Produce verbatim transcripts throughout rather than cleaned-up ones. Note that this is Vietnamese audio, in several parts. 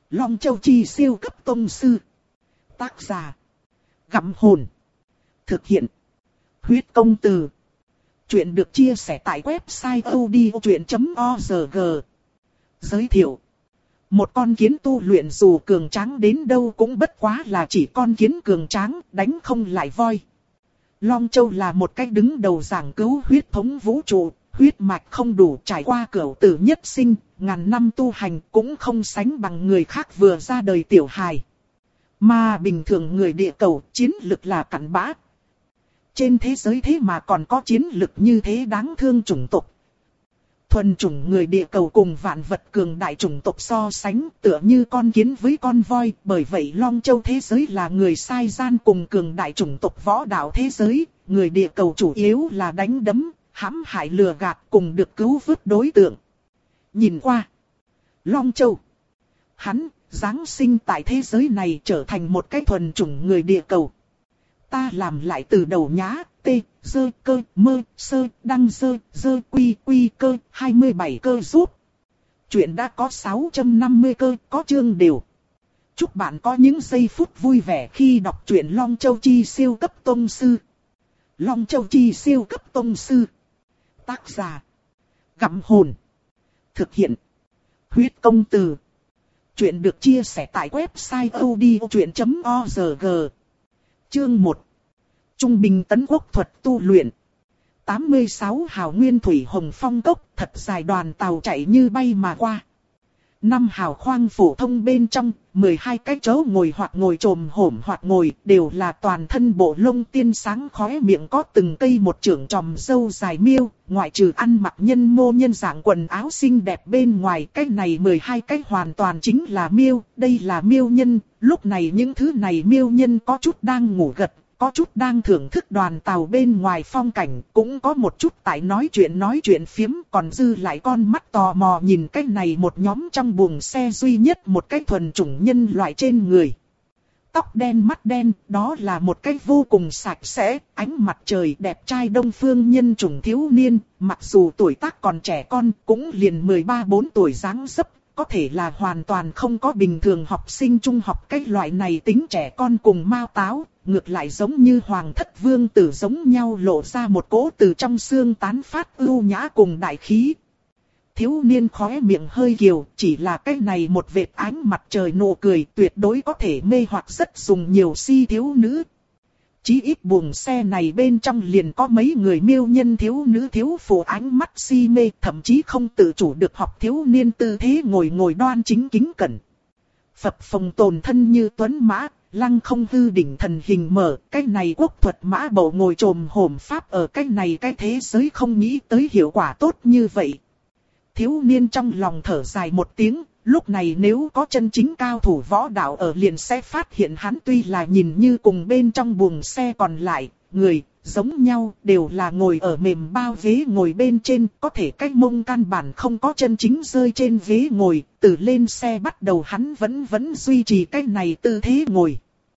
Long Châu Chi siêu cấp tông sư. Tác giả. Gặm hồn. Thực hiện. Huyết công từ. Chuyện được chia sẻ tại website audiochuyện chấm org. Giới thiệu. Một con kiến tu luyện dù cường tráng đến đâu cũng bất quá là chỉ con kiến cường tráng, đánh không lại voi. Long Châu là một cách đứng đầu giảng cứu huyết thống vũ trụ, huyết mạch không đủ trải qua cửu tử nhất sinh, ngàn năm tu hành cũng không sánh bằng người khác vừa ra đời tiểu hài. Mà bình thường người địa cầu chiến lực là cặn bã. Trên thế giới thế mà còn có chiến lực như thế đáng thương chủng tộc. Thuần chủng người địa cầu cùng vạn vật cường đại chủng tộc so sánh tựa như con kiến với con voi. Bởi vậy Long Châu thế giới là người sai gian cùng cường đại chủng tộc võ đạo thế giới. Người địa cầu chủ yếu là đánh đấm, hãm hại lừa gạt cùng được cứu vớt đối tượng. Nhìn qua Long Châu, hắn giáng sinh tại thế giới này trở thành một cái thuần chủng người địa cầu. Ta làm lại từ đầu nhá, tê, dơ, cơ, mơ, sơ, đăng dơ, dơ, quy, quy, cơ, hai mươi bảy cơ rút. Chuyện đã có sáu trăm năm mươi cơ, có chương đều. Chúc bạn có những giây phút vui vẻ khi đọc truyện Long Châu Chi siêu cấp tông sư. Long Châu Chi siêu cấp tông sư. Tác giả. Gặm hồn. Thực hiện. Huyết công từ. Chuyện được chia sẻ tại website audiochuyện chấm org. Chương một. Trung bình tấn quốc thuật tu luyện. tám mươi sáu hào nguyên thủy hồng phong cốc, thật dài đoàn tàu chạy như bay mà qua. năm hào khoang phổ thông bên trong, mười hai cái chỗ ngồi hoặc ngồi trồm hổm hoặc ngồi đều là toàn thân bộ lông tiên sáng, khóe miệng có từng cây một trưởng tròm râu dài miêu, ngoại trừ ăn mặc nhân mô nhân dạng quần áo xinh đẹp bên ngoài, cái này mười hai cái hoàn toàn chính là miêu, đây là miêu nhân. Lúc này những thứ này miêu nhân có chút đang ngủ gật, có chút đang thưởng thức đoàn tàu bên ngoài phong cảnh, cũng có một chút tại nói chuyện nói chuyện phiếm, còn dư lại con mắt tò mò nhìn cái này một nhóm trong buồng xe duy nhất một cái thuần chủng nhân loại trên người. Tóc đen mắt đen, đó là một cái vô cùng sạch sẽ, ánh mặt trời đẹp trai đông phương nhân chủng thiếu niên, mặc dù tuổi tác còn trẻ con, cũng liền mười ba bốn tuổi dáng dấp. Có thể là hoàn toàn không có bình thường học sinh trung học cái loại này tính trẻ con cùng mao táo, ngược lại giống như hoàng thất vương tử giống nhau lộ ra một cỗ từ trong xương tán phát ưu nhã cùng đại khí. Thiếu niên khóe miệng hơi kiều, chỉ là cái này một vệt ánh mặt trời nụ cười tuyệt đối có thể mê hoặc rất dùng nhiều si thiếu nữ. Chí ít buồng xe này bên trong liền có mấy người miêu nhân thiếu nữ thiếu phụ ánh mắt si mê, thậm chí không tự chủ được học thiếu niên tư thế ngồi ngồi đoan chính kính cẩn. Phập phồng tồn thân như tuấn mã, lăng không hư đỉnh thần hình mở, cái này quốc thuật mã bộ ngồi trồm hổm pháp ở cái này cái thế giới không nghĩ tới hiệu quả tốt như vậy. Thiếu niên trong lòng thở dài một tiếng. Lúc này nếu có chân chính cao thủ võ đạo ở liền sẽ phát hiện hắn tuy là nhìn như cùng bên trong buồng xe còn lại, người, giống nhau, đều là ngồi ở mềm bao ghế ngồi bên trên, có thể cái mông căn bản không có chân chính rơi trên ghế ngồi, từ lên xe bắt đầu hắn vẫn vẫn duy trì cái này tư thế ngồi.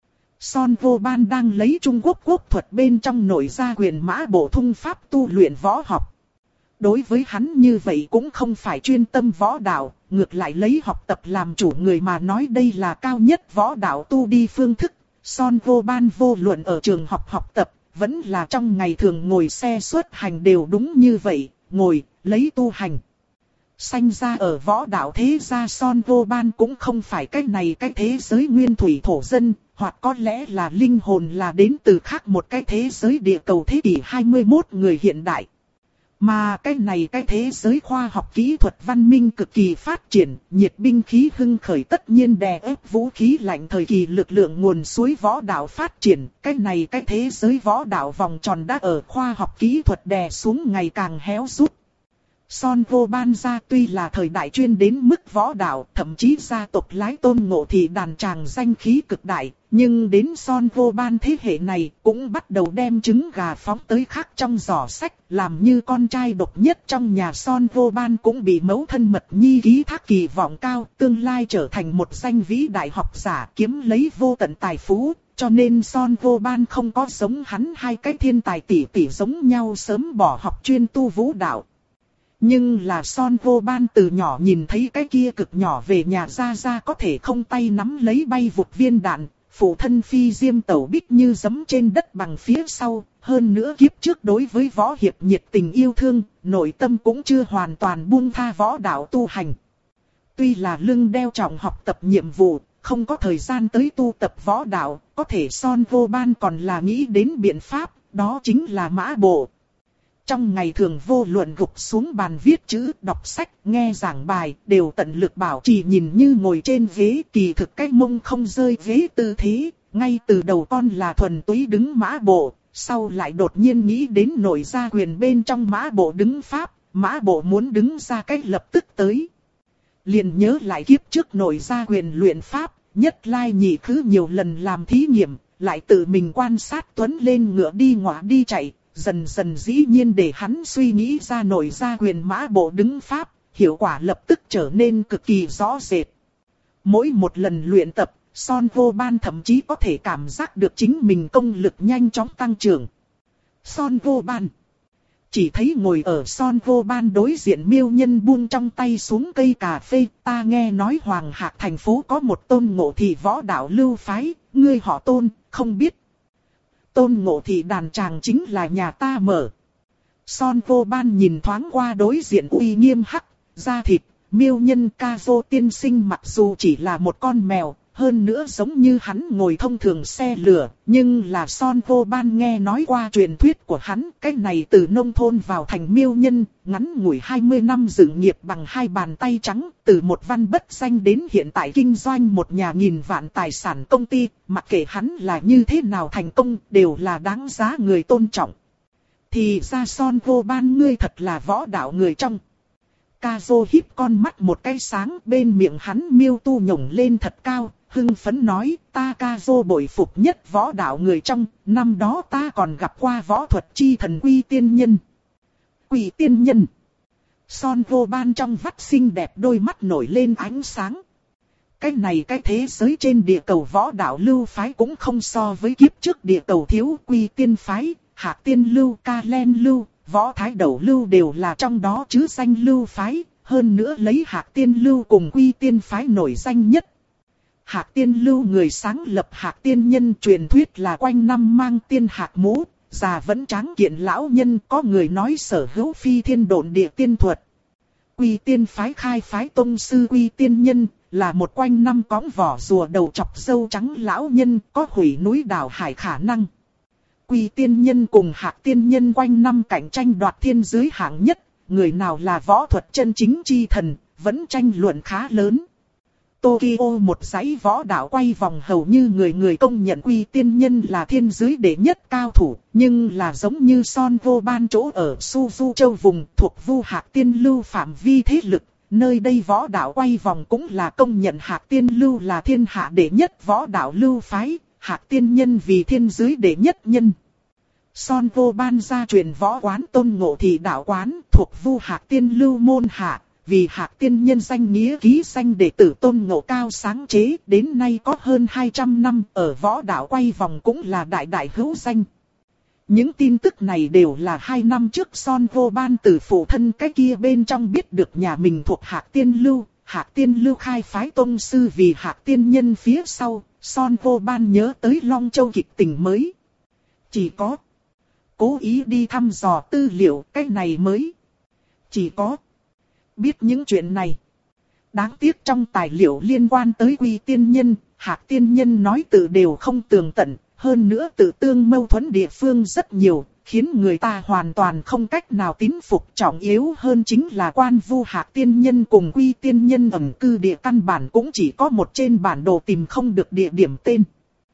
Son Vô Ban đang lấy Trung Quốc quốc thuật bên trong nội gia quyền mã bộ thung pháp tu luyện võ học. Đối với hắn như vậy cũng không phải chuyên tâm võ đạo, ngược lại lấy học tập làm chủ người mà nói đây là cao nhất võ đạo tu đi phương thức. Son Vô Ban vô luận ở trường học học tập, vẫn là trong ngày thường ngồi xe xuất hành đều đúng như vậy, ngồi, lấy tu hành. Sanh ra ở võ đạo thế gia Son Vô Ban cũng không phải cái này cái thế giới nguyên thủy thổ dân, hoặc có lẽ là linh hồn là đến từ khác một cái thế giới địa cầu thế kỷ hai mươi mốt người hiện đại. Mà cái này cái thế giới khoa học kỹ thuật văn minh cực kỳ phát triển, nhiệt binh khí hưng khởi tất nhiên đè ép vũ khí lạnh thời kỳ lực lượng nguồn suối võ đạo phát triển, cái này cái thế giới võ đạo vòng tròn đã ở khoa học kỹ thuật đè xuống ngày càng héo rút. Son Vô Ban gia tuy là thời đại chuyên đến mức võ đạo, thậm chí gia tộc lái Tôn Ngộ Thị đàn tràng danh khí cực đại, nhưng đến Son Vô Ban thế hệ này cũng bắt đầu đem trứng gà phóng tới khác trong giỏ sách, làm như con trai độc nhất trong nhà. Son Vô Ban cũng bị mẫu thân Mật Nhi ký thác kỳ vọng cao, tương lai trở thành một danh vĩ đại học giả kiếm lấy vô tận tài phú. Cho nên Son Vô Ban không có giống hắn hai cái thiên tài tỷ tỷ giống nhau sớm bỏ học chuyên tu vũ đạo. Nhưng là Son Vô Ban từ nhỏ nhìn thấy cái kia cực nhỏ về nhà ra ra có thể không tay nắm lấy bay vụt viên đạn, phụ thân phi diêm tẩu bích như giẫm trên đất bằng phía sau, hơn nữa kiếp trước đối với võ hiệp nhiệt tình yêu thương, nội tâm cũng chưa hoàn toàn buông tha võ đạo tu hành. Tuy là lưng đeo trọng học tập nhiệm vụ, không có thời gian tới tu tập võ đạo, có thể Son Vô Ban còn là nghĩ đến biện pháp, đó chính là mã bộ. Trong ngày thường vô luận gục xuống bàn viết chữ, đọc sách, nghe giảng bài, đều tận lực bảo trì nhìn như ngồi trên ghế, kỳ thực cái mông không rơi ghế tư thế, ngay từ đầu con là thuần túy đứng mã bộ, sau lại đột nhiên nghĩ đến nội gia quyền bên trong mã bộ đứng pháp, mã bộ muốn đứng ra cách lập tức tới. Liền nhớ lại kiếp trước nội gia quyền luyện pháp, nhất lai nhị khứ nhiều lần làm thí nghiệm, lại tự mình quan sát Tuấn lên ngựa đi ngọa đi chạy. Dần dần dĩ nhiên để hắn suy nghĩ ra nội gia quyền mã bộ đứng pháp, hiệu quả lập tức trở nên cực kỳ rõ rệt. Mỗi một lần luyện tập, Son Vô Ban thậm chí có thể cảm giác được chính mình công lực nhanh chóng tăng trưởng. Son Vô Ban. Chỉ thấy ngồi ở Son Vô Ban đối diện Miêu Nhân buông trong tay xuống cây cà phê, ta nghe nói Hoàng Hạc thành phố có một Tôn Ngộ Thị võ đạo lưu phái, ngươi họ Tôn, không biết. Tôn Ngộ Thị đàn tràng chính là nhà ta mở. Son Vô Ban nhìn thoáng qua đối diện uy nghiêm hắc, da thịt, Miêu Nhân ca vô tiên sinh mặc dù chỉ là một con mèo, hơn nữa giống như hắn ngồi thông thường xe lửa, nhưng là Son Vô Ban nghe nói qua truyền thuyết của hắn, cái này từ nông thôn vào thành Miêu Nhân, ngắn ngủi hai mươi năm dựng nghiệp bằng hai bàn tay trắng, từ một văn bất danh đến hiện tại kinh doanh một nhà nghìn vạn tài sản công ty, mặc kệ hắn là như thế nào thành công, đều là đáng giá người tôn trọng. Thì ra Son Vô Ban ngươi thật là võ đạo người trong. Kazo híp con mắt một cái sáng, bên miệng hắn miêu tu nhổng lên thật cao, hưng phấn nói, ta Kazo bội phục nhất võ đạo người trong, năm đó ta còn gặp qua võ thuật chi thần Quy Tiên Nhân. Quy Tiên Nhân. Son Vô Ban trong vắt xinh đẹp đôi mắt nổi lên ánh sáng. Cái này cái thế giới trên địa cầu võ đạo lưu phái cũng không so với kiếp trước địa cầu thiếu Quy Tiên phái, Hạc Tiên lưu, Ca Len lưu, Võ Thái Đầu lưu đều là trong đó chứ danh lưu phái, hơn nữa lấy Hạc Tiên lưu cùng Quy Tiên phái nổi danh nhất. Hạc Tiên lưu người sáng lập Hạc Tiên Nhân truyền thuyết là quanh năm mang tiên hạc mũ, già vẫn tráng kiện lão nhân, có người nói sở hữu phi thiên độn địa tiên thuật. Quy Tiên phái khai phái tông sư Quy Tiên Nhân là một quanh năm cõng vỏ rùa đầu chọc râu trắng lão nhân, có hủy núi đảo hải khả năng. Quy Tiên Nhân cùng Hạc Tiên Nhân quanh năm cạnh tranh đoạt thiên giới hạng nhất, người nào là võ thuật chân chính chi thần, vẫn tranh luận khá lớn. Tokyo một dãy võ đạo quay vòng hầu như người người công nhận Quy Tiên Nhân là thiên giới đệ nhất cao thủ, nhưng là giống như Son Vô Ban chỗ ở Suzu Châu vùng thuộc Vu Hạc Tiên lưu phạm vi thế lực, nơi đây võ đạo quay vòng cũng là công nhận Hạc Tiên lưu là thiên hạ đệ nhất võ đạo lưu phái, Hạc Tiên Nhân vì thiên giới đệ nhất nhân. Son Vô Ban gia truyền võ quán Tôn Ngộ Thị đạo quán thuộc Vu Hạc Tiên lưu môn hạ, vì Hạc Tiên Nhân danh nghĩa ký danh đệ tử Tôn Ngộ Cao sáng chế, đến nay có hơn hai trăm năm, ở võ đạo quay vòng cũng là đại đại hữu danh. Những tin tức này đều là hai năm trước Son Vô Ban từ phụ thân cái kia bên trong biết được nhà mình thuộc Hạc Tiên lưu, Hạc Tiên lưu khai phái tông sư vì Hạc Tiên Nhân phía sau, Son Vô Ban nhớ tới Long Châu kịch tình mới. Chỉ có cố ý đi thăm dò tư liệu, cái này mới. Chỉ có biết những chuyện này. Đáng tiếc trong tài liệu liên quan tới Quy Tiên Nhân, Hạc Tiên Nhân nói tự đều không tường tận, hơn nữa tự tương mâu thuẫn địa phương rất nhiều, khiến người ta hoàn toàn không cách nào tín phục. Trọng yếu hơn chính là quan Vu Hạc Tiên Nhân cùng Quy Tiên Nhân ẩn cư địa căn bản cũng chỉ có một trên bản đồ tìm không được địa điểm tên.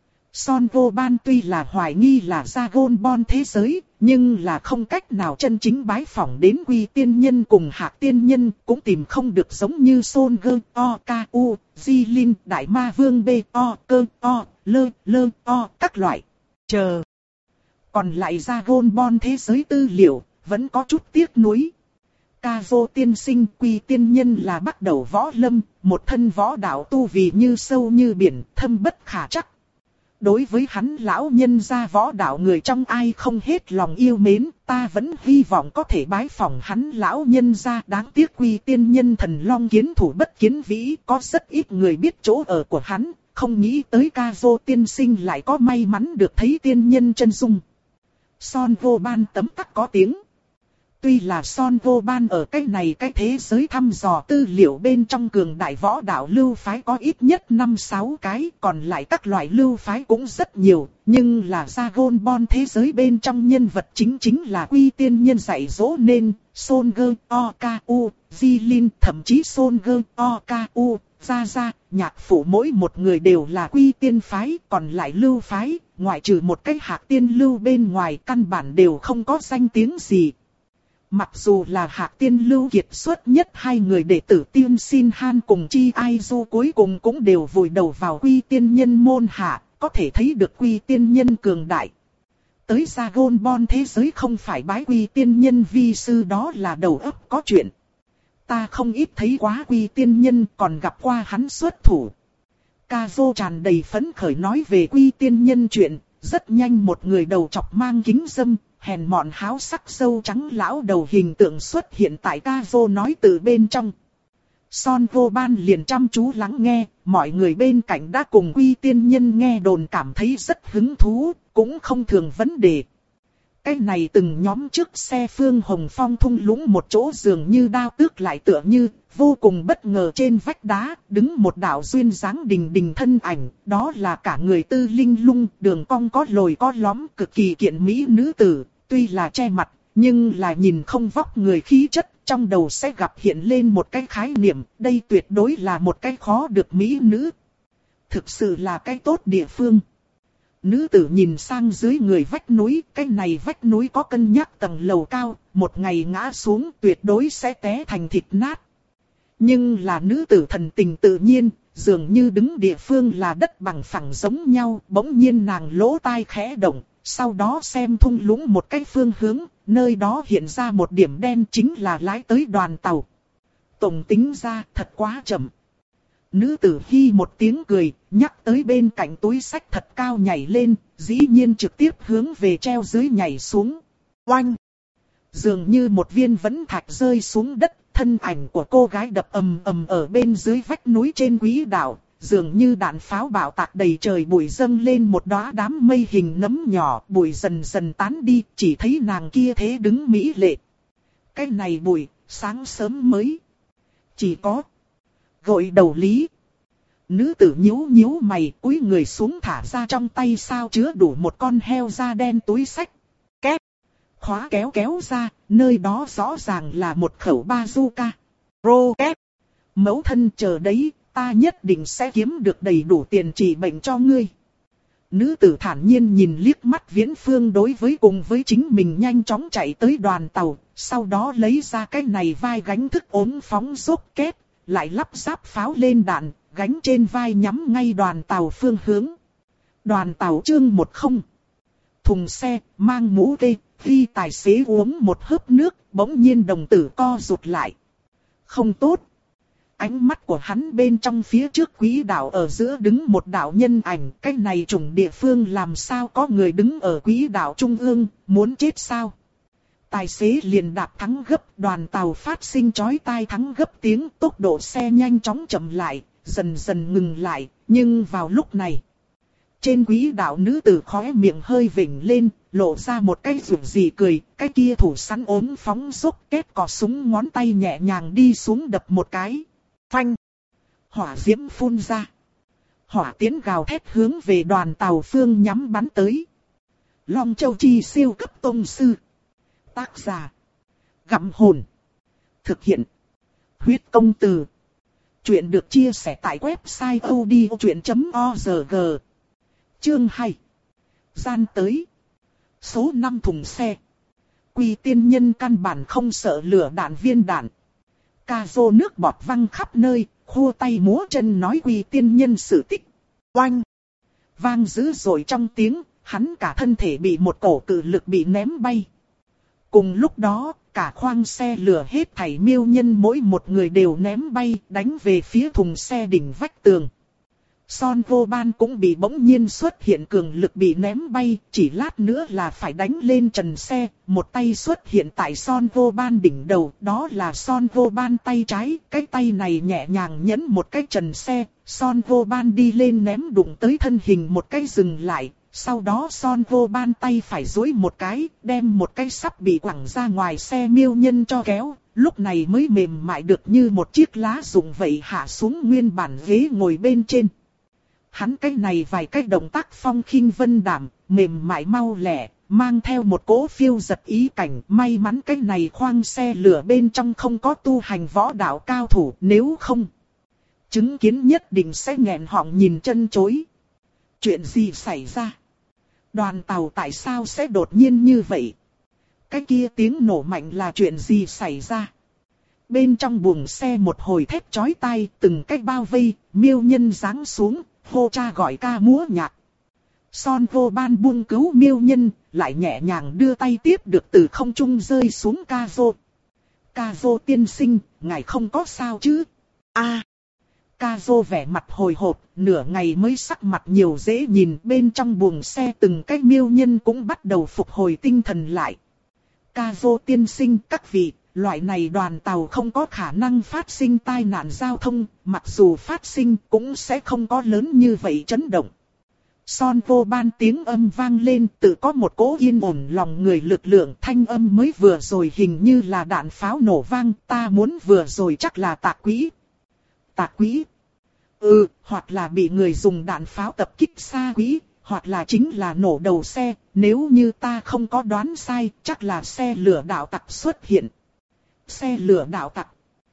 Son Vô Ban tuy là hoài nghi là Dragon Ball thế giới, nhưng là không cách nào chân chính bái phỏng đến Quy Tiên Nhân cùng Hạc Tiên Nhân, cũng tìm không được giống như Son Gơ, O, K, U, Di Linh, Đại Ma Vương B, O, Cơ, O, Lơ, Lơ, O, các loại. Chờ. Còn lại Dragon Ball thế giới tư liệu, vẫn có chút tiếc nuối. Ca vô tiên sinh Quy Tiên Nhân là bắt đầu võ lâm, một thân võ đạo tu vì như sâu như biển, thâm bất khả chắc. Đối với hắn lão nhân gia võ đạo người trong ai không hết lòng yêu mến, ta vẫn hy vọng có thể bái phỏng hắn lão nhân gia. Đáng tiếc Quy Tiên Nhân thần long kiến thủ bất kiến vĩ, có rất ít người biết chỗ ở của hắn, không nghĩ tới Kazo tiên sinh lại có may mắn được thấy tiên nhân chân dung. Son vô ban tấm tắc có tiếng. Tuy là Son vô ban ở cái này cái thế giới thăm dò tư liệu bên trong cường đại võ đạo lưu phái có ít nhất năm sáu cái, còn lại các loại lưu phái cũng rất nhiều, nhưng là Dragon Ball thế giới bên trong nhân vật chính chính là Quy Tiên Nhân dạy dỗ nên, Son Goku, Okaku, Jilin, thậm chí Son Goku, Okaku, Ra Ra, nhạc phụ mỗi một người đều là Quy Tiên phái, còn lại lưu phái, ngoại trừ một cái Hạc Tiên lưu bên ngoài căn bản đều không có danh tiếng gì. Mặc dù là Hạc Tiên lưu kiệt xuất nhất hai người đệ tử Tiên Sin Han cùng Chi Ai Du cuối cùng cũng đều vùi đầu vào Quy Tiên Nhân môn hạ, có thể thấy được Quy Tiên Nhân cường đại. Tới Dragon Ball thế giới không phải bái Quy Tiên Nhân vi sư đó là đầu óc có chuyện. Ta không ít thấy quá Quy Tiên Nhân, còn gặp qua hắn xuất thủ. Kazo tràn đầy phấn khởi nói về Quy Tiên Nhân chuyện, rất nhanh một người đầu chọc mang kính râm, hèn mọn háo sắc sâu trắng lão đầu hình tượng xuất hiện tại Kazo nói từ bên trong. Son vô ban liền chăm chú lắng nghe, mọi người bên cạnh đã cùng Quy Tiên Nhân nghe đồn cảm thấy rất hứng thú, cũng không thường vấn đề. Cái này từng nhóm trước xe Phương Hồng Phong thung lũng một chỗ dường như đao tước lại tựa như, vô cùng bất ngờ trên vách đá, đứng một đạo duyên dáng đình đình thân ảnh, đó là cả người tư linh lung, đường cong có lồi có lõm, cực kỳ kiện mỹ nữ tử, tuy là che mặt, nhưng là nhìn không vóc người khí chất, trong đầu sẽ gặp hiện lên một cái khái niệm, đây tuyệt đối là một cái khó được mỹ nữ. Thực sự là cái tốt địa phương. Nữ tử nhìn sang dưới người vách núi, cái này vách núi có cân nhắc tầng lầu cao, một ngày ngã xuống tuyệt đối sẽ té thành thịt nát. Nhưng là nữ tử thần tình tự nhiên, dường như đứng địa phương là đất bằng phẳng giống nhau, bỗng nhiên nàng lỗ tai khẽ động, sau đó xem thung lũng một cái phương hướng, nơi đó hiện ra một điểm đen chính là lái tới đoàn tàu. Tổng tính ra thật quá chậm. Nữ tử hi một tiếng cười, nhắc tới bên cạnh túi sách thật cao nhảy lên, dĩ nhiên trực tiếp hướng về treo dưới nhảy xuống. Oanh! Dường như một viên vẫn thạch rơi xuống đất, thân ảnh của cô gái đập ầm ầm ở bên dưới vách núi trên quỹ đạo, dường như đạn pháo bạo tạc đầy trời bụi dâng lên một đóa đám mây hình nấm nhỏ, bụi dần dần tán đi, chỉ thấy nàng kia thế đứng mỹ lệ. Cái này bụi, sáng sớm mới. Chỉ có gội đầu lý. Nữ tử nhíu nhíu mày, cúi người xuống thả ra trong tay sao chứa đủ một con heo da đen túi sách. Kép. Khóa kéo kéo ra, nơi đó rõ ràng là một khẩu bazooka. Rô kép. Mẫu thân chờ đấy, ta nhất định sẽ kiếm được đầy đủ tiền trị bệnh cho ngươi. Nữ tử thản nhiên nhìn liếc mắt Viễn Phương đối với cùng với chính mình nhanh chóng chạy tới đoàn tàu, sau đó lấy ra cái này vai gánh thức ốm phóng rốt kép, lại lắp ráp pháo lên đạn, gánh trên vai nhắm ngay đoàn tàu phương hướng. Đoàn tàu chương một không. Thùng xe, mang mũ tê, khi tài xế uống một hớp nước, bỗng nhiên đồng tử co rụt lại. Không tốt. Ánh mắt của hắn bên trong phía trước quỹ đạo ở giữa đứng một đạo nhân ảnh, cái này trùng địa phương làm sao có người đứng ở quỹ đạo trung ương, muốn chết sao? Tài xế liền đạp thắng gấp, đoàn tàu phát sinh chói tai thắng gấp tiếng, tốc độ xe nhanh chóng chậm lại, dần dần ngừng lại, nhưng vào lúc này, trên quỹ đạo nữ tử khóe miệng hơi vểnh lên, lộ ra một cái rủi gì cười, cái kia thủ sẵn ốm phóng rốc kết cò súng ngón tay nhẹ nhàng đi xuống đập một cái. Phanh! Hỏa diễm phun ra. Hỏa tiến gào thét hướng về đoàn tàu phương nhắm bắn tới. Long Châu Chi siêu cấp tông sư. Tác giả. Gặm hồn. Thực hiện. Huyết công từ. Chuyện được chia sẻ tại website odchuyện chấm org. Chương hai. Gian tới. Số năm thùng xe. Quy Tiên Nhân căn bản không sợ lửa đạn viên đạn. Kazo nước bọt văng khắp nơi, khua tay múa chân nói Quy Tiên Nhân sự tích. Oanh! Vang dữ dội trong tiếng, hắn cả thân thể bị một cổ cự lực bị ném bay. Cùng lúc đó, cả khoang xe lửa hết thảy miêu nhân mỗi một người đều ném bay, đánh về phía thùng xe đỉnh vách tường. Son Vô Ban cũng bị bỗng nhiên xuất hiện cường lực bị ném bay, chỉ lát nữa là phải đánh lên trần xe, một tay xuất hiện tại Son Vô Ban đỉnh đầu, đó là Son Vô Ban tay trái, cái tay này nhẹ nhàng nhấn một cái trần xe, Son Vô Ban đi lên ném đụng tới thân hình một cái dừng lại, sau đó Son Vô Ban tay phải duỗi một cái, đem một cái sắp bị quẳng ra ngoài xe miêu nhân cho kéo. Lúc này mới mềm mại được như một chiếc lá rụng vậy hạ xuống nguyên bản ghế ngồi bên trên. Hắn cái này vài cái động tác phong khinh vân đạm, mềm mại mau lẹ, mang theo một cỗ phiêu giật ý cảnh. May mắn cái này khoang xe lửa bên trong không có tu hành võ đạo cao thủ, nếu không chứng kiến nhất định sẽ nghẹn họng nhìn chân chối. Chuyện gì xảy ra? Đoàn tàu tại sao sẽ đột nhiên như vậy? Cái kia tiếng nổ mạnh là chuyện gì xảy ra? Bên trong buồng xe một hồi thét chói tai, từng cách bao vây, miêu nhân giáng xuống, hô cha gọi ca múa nhạc. Son Vô Ban buông cứu miêu nhân, lại nhẹ nhàng đưa tay tiếp được từ không trung rơi xuống Kazo. Kazo tiên sinh, ngài không có sao chứ? A. À. Kazo vẻ mặt hồi hộp, nửa ngày mới sắc mặt nhiều dễ nhìn. Bên trong buồng xe từng cái miêu nhân cũng bắt đầu phục hồi tinh thần lại. Kazo tiên sinh, các vị, loại này đoàn tàu không có khả năng phát sinh tai nạn giao thông, mặc dù phát sinh cũng sẽ không có lớn như vậy chấn động. Son Vô Ban tiếng âm vang lên, tự có một cỗ yên ổn lòng người lực lượng, thanh âm mới vừa rồi hình như là đạn pháo nổ vang, ta muốn vừa rồi chắc là tạc quỹ. Tạc quỹ? Ừ, hoặc là bị người dùng đạn pháo tập kích xa quỹ, hoặc là chính là nổ đầu xe, nếu như ta không có đoán sai, chắc là xe lửa đạo tặc xuất hiện. Xe lửa đạo tặc.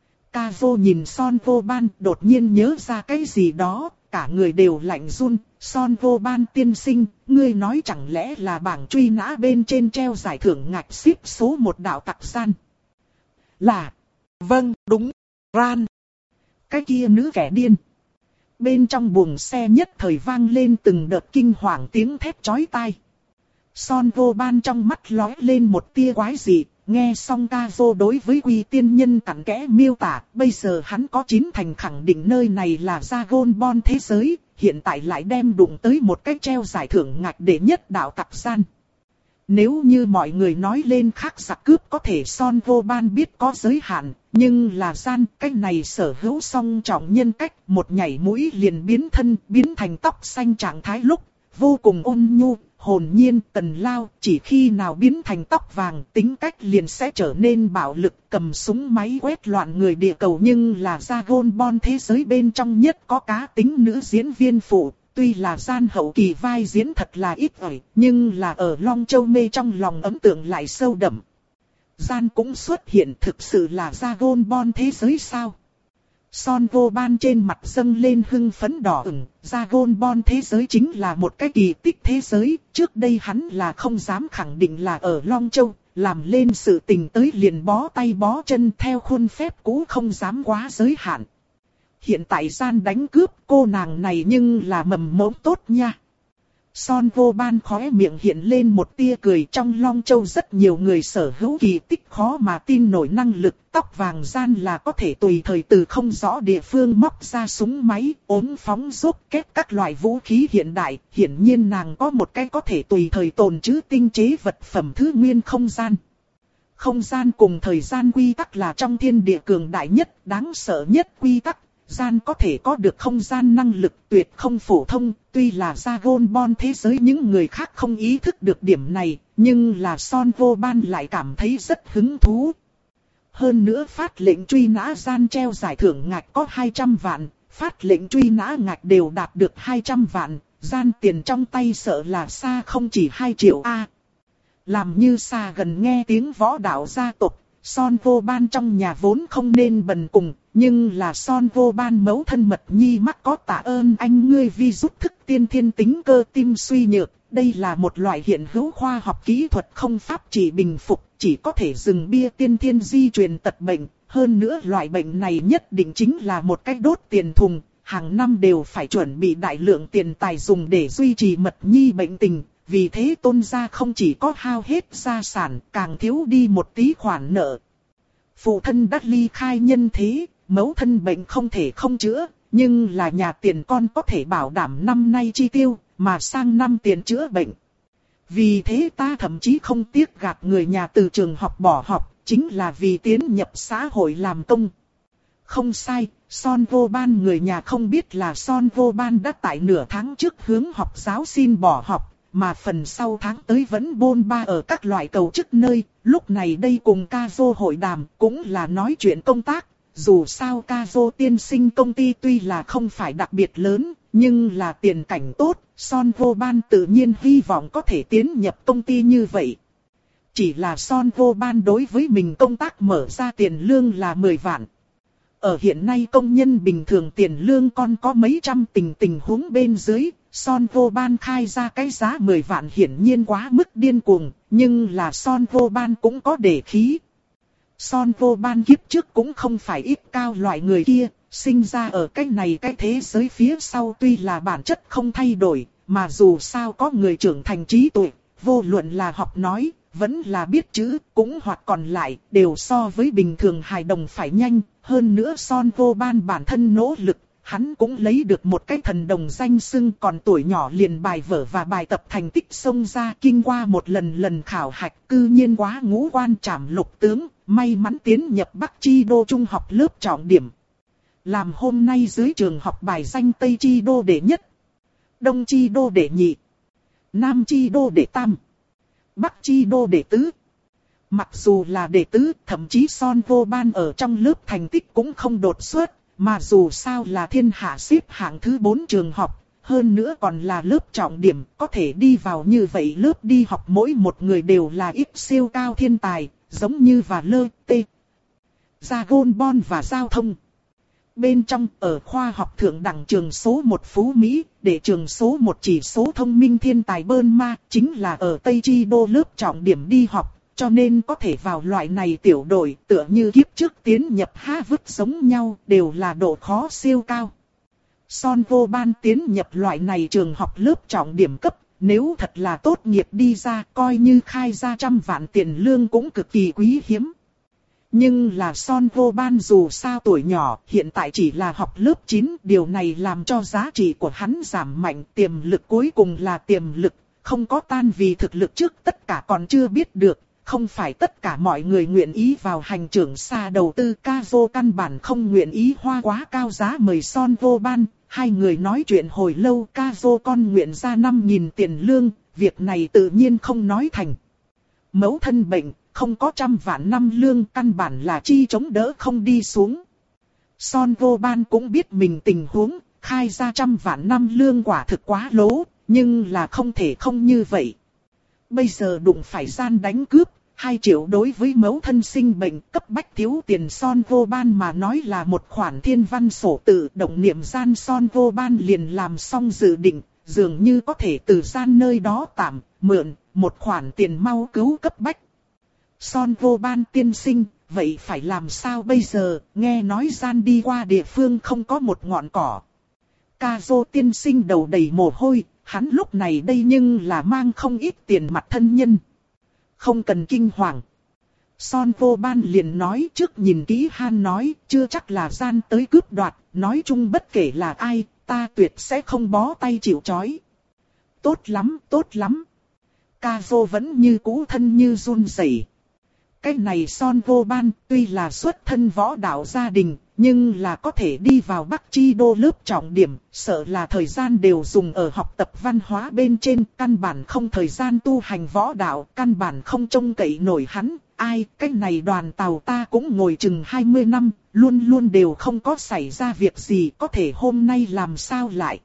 Kazo nhìn Son Vô Ban, đột nhiên nhớ ra cái gì đó, cả người đều lạnh run. Son Vô Ban tiên sinh, ngươi nói chẳng lẽ là bảng truy nã bên trên treo giải thưởng ngạch xếp số một đạo tặc gian? Là. Vâng, đúng. Ran. Cái kia nữ kẻ điên. Bên trong buồng xe nhất thời vang lên từng đợt kinh hoàng tiếng thét chói tai. Son Vô Ban trong mắt lóe lên một tia quái dị, nghe xong Kazo đối với Quy tiên nhân cặn kẽ miêu tả, bây giờ hắn có chín thành khẳng định nơi này là Dragon Ball thế giới, hiện tại lại đem đụng tới một cái treo giải thưởng ngạch đệ nhất đạo tặc gian. Nếu như mọi người nói lên khác giặc cướp có thể Son Vô Ban biết có giới hạn, nhưng là gian, cái này sở hữu song trọng nhân cách, một nhảy mũi liền biến thân, biến thành tóc xanh trạng thái lúc, vô cùng ôn nhu, hồn nhiên. Tần Lao chỉ khi nào biến thành tóc vàng, tính cách liền sẽ trở nên bạo lực, cầm súng máy quét loạn người địa cầu. Nhưng là Dragon Ball thế giới bên trong nhất có cá tính nữ diễn viên phụ. Tuy là gian hậu kỳ vai diễn thật là ít ỏi, nhưng là ở Long Châu Mê trong lòng ấn tượng lại sâu đậm. Gian cũng xuất hiện, thực sự là Dragon Ball thế giới sao? Son Vô Ban trên mặt dâng lên hưng phấn đỏ ửng, Dragon Ball thế giới chính là một cái kỳ tích thế giới, trước đây hắn là không dám khẳng định là ở Long Châu, làm lên sự tình tới liền bó tay bó chân theo khuôn phép cũ không dám quá giới hạn. Hiện tại gian đánh cướp cô nàng này nhưng là mầm mống tốt nha. Son Vô Ban khóe miệng hiện lên một tia cười, trong Long Châu rất nhiều người sở hữu kỳ tích khó mà tin nổi năng lực, tóc vàng gian là có thể tùy thời từ không rõ địa phương móc ra súng máy, ốm phóng rốt kết các loại vũ khí hiện đại, hiển nhiên nàng có một cái có thể tùy thời tồn trữ tinh chế vật phẩm thứ nguyên không gian. Không gian cùng thời gian quy tắc là trong thiên địa cường đại nhất, đáng sợ nhất quy tắc. Gian có thể có được không gian năng lực tuyệt không phổ thông, tuy là Dragon Ball thế giới những người khác không ý thức được điểm này, nhưng là Son Vô Ban lại cảm thấy rất hứng thú. Hơn nữa phát lệnh truy nã gian treo giải thưởng ngạch có hai trăm vạn, phát lệnh truy nã ngạch đều đạt được hai trăm vạn, gian tiền trong tay sợ là xa không chỉ hai triệu a. Làm như xa gần nghe tiếng võ đạo gia tộc, Son Vô Ban trong nhà vốn không nên bần cùng, nhưng là Son Vô Ban mẫu thân mật nhi mắc có tạ ơn anh ngươi vi rút thức tiên thiên tính cơ tim suy nhược. Đây là một loại hiện hữu khoa học kỹ thuật không pháp trị bình phục, chỉ có thể dừng bia tiên thiên di truyền tật bệnh. Hơn nữa loại bệnh này nhất định chính là một cách đốt tiền thùng, hàng năm đều phải chuẩn bị đại lượng tiền tài dùng để duy trì mật nhi bệnh tình. Vì thế Tôn gia không chỉ có hao hết gia sản, càng thiếu đi một tí khoản nợ. Phụ thân đã ly khai nhân thế, mẫu thân bệnh không thể không chữa, nhưng là nhà tiền con có thể bảo đảm năm nay chi tiêu, mà sang năm tiền chữa bệnh. Vì thế ta thậm chí không tiếc gạt người nhà từ trường học bỏ học, chính là vì tiến nhập xã hội làm công. Không sai, Son Vô Ban người nhà không biết là Son Vô Ban đã tại nửa tháng trước hướng học giáo xin bỏ học, mà phần sau tháng tới vẫn bôn ba ở các loại cầu chức nơi, lúc này đây cùng Kazo hội đàm cũng là nói chuyện công tác. Dù sao Kazo tiên sinh công ty tuy là không phải đặc biệt lớn, nhưng là tiền cảnh tốt, Son Vô Ban tự nhiên hy vọng có thể tiến nhập công ty như vậy. Chỉ là Son Vô Ban đối với mình công tác mở ra tiền lương là mười vạn. Ở hiện nay công nhân bình thường tiền lương còn có mấy trăm tình tình huống bên dưới, Son Vô Ban khai ra cái giá mười vạn hiển nhiên quá mức điên cuồng, nhưng là Son Vô Ban cũng có để khí. Son Vô Ban kiếp trước cũng không phải ít cao loại người kia, sinh ra ở cái này cái thế giới phía sau tuy là bản chất không thay đổi, mà dù sao có người trưởng thành trí tuệ, vô luận là học nói, vẫn là biết chữ, cũng hoặc còn lại, đều so với bình thường hài đồng phải nhanh. Hơn nữa Son Vô Ban bản thân nỗ lực, hắn cũng lấy được một cái thần đồng danh xưng, còn tuổi nhỏ liền bài vở và bài tập thành tích xông ra, kinh qua một lần lần khảo hạch, cư nhiên quá ngũ quan trảm lục tướng, may mắn tiến nhập Bắc Chi Đô trung học lớp trọng điểm. Làm hôm nay dưới trường học bài danh Tây Chi Đô đệ nhất, Đông Chi Đô đệ nhị, Nam Chi Đô đệ tam, Bắc Chi Đô đệ tứ. Mặc dù là đệ tứ, thậm chí Son Vô Ban ở trong lớp thành tích cũng không đột xuất, mà dù sao là thiên hạ xếp hạng thứ bốn trường học, hơn nữa còn là lớp trọng điểm, có thể đi vào như vậy lớp đi học mỗi một người đều là ít siêu cao thiên tài, giống như và lơ, tê, Gia Gôn Bon và giao thông. Bên trong, ở khoa học thượng đẳng trường số một Phú Mỹ, để trường số một chỉ số thông minh thiên tài Burma, chính là ở Tây Chi Đô lớp trọng điểm đi học. Cho nên có thể vào loại này tiểu đội, tựa như kiếp trước tiến nhập Harvard giống nhau, đều là độ khó siêu cao. Son Vô Ban tiến nhập loại này trường học lớp trọng điểm cấp, nếu thật là tốt nghiệp đi ra, coi như khai ra trăm vạn tiền lương cũng cực kỳ quý hiếm. Nhưng là Son Vô Ban dù sao tuổi nhỏ, hiện tại chỉ là học lớp chín, điều này làm cho giá trị của hắn giảm mạnh, tiềm lực cuối cùng là tiềm lực, không có tan vì thực lực trước tất cả còn chưa biết được. Không phải tất cả mọi người nguyện ý vào hành trưởng xa đầu tư, Kazo căn bản không nguyện ý hoa quá cao giá mời Son Vô Ban. Hai người nói chuyện hồi lâu, Kazo con nguyện ra năm nghìn tiền lương, việc này tự nhiên không nói thành. Mẫu thân bệnh, không có trăm vạn năm lương, căn bản là chi chống đỡ không đi xuống. Son Vô Ban cũng biết mình tình huống, khai ra trăm vạn năm lương quả thực quá lố, nhưng là không thể không như vậy. Bây giờ đụng phải gian đánh cướp, hai triệu đối với mẫu thân sinh bệnh cấp bách thiếu tiền Son Vô Ban mà nói là một khoản thiên văn sổ tự, động niệm gian Son Vô Ban liền làm xong dự định, dường như có thể từ gian nơi đó tạm, mượn, một khoản tiền mau cứu cấp bách. Son Vô Ban tiên sinh, vậy phải làm sao bây giờ, nghe nói gian đi qua địa phương không có một ngọn cỏ. Kazo tiên sinh đầu đầy mồ hôi. Hắn lúc này đây nhưng là mang không ít tiền mặt thân nhân. Không cần kinh hoàng. Son Vô Ban liền nói trước nhìn kỹ Han nói, chưa chắc là gian tới cướp đoạt, nói chung bất kể là ai, ta tuyệt sẽ không bó tay chịu trói. Tốt lắm, tốt lắm. Kazo vẫn như cũ thân như run rẩy. Cái này Son Vô Ban tuy là xuất thân võ đạo gia đình, nhưng là có thể đi vào Bắc Chi Đô lớp trọng điểm, sợ là thời gian đều dùng ở học tập văn hóa bên trên, căn bản không thời gian tu hành võ đạo, căn bản không trông cậy nổi hắn. Ai, cái này đoàn tàu ta cũng ngồi chừng hai mươi năm, luôn luôn đều không có xảy ra việc gì, có thể hôm nay làm sao lại.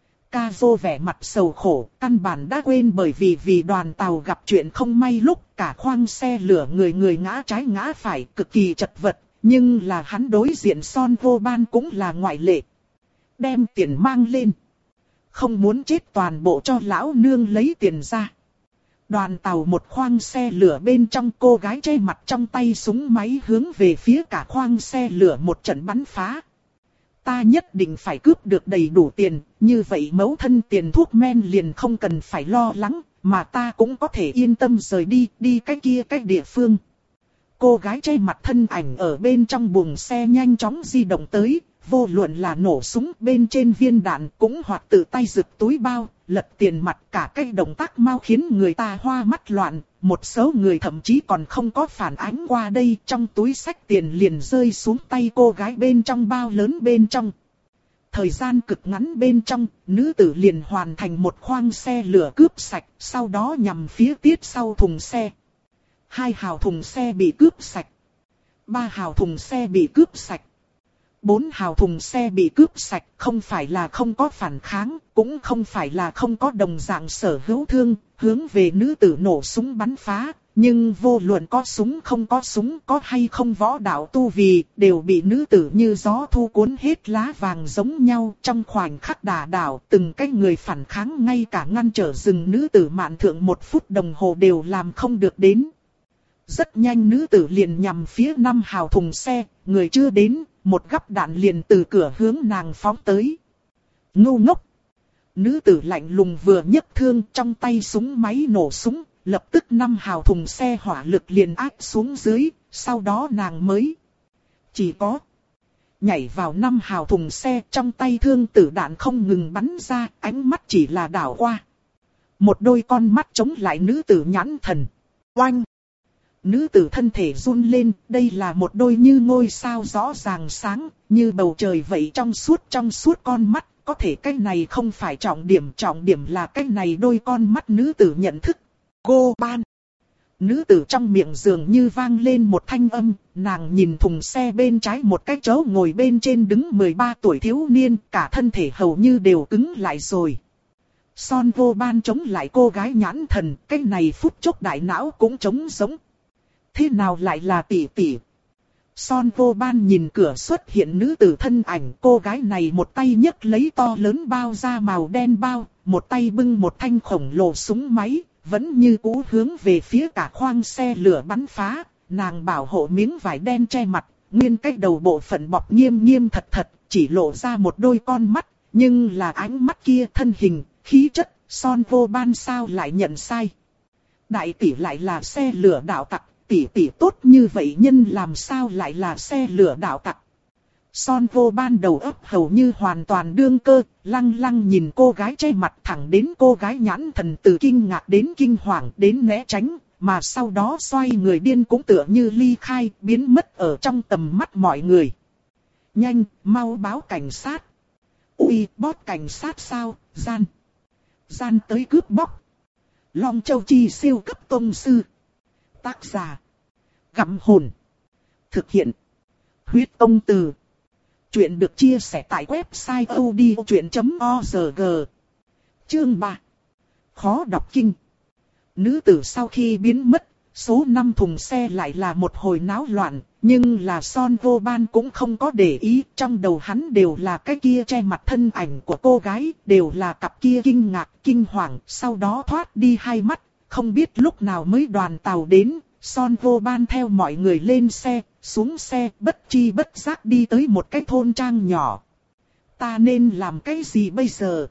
Kazo vẻ mặt sầu khổ, căn bản đã quên bởi vì vì đoàn tàu gặp chuyện không may lúc cả khoang xe lửa người người ngã trái ngã phải, cực kỳ chật vật, nhưng là hắn đối diện Son Vô Ban cũng là ngoại lệ. Đem tiền mang lên. Không muốn chết toàn bộ cho lão nương lấy tiền ra. Đoàn tàu một khoang xe lửa bên trong, cô gái che mặt trong tay súng máy hướng về phía cả khoang xe lửa một trận bắn phá. Ta nhất định phải cướp được đầy đủ tiền, như vậy mẫu thân tiền thuốc men liền không cần phải lo lắng, mà ta cũng có thể yên tâm rời đi, đi cái kia cái địa phương. Cô gái che mặt thân ảnh ở bên trong buồng xe nhanh chóng di động tới, vô luận là nổ súng bên trên viên đạn cũng hoặc tự tay giựt túi bao, lật tiền mặt, cả cái động tác mau khiến người ta hoa mắt loạn. Một số người thậm chí còn không có phản ánh qua đây, trong túi xách tiền liền rơi xuống tay cô gái bên trong bao lớn bên trong. Thời gian cực ngắn bên trong, nữ tử liền hoàn thành một khoang xe lửa cướp sạch, sau đó nhằm phía tiết sau thùng xe. Hai hào thùng xe bị cướp sạch. Ba hào thùng xe bị cướp sạch. Bốn hào thùng xe bị cướp sạch, không phải là không có phản kháng, cũng không phải là không có đồng dạng sở hữu thương, hướng về nữ tử nổ súng bắn phá. Nhưng vô luận có súng không có súng, có hay không võ đạo tu vì, đều bị nữ tử như gió thu cuốn hết lá vàng giống nhau. Trong khoảnh khắc đả đảo, từng cái người phản kháng ngay cả ngăn trở dừng nữ tử mạn thượng một phút đồng hồ đều làm không được đến. Rất nhanh nữ tử liền nhằm phía năm hào thùng xe, người chưa đến, một gắp đạn liền từ cửa hướng nàng phóng tới. Ngu ngốc! Nữ tử lạnh lùng vừa nhấc thương, trong tay súng máy nổ súng, lập tức năm hào thùng xe hỏa lực liền áp xuống dưới, sau đó nàng mới chỉ có nhảy vào năm hào thùng xe, trong tay thương tử đạn không ngừng bắn ra, ánh mắt chỉ là đảo qua. Một đôi con mắt chống lại nữ tử nhãn thần. Oanh! Nữ tử thân thể run lên, đây là một đôi như ngôi sao rõ ràng sáng, như bầu trời vậy trong suốt trong suốt con mắt. Có thể cái này không phải trọng điểm, trọng điểm là cái này đôi con mắt nữ tử nhận thức. Cô ban! Nữ tử trong miệng dường như vang lên một thanh âm, nàng nhìn thùng xe bên trái một cái chỗ ngồi bên trên đứng mười ba tuổi thiếu niên, cả thân thể hầu như đều cứng lại rồi. Son Vô Ban chống lại cô gái nhãn thần, cái này phút chốc đại não cũng trống giống. Thế nào lại là tỷ tỷ? Son Vô Ban nhìn cửa xuất hiện nữ tử thân ảnh, cô gái này một tay nhấc lấy to lớn bao da màu đen bao, một tay bưng một thanh khổng lồ súng máy, vẫn như cũ hướng về phía cả khoang xe lửa bắn phá. Nàng bảo hộ miếng vải đen che mặt, nguyên cái đầu bộ phận bọc nghiêm nghiêm thật thật, chỉ lộ ra một đôi con mắt, nhưng là ánh mắt kia thân hình, khí chất, Son Vô Ban sao lại nhận sai? Đại tỷ lại là xe lửa đạo tặc. Tỷ tỷ tốt như vậy nhân làm sao lại là xe lửa đạo tặc? Son Vô Ban đầu óc hầu như hoàn toàn đương cơ, lăng lăng nhìn cô gái che mặt, thẳng đến cô gái nhãn thần từ kinh ngạc đến kinh hoàng đến né tránh, mà sau đó xoay người điên cũng tựa như ly khai, biến mất ở trong tầm mắt mọi người. Nhanh, mau báo cảnh sát. Ui, bót cảnh sát sao? Gian. Gian tới cướp bóc. Long Châu Chi siêu cấp tông sư. Tác giả. Gặm hồn. Thực hiện. Huyết Tông Từ. Chuyện được chia sẻ tại website odchuyện chấm org. Chương ba. Khó đọc kinh. Nữ tử sau khi biến mất, số năm thùng xe lại là một hồi náo loạn, nhưng là Son Vô Ban cũng không có để ý, trong đầu hắn đều là cái kia che mặt thân ảnh của cô gái, đều là cặp kia kinh ngạc, kinh hoàng, sau đó thoát đi hai mắt. Không biết lúc nào mới đoàn tàu đến, Son Vô Ban theo mọi người lên xe, xuống xe, bất chi bất giác đi tới một cái thôn trang nhỏ. Ta nên làm cái gì bây giờ?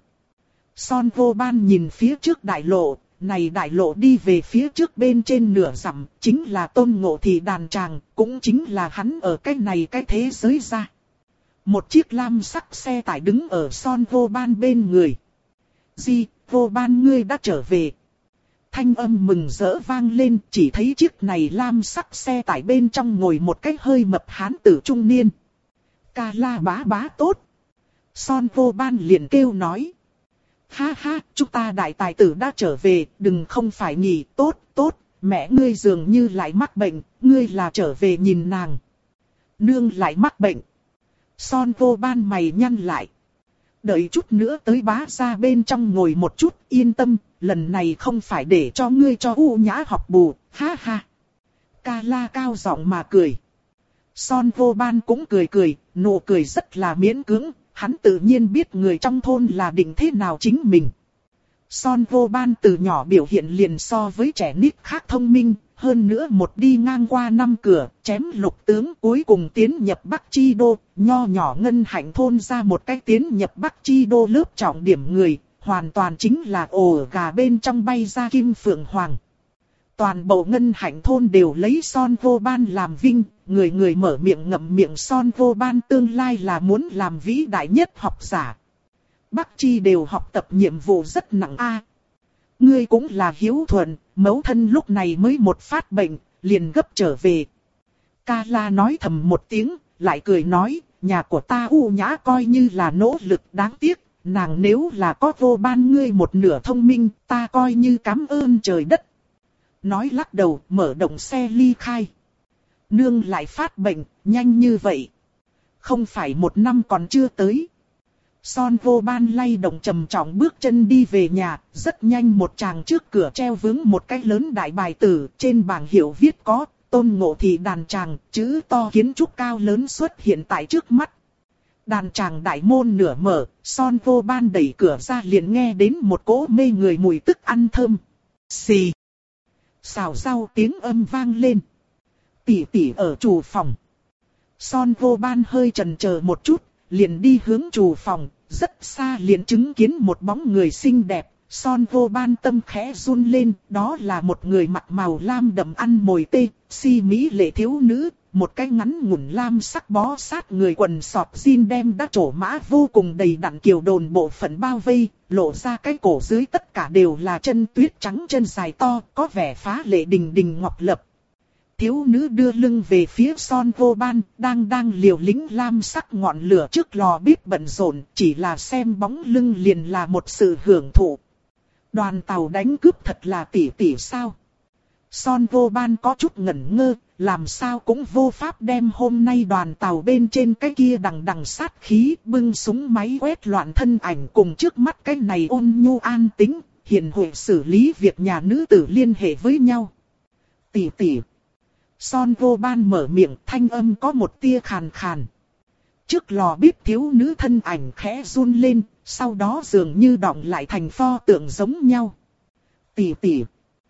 Son Vô Ban nhìn phía trước đại lộ, này đại lộ đi về phía trước bên trên nửa dặm, chính là Tôn Ngộ Thị đàn tràng, cũng chính là hắn ở cái này cái thế giới ra. Một chiếc lam sắc xe tải đứng ở Son Vô Ban bên người. Di, Vô Ban ngươi đã trở về. Thanh âm mừng rỡ vang lên, chỉ thấy chiếc này lam sắc xe tải bên trong ngồi một cái hơi mập hán tử trung niên. Ca La bá bá tốt. Son Vô Ban liền kêu nói. Ha ha, chúng ta đại tài tử đã trở về, đừng không phải nghỉ, tốt, tốt, mẹ ngươi dường như lại mắc bệnh, ngươi là trở về nhìn nàng. Nương lại mắc bệnh. Son Vô Ban mày nhăn lại. Đợi chút nữa tới bá ra bên trong ngồi một chút, yên tâm, lần này không phải để cho ngươi cho U Nhã học bù, ha ha. Ca La cao giọng mà cười. Son Vô Ban cũng cười cười, nụ cười rất là miễn cưỡng, hắn tự nhiên biết người trong thôn là định thế nào chính mình. Son Vô Ban từ nhỏ biểu hiện liền so với trẻ nít khác thông minh, hơn nữa một đi ngang qua năm cửa, chém lục tướng cuối cùng tiến nhập Bắc Chi Đô, nho nhỏ ngân hạnh thôn ra một cái tiến nhập Bắc Chi Đô lớp trọng điểm người, hoàn toàn chính là ổ gà bên trong bay ra kim phượng hoàng. Toàn bộ ngân hạnh thôn đều lấy Son Vô Ban làm vinh, người người mở miệng ngậm miệng Son Vô Ban tương lai là muốn làm vĩ đại nhất học giả. Bắc Chi đều học tập nhiệm vụ rất nặng a. Ngươi cũng là hiếu thuận, mẫu thân lúc này mới một phát bệnh, liền gấp trở về. Ca La nói thầm một tiếng, lại cười nói, nhà của ta U Nhã coi như là nỗ lực đáng tiếc, nàng nếu là có Vô Ban ngươi một nửa thông minh, ta coi như cảm ơn trời đất. Nói lắc đầu, mở động xe ly khai. Nương lại phát bệnh, nhanh như vậy. Không phải một năm còn chưa tới. Son Vô Ban lay động trầm trọng bước chân đi về nhà, rất nhanh một chàng trước cửa treo vướng một cái lớn đại bài tử, trên bảng hiệu viết có, Tôn Ngộ Thị đàn tràng, chữ to kiến trúc cao lớn xuất hiện tại trước mắt. Đàn tràng đại môn nửa mở, Son Vô Ban đẩy cửa ra liền nghe đến một cỗ mê người mùi tức ăn thơm. Xì. Xào rau tiếng âm vang lên. Tỷ tỷ ở chủ phòng. Son Vô Ban hơi chần chờ một chút, liền đi hướng chủ phòng, rất xa liền chứng kiến một bóng người xinh đẹp. Son Vô Ban tâm khẽ run lên, đó là một người mặc màu lam đậm ăn mồi tê, si mỹ lệ thiếu nữ, một cái ngắn ngủn lam sắc bó sát người quần sọt jean đem đã trổ mã vô cùng đầy đặn kiều đồn bộ phận bao vây, lộ ra cái cổ dưới tất cả đều là chân tuyết trắng chân dài to, có vẻ phá lệ đình đình ngọc lập. Thiếu nữ đưa lưng về phía Son Vô Ban, đang đang liều lĩnh lam sắc ngọn lửa trước lò bếp bận rộn, chỉ là xem bóng lưng liền là một sự hưởng thụ. Đoàn tàu đánh cướp thật là tỉ tỉ sao? Son Vô Ban có chút ngẩn ngơ, làm sao cũng vô pháp đem hôm nay đoàn tàu bên trên cái kia đằng đằng sát khí, bưng súng máy quét loạn thân ảnh cùng trước mắt cái này ôn nhu an tĩnh, hiền huệ xử lý việc nhà nữ tử liên hệ với nhau. Tỉ tỉ. Son Vô Ban mở miệng, thanh âm có một tia khàn khàn. Trước lò bếp thiếu nữ thân ảnh khẽ run lên, sau đó dường như đọng lại thành pho tượng giống nhau. Tỉ tỉ.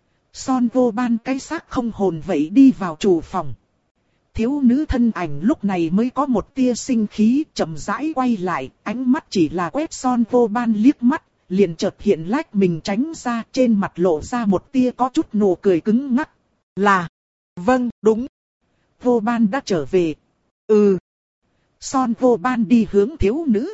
Son Vô Ban cái xác không hồn vậy đi vào chủ phòng. Thiếu nữ thân ảnh lúc này mới có một tia sinh khí, chậm rãi quay lại, ánh mắt chỉ là quét Son Vô Ban liếc mắt, liền chợt hiện lách mình tránh ra, trên mặt lộ ra một tia có chút nụ cười cứng ngắc. Là, vâng, đúng. Vô Ban đã trở về. Ừ. Son Vô Ban đi hướng thiếu nữ.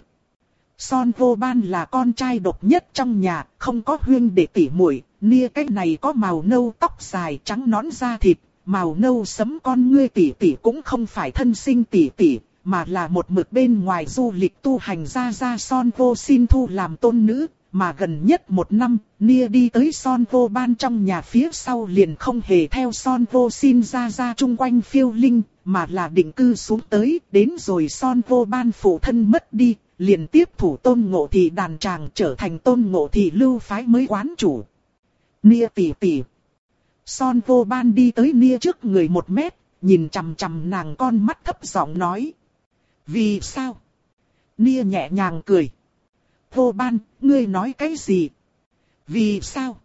Son Vô Ban là con trai độc nhất trong nhà, không có huynh đệ tỷ muội. Nia cái này có màu nâu tóc dài trắng nõn da thịt, màu nâu sẫm con ngươi tỷ tỷ cũng không phải thân sinh tỷ tỷ, mà là một mực bên ngoài du lịch tu hành ra ra Son Vô xin thu làm tôn nữ, mà gần nhất một năm, Nia đi tới Son Vô Ban trong nhà phía sau liền không hề theo Son Vô xin ra ra chung quanh phiêu linh, mà là định cư xuống tới, đến rồi Son Vô Ban phụ thân mất đi, liền tiếp thủ Tôn Ngộ Thị đàn tràng trở thành Tôn Ngộ Thị lưu phái mới quán chủ. Nia tỷ tỷ. Son Vô Ban đi tới Nia trước người một mét, nhìn chằm chằm nàng con mắt thấp giọng nói. Vì sao? Nia nhẹ nhàng cười. Vô Ban, ngươi nói cái gì? Vì sao?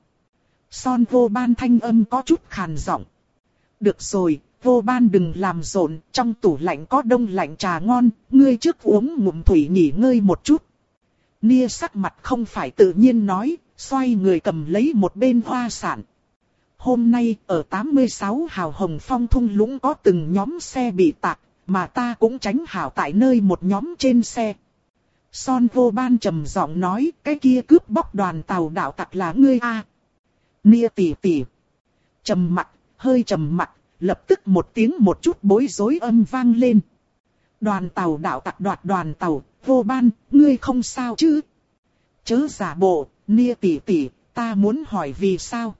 Son Vô Ban thanh âm có chút khàn giọng. Được rồi, Vô Ban đừng làm rộn, trong tủ lạnh có đông lạnh trà ngon, ngươi trước uống ngụm thủy nghỉ ngơi một chút. Nia sắc mặt không phải tự nhiên nói, xoay người cầm lấy một bên hoa sản. Hôm nay ở tám mươi sáu hào Hồng Phong thung lũng có từng nhóm xe bị tạc, mà ta cũng tránh hảo tại nơi một nhóm trên xe. Son Vô Ban trầm giọng nói, cái kia cướp bóc đoàn tàu đạo tặc là ngươi a. À. Nia tỷ tỷ. Trầm mặt, hơi trầm mặt, lập tức một tiếng một chút bối rối âm vang lên. Đoàn tàu đạo tặc đoạt đoàn tàu, Vô Ban, ngươi không sao chứ? Chớ giả bộ, Nia tỷ tỷ, ta muốn hỏi vì sao?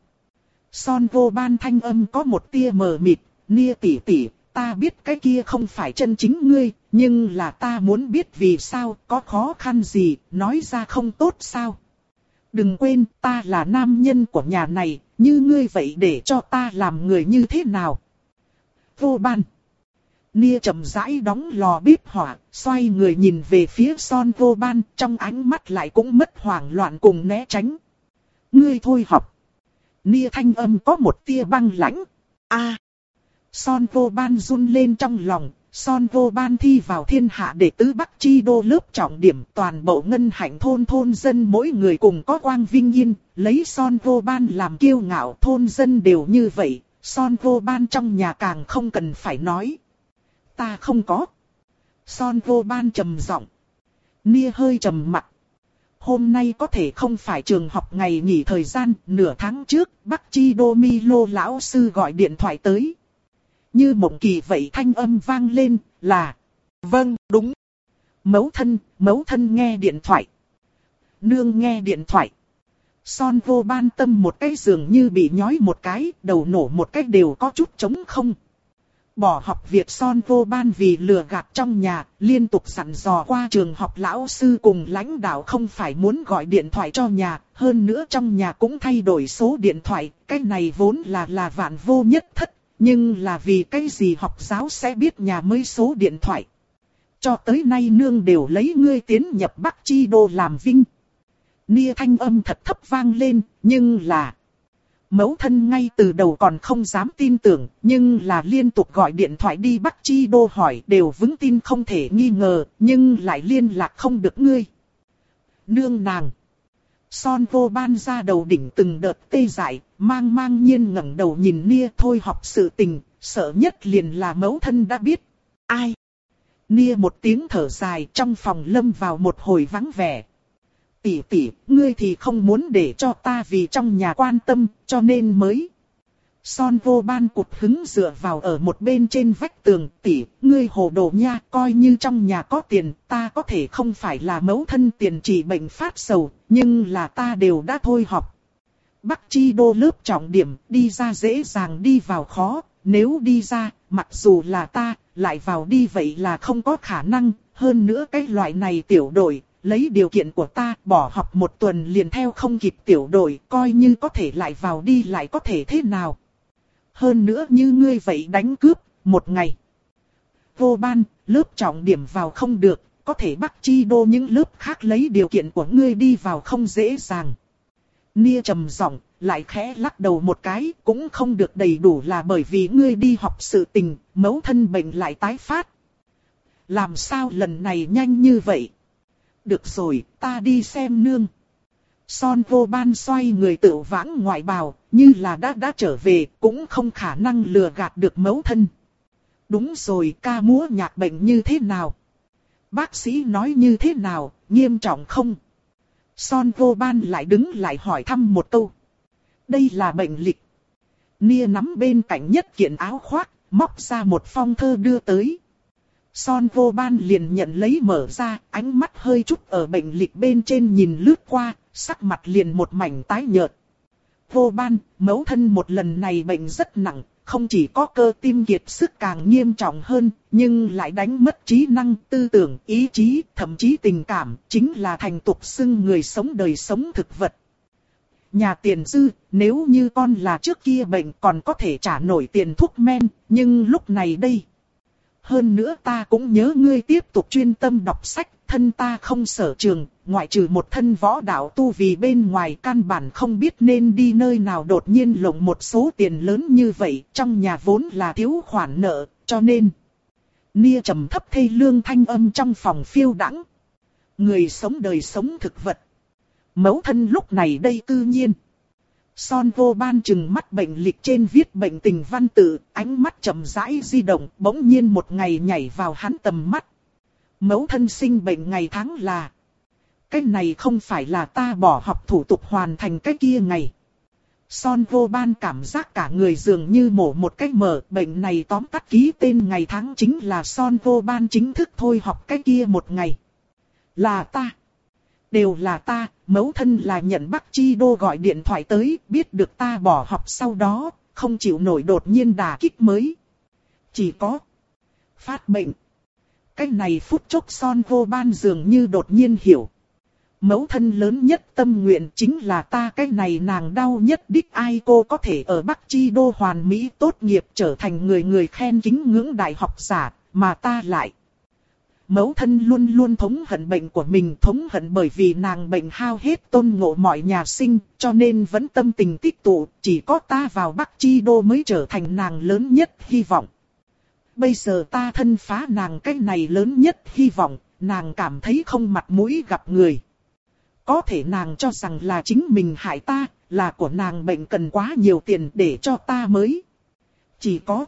Son Vô Ban thanh âm có một tia mờ mịt, Nia tỷ tỷ, ta biết cái kia không phải chân chính ngươi, nhưng là ta muốn biết vì sao, có khó khăn gì, nói ra không tốt sao? Đừng quên, ta là nam nhân của nhà này, như ngươi vậy để cho ta làm người như thế nào? Vô Ban. Nia chậm rãi đóng lò bếp hỏa, xoay người nhìn về phía Son Vô Ban, trong ánh mắt lại cũng mất hoảng loạn cùng né tránh. Ngươi thôi học. Nia thanh âm có một tia băng lãnh. A. Son Vô Ban run lên trong lòng, Son Vô Ban thi vào thiên hạ đệ tứ Bắc Chi Đô lớp trọng điểm, toàn bộ ngân hạnh thôn thôn dân mỗi người cùng có quang vinh yên, lấy Son Vô Ban làm kiêu ngạo, thôn dân đều như vậy, Son Vô Ban trong nhà càng không cần phải nói. Ta không có. Son Vô Ban trầm giọng. Nia hơi trầm mặt. Hôm nay có thể không phải trường học ngày nghỉ thời gian, nửa tháng trước, Bắc Chi Đô Mi Lô lão sư gọi điện thoại tới. Như mộng kỳ vậy thanh âm vang lên, là vâng, đúng. Mẫu thân, mẫu thân nghe điện thoại. Nương nghe điện thoại. Son Vô Ban tâm một cái dường như bị nhói một cái, đầu nổ một cái đều có chút trống không. Bỏ học việc Son Vô Ban vì lừa gạt trong nhà, liên tục dặn dò qua trường học lão sư cùng lãnh đạo không phải muốn gọi điện thoại cho nhà, hơn nữa trong nhà cũng thay đổi số điện thoại, cái này vốn là là vạn vô nhất thất, nhưng là vì cái gì học giáo sẽ biết nhà mới số điện thoại. Cho tới nay nương đều lấy ngươi tiến nhập Bắc Chi Đô làm vinh. Nia thanh âm thật thấp vang lên, nhưng là... Mẫu thân ngay từ đầu còn không dám tin tưởng, nhưng là liên tục gọi điện thoại đi Bắc Chi Đô hỏi đều vững tin không thể nghi ngờ, nhưng lại liên lạc không được ngươi. Nương nàng. Son Vô Ban ra đầu đỉnh từng đợt tê dại, mang mang nhiên ngẩng đầu nhìn Nia thôi học sự tình, sợ nhất liền là mẫu thân đã biết. Ai? Nia một tiếng thở dài trong phòng lâm vào một hồi vắng vẻ. Tỷ tỷ, ngươi thì không muốn để cho ta vì trong nhà quan tâm, cho nên mới. Son Vô Ban cụt hứng dựa vào ở một bên trên vách tường. Tỷ, ngươi hồ đồ nha, coi như trong nhà có tiền, ta có thể không phải là mẫu thân tiền trị bệnh phát sầu, nhưng là ta đều đã thôi học. Bắc Chi Đô lớp trọng điểm, đi ra dễ dàng đi vào khó, nếu đi ra, mặc dù là ta, lại vào đi vậy là không có khả năng, hơn nữa cái loại này tiểu đội. Lấy điều kiện của ta, bỏ học một tuần liền theo không kịp tiểu đội, coi như có thể lại vào đi lại có thể thế nào. Hơn nữa như ngươi vậy đánh cướp, một ngày. Vô Ban, lớp trọng điểm vào không được, có thể Bắc Chi Đô những lớp khác lấy điều kiện của ngươi đi vào không dễ dàng. Nia trầm giọng, lại khẽ lắc đầu một cái, cũng không được đầy đủ là bởi vì ngươi đi học sự tình, mẫu thân bệnh lại tái phát. Làm sao lần này nhanh như vậy? Được rồi, ta đi xem nương. Son Vô Ban xoay người tự vãng ngoại bào, như là đã đã trở về, cũng không khả năng lừa gạt được mẫu thân. Đúng rồi, ca múa nhạc bệnh như thế nào? Bác sĩ nói như thế nào, nghiêm trọng không? Son Vô Ban lại đứng lại hỏi thăm một câu. Đây là bệnh lịch. Nia nắm bên cạnh nhất kiện áo khoác, móc ra một phong thơ đưa tới. Son Vô Ban liền nhận lấy mở ra, ánh mắt hơi chút ở bệnh lịch bên trên nhìn lướt qua, sắc mặt liền một mảnh tái nhợt. Vô Ban, mẫu thân một lần này bệnh rất nặng, không chỉ có cơ tim kiệt sức càng nghiêm trọng hơn, nhưng lại đánh mất trí năng, tư tưởng, ý chí, thậm chí tình cảm, chính là thành tục xưng người sống đời sống thực vật. Nhà tiền dư, nếu như con là trước kia bệnh còn có thể trả nổi tiền thuốc men, nhưng lúc này đây. Hơn nữa ta cũng nhớ ngươi tiếp tục chuyên tâm đọc sách, thân ta không sở trường, ngoại trừ một thân võ đạo tu vì bên ngoài căn bản không biết nên đi nơi nào đột nhiên lộng một số tiền lớn như vậy, trong nhà vốn là thiếu khoản nợ, cho nên. Nia trầm thấp thê lương thanh âm trong phòng phiêu đãng. Người sống đời sống thực vật. Mẫu thân lúc này đây cư nhiên. Son Vô Ban chừng mắt bệnh lịch trên viết bệnh tình văn tự, ánh mắt chậm rãi di động, bỗng nhiên một ngày nhảy vào hắn tầm mắt. Mẫu thân sinh bệnh ngày tháng là. Cái này không phải là ta bỏ học thủ tục hoàn thành cái kia ngày. Son Vô Ban cảm giác cả người dường như mổ một cái mở, bệnh này tóm tắt ký tên ngày tháng chính là Son Vô Ban chính thức thôi học cái kia một ngày. Là ta. Đều là ta, mẫu thân là nhận Bắc Chi Đô gọi điện thoại tới, biết được ta bỏ học sau đó, không chịu nổi đột nhiên đả kích mới. Chỉ có phát bệnh. Cái này phút chốc Son Vô Ban dường như đột nhiên hiểu. Mẫu thân lớn nhất tâm nguyện chính là ta, cái này nàng đau nhất đích ai cô có thể ở Bắc Chi Đô hoàn mỹ tốt nghiệp trở thành người người khen kính ngưỡng đại học giả, mà ta lại. Mẫu thân luôn luôn thống hận bệnh của mình, thống hận bởi vì nàng bệnh hao hết tôn ngộ mọi nhà sinh, cho nên vẫn tâm tình tích tụ, chỉ có ta vào Bắc Chi Đô mới trở thành nàng lớn nhất hy vọng. bây giờ ta thân phá nàng cái này lớn nhất hy vọng, nàng cảm thấy không mặt mũi gặp người. Có thể nàng cho rằng là chính mình hại ta, là của nàng bệnh cần quá nhiều tiền để cho ta mới. Chỉ có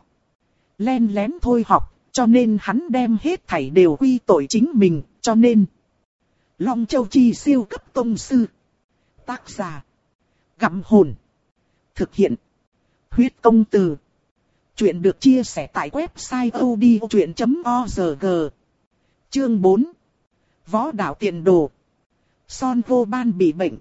len lén thôi học, cho nên hắn đem hết thảy đều quy tội chính mình, cho nên. Long Châu Chi siêu cấp tông sư. Tác giả. Gặm hồn. Thực hiện. Huyết công từ. Chuyện được chia sẻ tại website odchuyện chấm org. Chương bốn. Võ đạo tiền đồ. Son Vô Ban bị bệnh.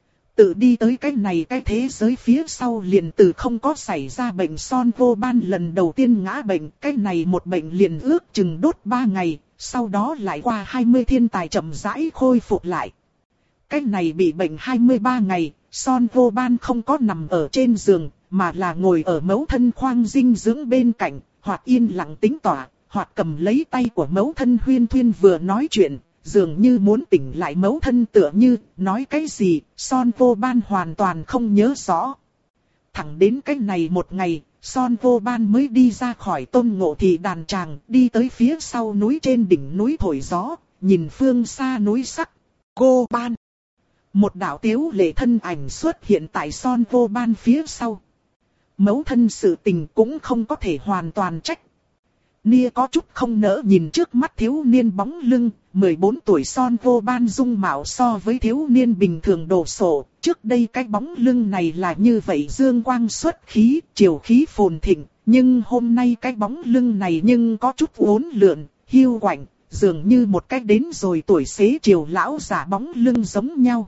Tự đi tới cái này cái thế giới phía sau liền từ không có xảy ra bệnh. Son Vô Ban lần đầu tiên ngã bệnh, cái này một bệnh liền ước chừng đốt ba ngày, sau đó lại qua hai mươi thiên tài chậm rãi khôi phục lại. Cái này bị bệnh hai mươi ba ngày, Son Vô Ban không có nằm ở trên giường, mà là ngồi ở mẫu thân khoang dinh dưỡng bên cạnh, hoặc yên lặng tính tỏa, hoặc cầm lấy tay của mẫu thân huyên thuyên vừa nói chuyện. Dường như muốn tỉnh lại mẫu thân tựa như, nói cái gì, Son Vô Ban hoàn toàn không nhớ rõ. Thẳng đến cái này một ngày, Son Vô Ban mới đi ra khỏi Tôn Ngộ Thị đàn tràng, đi tới phía sau núi trên đỉnh núi thổi gió, nhìn phương xa núi sắc. Cô Ban. Một đạo tiếu lệ thân ảnh xuất hiện tại Son Vô Ban phía sau. Mẫu thân sự tình cũng không có thể hoàn toàn trách. Nia có chút không nỡ nhìn trước mắt thiếu niên bóng lưng, mười bốn tuổi Son Vô Ban dung mạo so với thiếu niên bình thường đồ sộ, trước đây cái bóng lưng này là như vậy dương quang xuất khí, chiều khí phồn thịnh, nhưng hôm nay cái bóng lưng này nhưng có chút uốn lượn, hiu quạnh, dường như một cái đến rồi tuổi xế chiều lão giả bóng lưng giống nhau.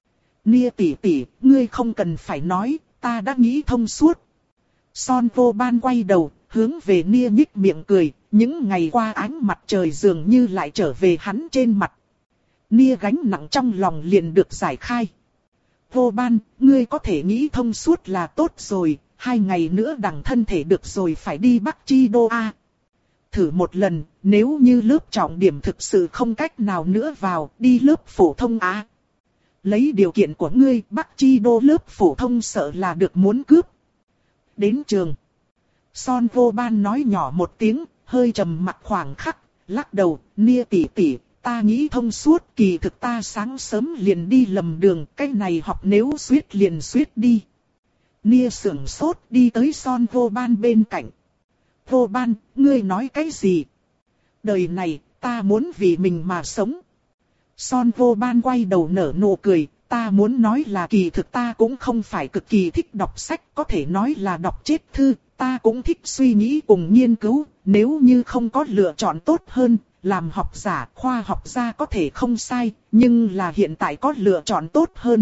Nia tỷ tỷ, ngươi không cần phải nói, ta đã nghĩ thông suốt. Son Vô Ban quay đầu, hướng về Nia nhích miệng cười, những ngày qua ánh mặt trời dường như lại trở về hắn trên mặt. Nia gánh nặng trong lòng liền được giải khai. Vô Ban, ngươi có thể nghĩ thông suốt là tốt rồi, hai ngày nữa đằng thân thể được rồi phải đi Bắc Chi Đô A. Thử một lần, nếu như lớp trọng điểm thực sự không cách nào nữa vào, đi lớp phổ thông A. Lấy điều kiện của ngươi, Bắc Chi Đô lớp phổ thông sợ là được muốn cướp. Đến trường. Son Vô Ban nói nhỏ một tiếng, hơi trầm mặt khoảng khắc, lắc đầu, Nia tỷ tỷ, ta nghĩ thông suốt, kỳ thực ta sáng sớm liền đi lầm đường, cái này học nếu suýt liền suýt đi. Nia sững sốt đi tới Son Vô Ban bên cạnh. Vô Ban, ngươi nói cái gì? Đời này, ta muốn vì mình mà sống. Son Vô Ban quay đầu nở nụ cười, ta muốn nói là kỳ thực ta cũng không phải cực kỳ thích đọc sách, có thể nói là đọc chết thư, ta cũng thích suy nghĩ cùng nghiên cứu, nếu như không có lựa chọn tốt hơn, làm học giả, khoa học gia có thể không sai, nhưng là hiện tại có lựa chọn tốt hơn.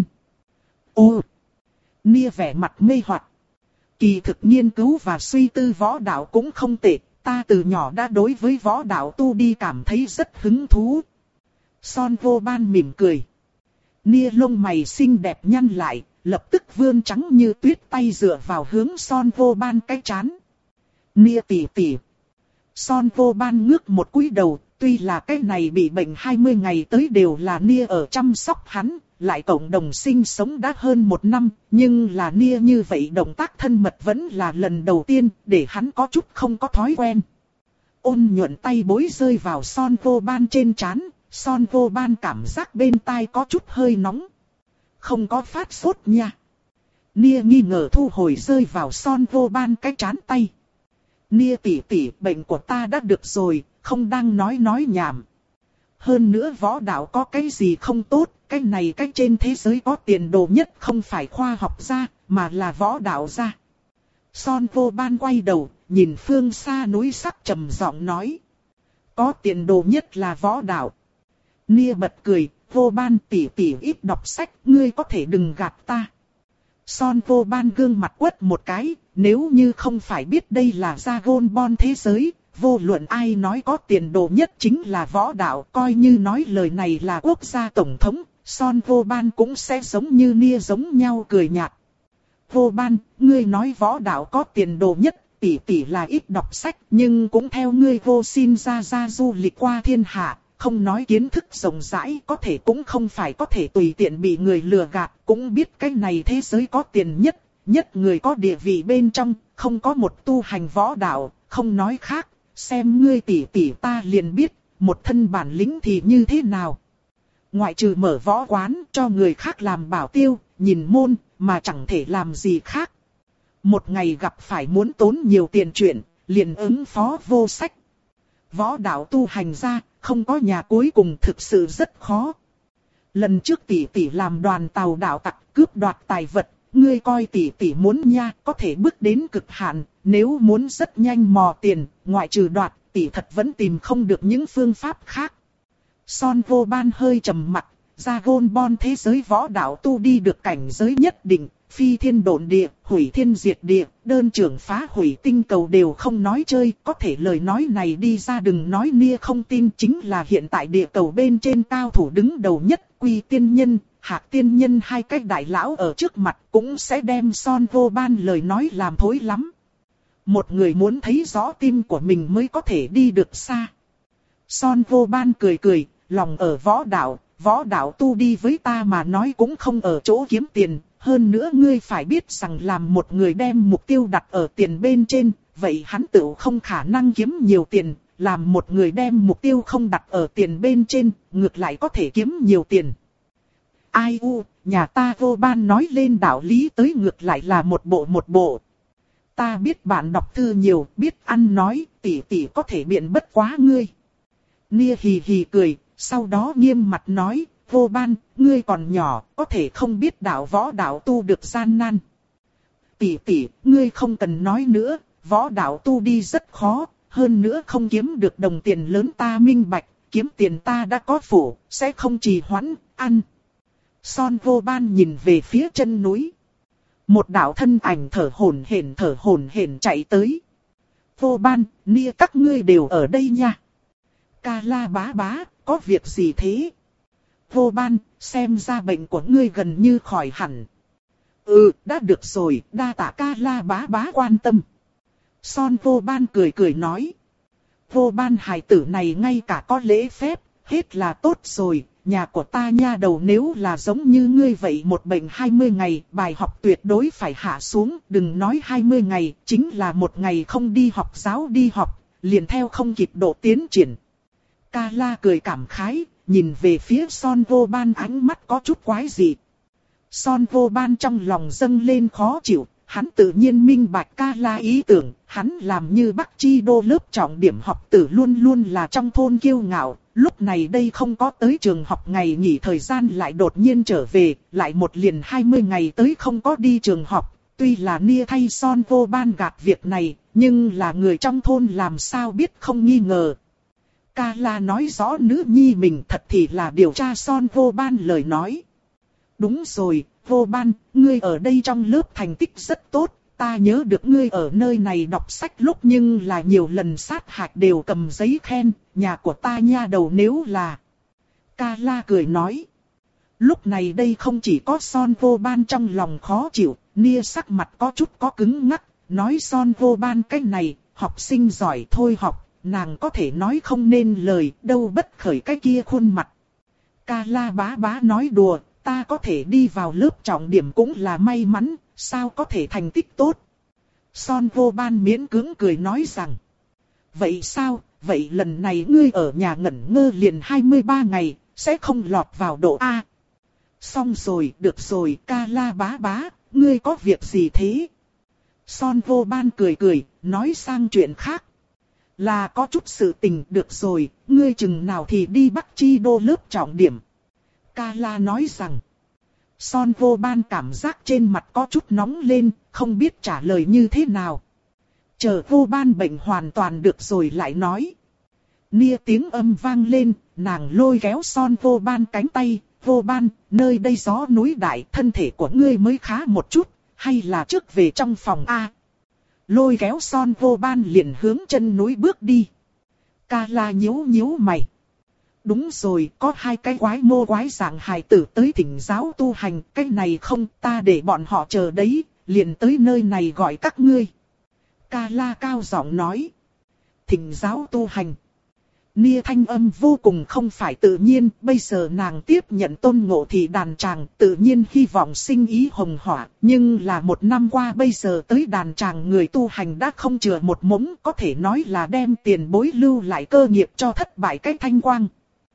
Ô! Nia vẻ mặt mê hoặc. Kỳ thực nghiên cứu và suy tư võ đạo cũng không tệ, ta từ nhỏ đã đối với võ đạo tu đi cảm thấy rất hứng thú. Son Vô Ban mỉm cười. Nia lông mày xinh đẹp nhăn lại, lập tức vươn trắng như tuyết tay dựa vào hướng Son Vô Ban cái trán. Nia tỷ tỷ. Son Vô Ban ngước một cúi đầu, tuy là cái này bị bệnh hai mươi ngày tới đều là Nia ở chăm sóc hắn, lại cộng đồng sinh sống đã hơn một năm, nhưng là Nia như vậy động tác thân mật vẫn là lần đầu tiên, để hắn có chút không có thói quen. Ôn nhuận tay bối rơi vào Son Vô Ban trên trán. Son Vô Ban cảm giác bên tai có chút hơi nóng. Không có phát sốt nha. Nia nghi ngờ thu hồi rơi vào Son Vô Ban cái trán tay. Nia tỷ tỷ, bệnh của ta đã được rồi, không đang nói nói nhảm. Hơn nữa võ đạo có cái gì không tốt, cái này cái trên thế giới có tiền đồ nhất không phải khoa học gia, mà là võ đạo gia. Son Vô Ban quay đầu, nhìn phương xa núi sắc trầm giọng nói. Có tiền đồ nhất là võ đạo. Nia bật cười, Vô Ban tỷ tỷ ít đọc sách, ngươi có thể đừng gạt ta. Son Vô Ban gương mặt quất một cái, nếu như không phải biết đây là Dragon Ball thế giới, vô luận ai nói có tiền đồ nhất chính là võ đạo, coi như nói lời này là quốc gia tổng thống, Son Vô Ban cũng sẽ giống như Nia giống nhau cười nhạt. Vô Ban, ngươi nói võ đạo có tiền đồ nhất, tỷ tỷ là ít đọc sách, nhưng cũng theo ngươi vô xin ra ra du lịch qua thiên hạ. Không nói kiến thức rộng rãi, có thể cũng không phải có thể tùy tiện bị người lừa gạt, cũng biết cái này thế giới có tiền nhất, nhất người có địa vị bên trong, không có một tu hành võ đạo, không nói khác, xem ngươi tỷ tỷ ta liền biết, một thân bản lĩnh thì như thế nào. Ngoại trừ mở võ quán cho người khác làm bảo tiêu, nhìn môn, mà chẳng thể làm gì khác. Một ngày gặp phải muốn tốn nhiều tiền chuyện, liền ứng phó vô sách. Võ đạo tu hành ra, không có nhà cuối cùng thực sự rất khó. Lần trước tỷ tỷ làm đoàn tàu đạo tặc cướp đoạt tài vật, ngươi coi tỷ tỷ muốn nha, có thể bước đến cực hạn, nếu muốn rất nhanh mò tiền, ngoại trừ đoạt, tỷ thật vẫn tìm không được những phương pháp khác. Son Vô Ban hơi trầm mặt, ra gôn bon thế giới võ đạo tu đi được cảnh giới nhất định, phi thiên độn địa, hủy thiên diệt địa, đơn trưởng phá hủy tinh cầu đều không nói chơi, có thể lời nói này đi ra đừng nói nia không tin, chính là hiện tại địa cầu bên trên cao thủ đứng đầu nhất, Quy Tiên Nhân, Hạc Tiên Nhân hai cái đại lão ở trước mặt cũng sẽ đem Son Vô Ban lời nói làm thối lắm. Một người muốn thấy rõ tim của mình mới có thể đi được xa. Son Vô Ban cười cười, lòng ở võ đạo, võ đạo tu đi với ta mà nói cũng không ở chỗ kiếm tiền. Hơn nữa ngươi phải biết rằng làm một người đem mục tiêu đặt ở tiền bên trên, vậy hắn tự không khả năng kiếm nhiều tiền. Làm một người đem mục tiêu không đặt ở tiền bên trên, ngược lại có thể kiếm nhiều tiền. Ai u, nhà ta Vô Ban nói lên đạo lý tới ngược lại là một bộ một bộ. Ta biết bạn đọc thư nhiều, biết ăn nói, tỷ tỷ có thể biện bất quá ngươi. Nia hì hì cười, sau đó nghiêm mặt nói, Vô Ban, ngươi còn nhỏ, có thể không biết đạo võ đạo tu được gian nan. Tỷ tỷ, ngươi không cần nói nữa, võ đạo tu đi rất khó, hơn nữa không kiếm được đồng tiền lớn ta minh bạch, kiếm tiền ta đã có phủ, sẽ không trì hoãn, ăn. Son Vô Ban nhìn về phía chân núi. Một đạo thân ảnh thở hổn hển thở hổn hển chạy tới. Vô Ban, Nia các ngươi đều ở đây nha. Ca La bá bá, có việc gì thế? Vô Ban, xem ra bệnh của ngươi gần như khỏi hẳn. Ừ, đã được rồi, đa tạ Ca La bá bá quan tâm. Son Vô Ban cười cười nói. Vô Ban hài tử này ngay cả có lễ phép, hết là tốt rồi. Nhà của ta nha đầu nếu là giống như ngươi vậy một bệnh hai mươi ngày, bài học tuyệt đối phải hạ xuống, đừng nói hai mươi ngày, chính là một ngày không đi học giáo đi học, liền theo không kịp độ tiến triển. Ca La cười cảm khái, nhìn về phía Son Vô Ban ánh mắt có chút quái dị. Son Vô Ban trong lòng dâng lên khó chịu, hắn tự nhiên minh bạch Ca La ý tưởng, hắn làm như Bắc Chi Đô lớp trọng điểm học tử luôn luôn là trong thôn kiêu ngạo. Lúc này đây không có tới trường học ngày nghỉ thời gian lại đột nhiên trở về, lại một liền hai mươi ngày tới không có đi trường học. Tuy là Nia thay Son Vô Ban gạt việc này, nhưng là người trong thôn làm sao biết không nghi ngờ. Ca La nói rõ nữ nhi mình thật thì là điều tra Son Vô Ban lời nói. Đúng rồi, Vô Ban, ngươi ở đây trong lớp thành tích rất tốt. Ta nhớ được ngươi ở nơi này đọc sách lúc nhưng là nhiều lần sát hạch đều cầm giấy khen, nhà của ta nha đầu nếu là... Ca La cười nói. Lúc này đây không chỉ có Son Vô Ban trong lòng khó chịu, Nia sắc mặt có chút có cứng ngắc, nói Son Vô Ban cái này, học sinh giỏi thôi học, nàng có thể nói không nên lời, đâu bất khởi cái kia khuôn mặt. Ca La bá bá nói đùa, ta có thể đi vào lớp trọng điểm cũng là may mắn. Sao có thể thành tích tốt? Son Vô Ban miễn cưỡng cười nói rằng. Vậy sao? Vậy lần này ngươi ở nhà ngẩn ngơ liền hai mươi ba ngày, sẽ không lọt vào độ A. Xong rồi, được rồi, Ca La bá bá, ngươi có việc gì thế? Son Vô Ban cười cười, nói sang chuyện khác. Là có chút sự tình, được rồi, ngươi chừng nào thì đi Bắc Chi Đô lớp trọng điểm. Ca La nói rằng. Son Vô Ban cảm giác trên mặt có chút nóng lên, không biết trả lời như thế nào. Chờ Vô Ban bệnh hoàn toàn được rồi lại nói. Nia tiếng âm vang lên, nàng lôi kéo Son Vô Ban cánh tay. Vô Ban, nơi đây gió núi đại, thân thể của ngươi mới khá một chút, hay là trước về trong phòng A. Lôi kéo Son Vô Ban liền hướng chân núi bước đi. Ca La nhíu nhíu mày. Đúng rồi, có hai cái quái mô quái dạng hài tử tới thỉnh giáo tu hành, cái này không, ta để bọn họ chờ đấy, liền tới nơi này gọi các ngươi. Ca La cao giọng nói. Thỉnh giáo tu hành. Nia thanh âm vô cùng không phải tự nhiên, bây giờ nàng tiếp nhận Tôn Ngộ Thị đàn tràng, tự nhiên hy vọng sinh ý hồng hỏa, nhưng là một năm qua bây giờ tới đàn tràng người tu hành đã không chừa một mống, có thể nói là đem tiền bối lưu lại cơ nghiệp cho thất bại cách thanh quang.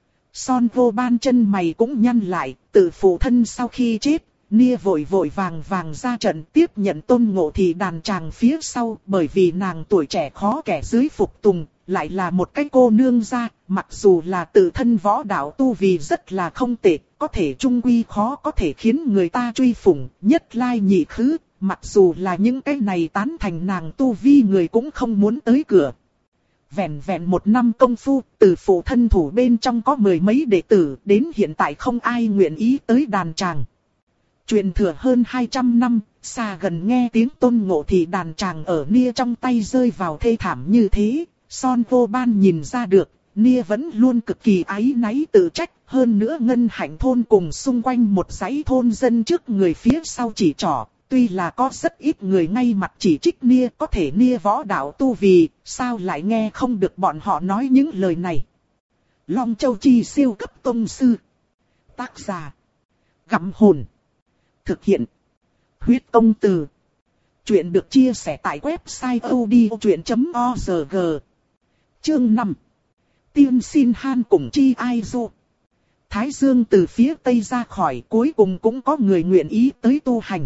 Son Vô Ban chân mày cũng nhăn lại, tự phụ thân sau khi chết, Nia vội vội vàng vàng ra trận tiếp nhận Tôn Ngộ Thị đàn tràng phía sau, bởi vì nàng tuổi trẻ khó kẻ dưới phục tùng, lại là một cái cô nương gia, mặc dù là tự thân võ đạo tu vì rất là không tệ, có thể trung quy khó có thể khiến người ta truy phủng, nhất lai nhị khứ, mặc dù là những cái này tán thành nàng tu vi người cũng không muốn tới cửa. Vẹn vẹn một năm công phu, từ phụ thân thủ bên trong có mười mấy đệ tử, đến hiện tại không ai nguyện ý tới đàn tràng. Truyền thừa hơn hai trăm năm, xa gần nghe tiếng Tôn Ngộ Thị đàn tràng ở Nia trong tay rơi vào thê thảm như thế, Son Vô Ban nhìn ra được, Nia vẫn luôn cực kỳ áy náy tự trách, hơn nữa Ngân Hạnh thôn cùng xung quanh một dãy thôn dân trước người phía sau chỉ trỏ, tuy là có rất ít người ngay mặt chỉ trích Nia, có thể Nia võ đạo tu vì, sao lại nghe không được bọn họ nói những lời này. Long Châu Chi siêu cấp tông sư. Tác giả: Gặm Hồn. Thực hiện: Huyết Công Từ. Chuyện được chia sẻ tại website odchuyện chấm org. Chương năm. Tiên Xin Han cùng Chi Ai Du. Thái Dương từ phía tây ra khỏi, cuối cùng cũng có người nguyện ý tới tu hành.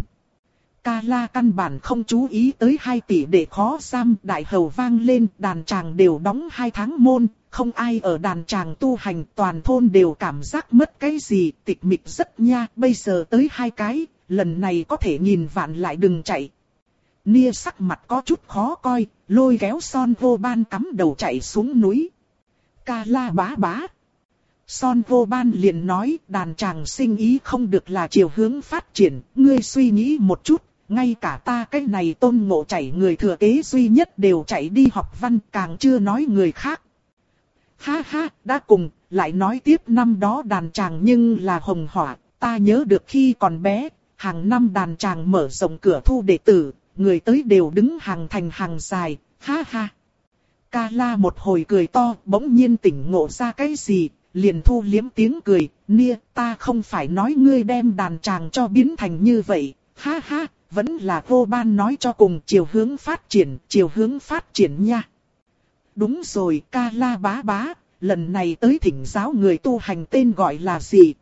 Ca La căn bản không chú ý tới hai tỷ đệ khó giam, đại hầu vang lên, đàn tràng đều đóng hai tháng môn, không ai ở đàn tràng tu hành, toàn thôn đều cảm giác mất cái gì, tịch mịch rất nha, bây giờ tới hai cái, lần này có thể nghìn vạn lại đừng chạy. Nia sắc mặt có chút khó coi, lôi kéo Son Vô Ban cắm đầu chạy xuống núi. Ca La bá bá. Son Vô Ban liền nói, đàn tràng sinh ý không được là chiều hướng phát triển, ngươi suy nghĩ một chút, ngay cả ta cái này Tôn Ngộ chảy người thừa kế duy nhất đều chạy đi học văn, càng chưa nói người khác. Ha ha, đã cùng, lại nói tiếp năm đó đàn tràng nhưng là hồng hỏa, ta nhớ được khi còn bé, hàng năm đàn tràng mở rộng cửa thu đệ tử, người tới đều đứng hàng thành hàng dài, ha ha. Ca La một hồi cười to, bỗng nhiên tỉnh ngộ ra cái gì, liền thu liếm tiếng cười, Nia, ta không phải nói ngươi đem đàn tràng cho biến thành như vậy, ha ha, vẫn là Vô Ban nói cho cùng chiều hướng phát triển, chiều hướng phát triển nha. Đúng rồi, Ca La bá bá, lần này tới thỉnh giáo người tu hành tên gọi là gì?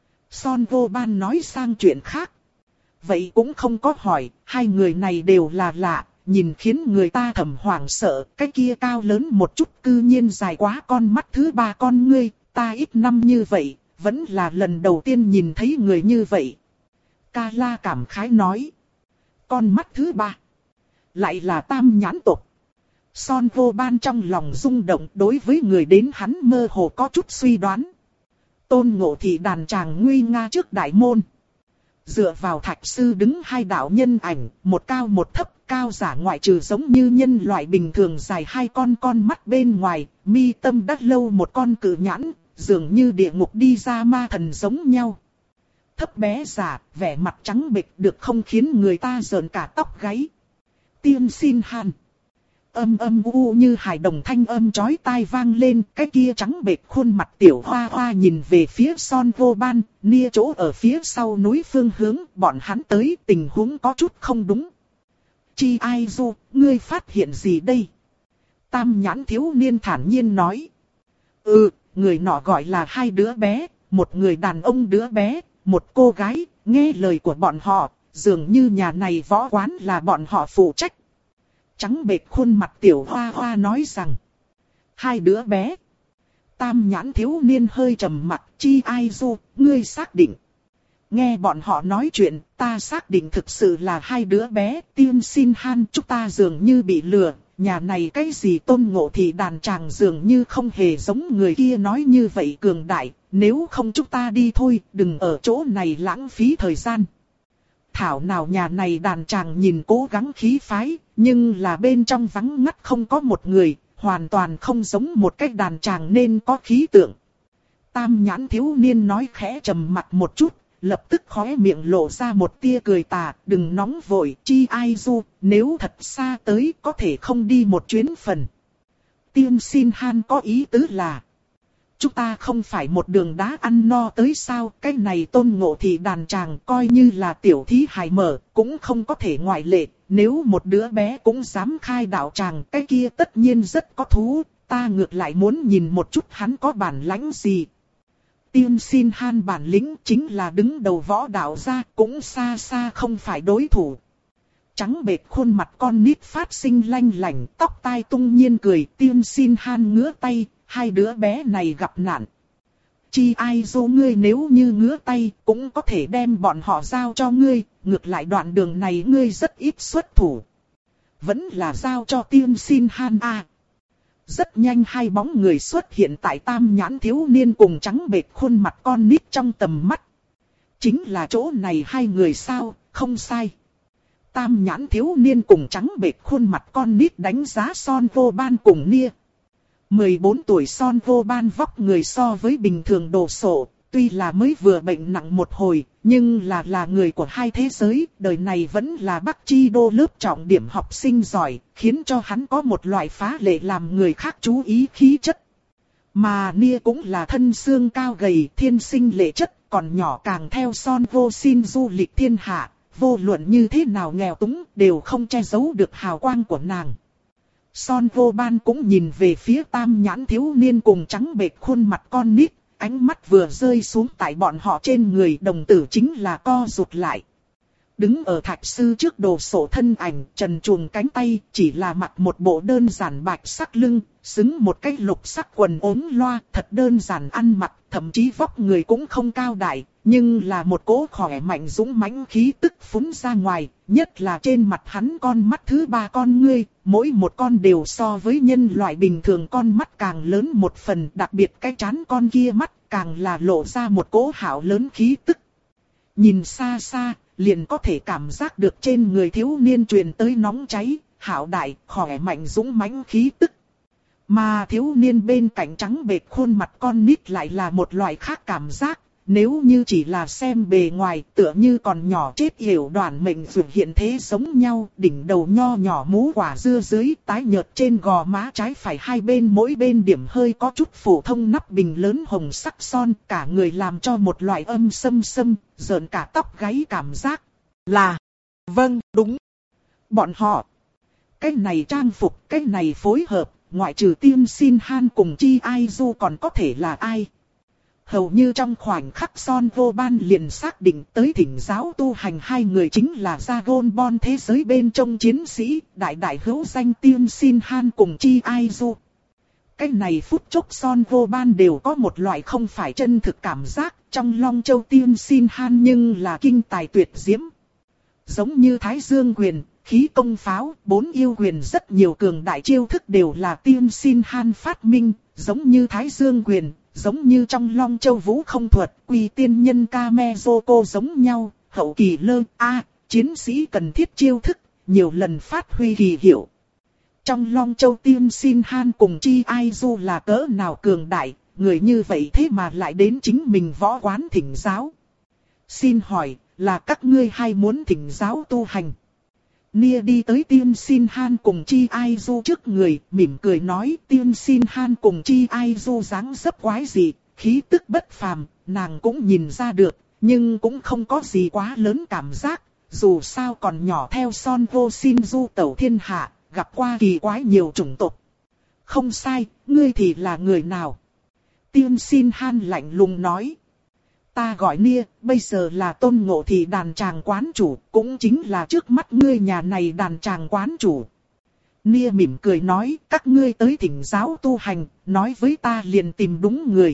Son Vô Ban nói sang chuyện khác. Vậy cũng không có hỏi, hai người này đều là lạ, nhìn khiến người ta thầm hoảng sợ, cái kia cao lớn một chút cư nhiên dài quá con mắt thứ ba con ngươi, ta ít năm như vậy, vẫn là lần đầu tiên nhìn thấy người như vậy. Ca La cảm khái nói. Con mắt thứ ba, lại là tam nhãn tộc. Son Vô Ban trong lòng rung động, đối với người đến hắn mơ hồ có chút suy đoán. Tôn Ngộ Thị đàn tràng nguy nga trước đại môn. Dựa vào thạch sư đứng hai đạo nhân ảnh, một cao một thấp, cao giả ngoại trừ giống như nhân loại bình thường dài hai con con mắt bên ngoài, mi tâm đắt lâu một con cự nhãn, dường như địa ngục đi ra ma thần giống nhau. Thấp bé giả, vẻ mặt trắng bệch được không khiến người ta rợn cả tóc gáy. Tiên Xin Han. Âm âm u như hài đồng thanh âm chói tai vang lên, cái kia trắng bệch khuôn mặt tiểu hoa hoa nhìn về phía Son Vô Ban, Nia chỗ ở phía sau núi phương hướng, bọn hắn tới, tình huống có chút không đúng. Chi Ai Du, ngươi phát hiện gì đây? Tam nhãn thiếu niên thản nhiên nói. Ừ, người nọ gọi là hai đứa bé, một người đàn ông đứa bé, một cô gái, nghe lời của bọn họ, dường như nhà này võ quán là bọn họ phụ trách. Trắng bệch khuôn mặt tiểu hoa hoa nói rằng. Hai đứa bé. Tam nhãn thiếu niên hơi trầm mặt, Chi Ai Du, ngươi xác định. Nghe bọn họ nói chuyện, ta xác định thực sự là hai đứa bé, Tiên Xin Han, chúng ta dường như bị lừa. Nhà này cái gì Tôn Ngộ Thị đàn tràng dường như không hề giống người kia nói như vậy cường đại, nếu không chúng ta đi thôi, đừng ở chỗ này lãng phí thời gian. Thảo nào nhà này đàn tràng nhìn cố gắng khí phái, nhưng là bên trong vắng ngắt không có một người, hoàn toàn không giống một cái đàn tràng nên có khí tượng. Tam nhãn thiếu niên nói khẽ trầm mặt một chút, lập tức khóe miệng lộ ra một tia cười tà, đừng nóng vội, Chi Ai Du, nếu thật xa tới có thể không đi một chuyến phần. Tiên Xin Han có ý tứ là, chúng ta không phải một đường đá ăn no tới sao, cái này Tôn Ngộ Thị đàn tràng coi như là tiểu thí hài mở, cũng không có thể ngoại lệ, nếu một đứa bé cũng dám khai đạo tràng, cái kia tất nhiên rất có thú, ta ngược lại muốn nhìn một chút hắn có bản lãnh gì. Tiên Xin Han bản lĩnh chính là đứng đầu võ đạo gia, cũng xa xa không phải đối thủ. Trắng bệch khuôn mặt con nít phát sinh lanh lảnh, tóc tai tung nhiên cười, Tiên Xin Han ngứa tay, hai đứa bé này gặp nạn. Chi ai dô ngươi nếu như ngứa tay, cũng có thể đem bọn họ giao cho ngươi, ngược lại đoạn đường này ngươi rất ít xuất thủ. Vẫn là giao cho Tiên Xin Han a. Rất nhanh hai bóng người xuất hiện tại tam nhãn thiếu niên cùng trắng bệch khuôn mặt con nít trong tầm mắt. Chính là chỗ này hai người sao, không sai. Tam nhãn thiếu niên cùng trắng bệch khuôn mặt con nít đánh giá Son Vô Ban cùng Nia. mười bốn tuổi Son Vô Ban vóc người so với bình thường đồ sộ, tuy là mới vừa bệnh nặng một hồi, nhưng là là người của hai thế giới, đời này vẫn là Bắc Chi Đô lớp trọng điểm học sinh giỏi, khiến cho hắn có một loại phá lệ làm người khác chú ý khí chất. Mà Nia cũng là thân xương cao gầy, thiên sinh lệ chất, còn nhỏ càng theo Son Vô xin du lịch thiên hạ, vô luận như thế nào nghèo túng, đều không che giấu được hào quang của nàng. Son Vô Ban cũng nhìn về phía tam nhãn thiếu niên cùng trắng bệch khuôn mặt con nít, ánh mắt vừa rơi xuống tại bọn họ trên người, đồng tử chính là co rụt lại. Đứng ở thạch sư trước đồ sộ thân ảnh, trần truồng cánh tay, chỉ là mặc một bộ đơn giản bạch sắc lưng, xứng một cái lục sắc quần ốm loa, thật đơn giản ăn mặc, thậm chí vóc người cũng không cao đại, nhưng là một cỗ khỏe mạnh dũng mãnh khí tức phúng ra ngoài, nhất là trên mặt hắn con mắt thứ ba con ngươi, mỗi một con đều so với nhân loại bình thường con mắt càng lớn một phần, đặc biệt cái trán con kia mắt càng là lộ ra một cỗ hảo lớn khí tức. Nhìn xa xa, liền có thể cảm giác được trên người thiếu niên truyền tới nóng cháy, hảo đại, khỏe mạnh dũng mãnh khí tức. Mà thiếu niên bên cạnh trắng bệch khuôn mặt con nít lại là một loại khác cảm giác. Nếu như chỉ là xem bề ngoài, tựa như còn nhỏ chết yểu đoàn mệnh vượt hiện thế giống nhau, đỉnh đầu nho nhỏ mú quả dưa dưới, tái nhợt trên gò má trái phải hai bên mỗi bên điểm hơi có chút phổ thông nắp bình lớn hồng sắc son, cả người làm cho một loại âm sâm sâm, rợn cả tóc gáy cảm giác. Là, vâng, đúng. Bọn họ, cái này trang phục, cái này phối hợp, ngoại trừ Tiên Xin Han cùng Chi Ai Du còn có thể là ai? Hầu như trong khoảnh khắc Son Vô Ban liền xác định tới thỉnh giáo tu hành hai người chính là Dragon Ball thế giới bên trong chiến sĩ, đại đại hữu danh Tiên Xin Han cùng Chi Ai Du. Cái này phút chốc Son Vô Ban đều có một loại không phải chân thực cảm giác, trong Long Châu Tiên Xin Han nhưng là kinh tài tuyệt diễm. Giống như Thái Dương Quyền, khí công pháo, bốn yêu quyền rất nhiều cường đại chiêu thức đều là Tiên Xin Han phát minh, giống như Thái Dương Quyền. Giống như trong Long Châu Vũ không thuật, Quy Tiên Nhân Kamezoko giống nhau, hậu kỳ lơ, a chiến sĩ cần thiết chiêu thức, nhiều lần phát huy kỳ hiệu. Trong Long Châu Tiên Xin Han cùng Chi Ai Du là cỡ nào cường đại, người như vậy thế mà lại đến chính mình võ quán thỉnh giáo. Xin hỏi, là các ngươi hay muốn thỉnh giáo tu hành? Nia đi tới Tiên Xin Han cùng Chi Ai Du trước người, mỉm cười nói Tiên Xin Han cùng Chi Ai Du dáng dấp quái dị, khí tức bất phàm, nàng cũng nhìn ra được, nhưng cũng không có gì quá lớn cảm giác, dù sao còn nhỏ theo Son Vô xin du tẩu thiên hạ, gặp qua kỳ quái nhiều chủng tộc. Không sai, ngươi thì là người nào? Tiên Xin Han lạnh lùng nói. Ta gọi Nia, bây giờ là Tôn Ngộ Thị đàn tràng quán chủ, cũng chính là trước mắt ngươi nhà này đàn tràng quán chủ. Nia mỉm cười nói, các ngươi tới thỉnh giáo tu hành, nói với ta liền tìm đúng người.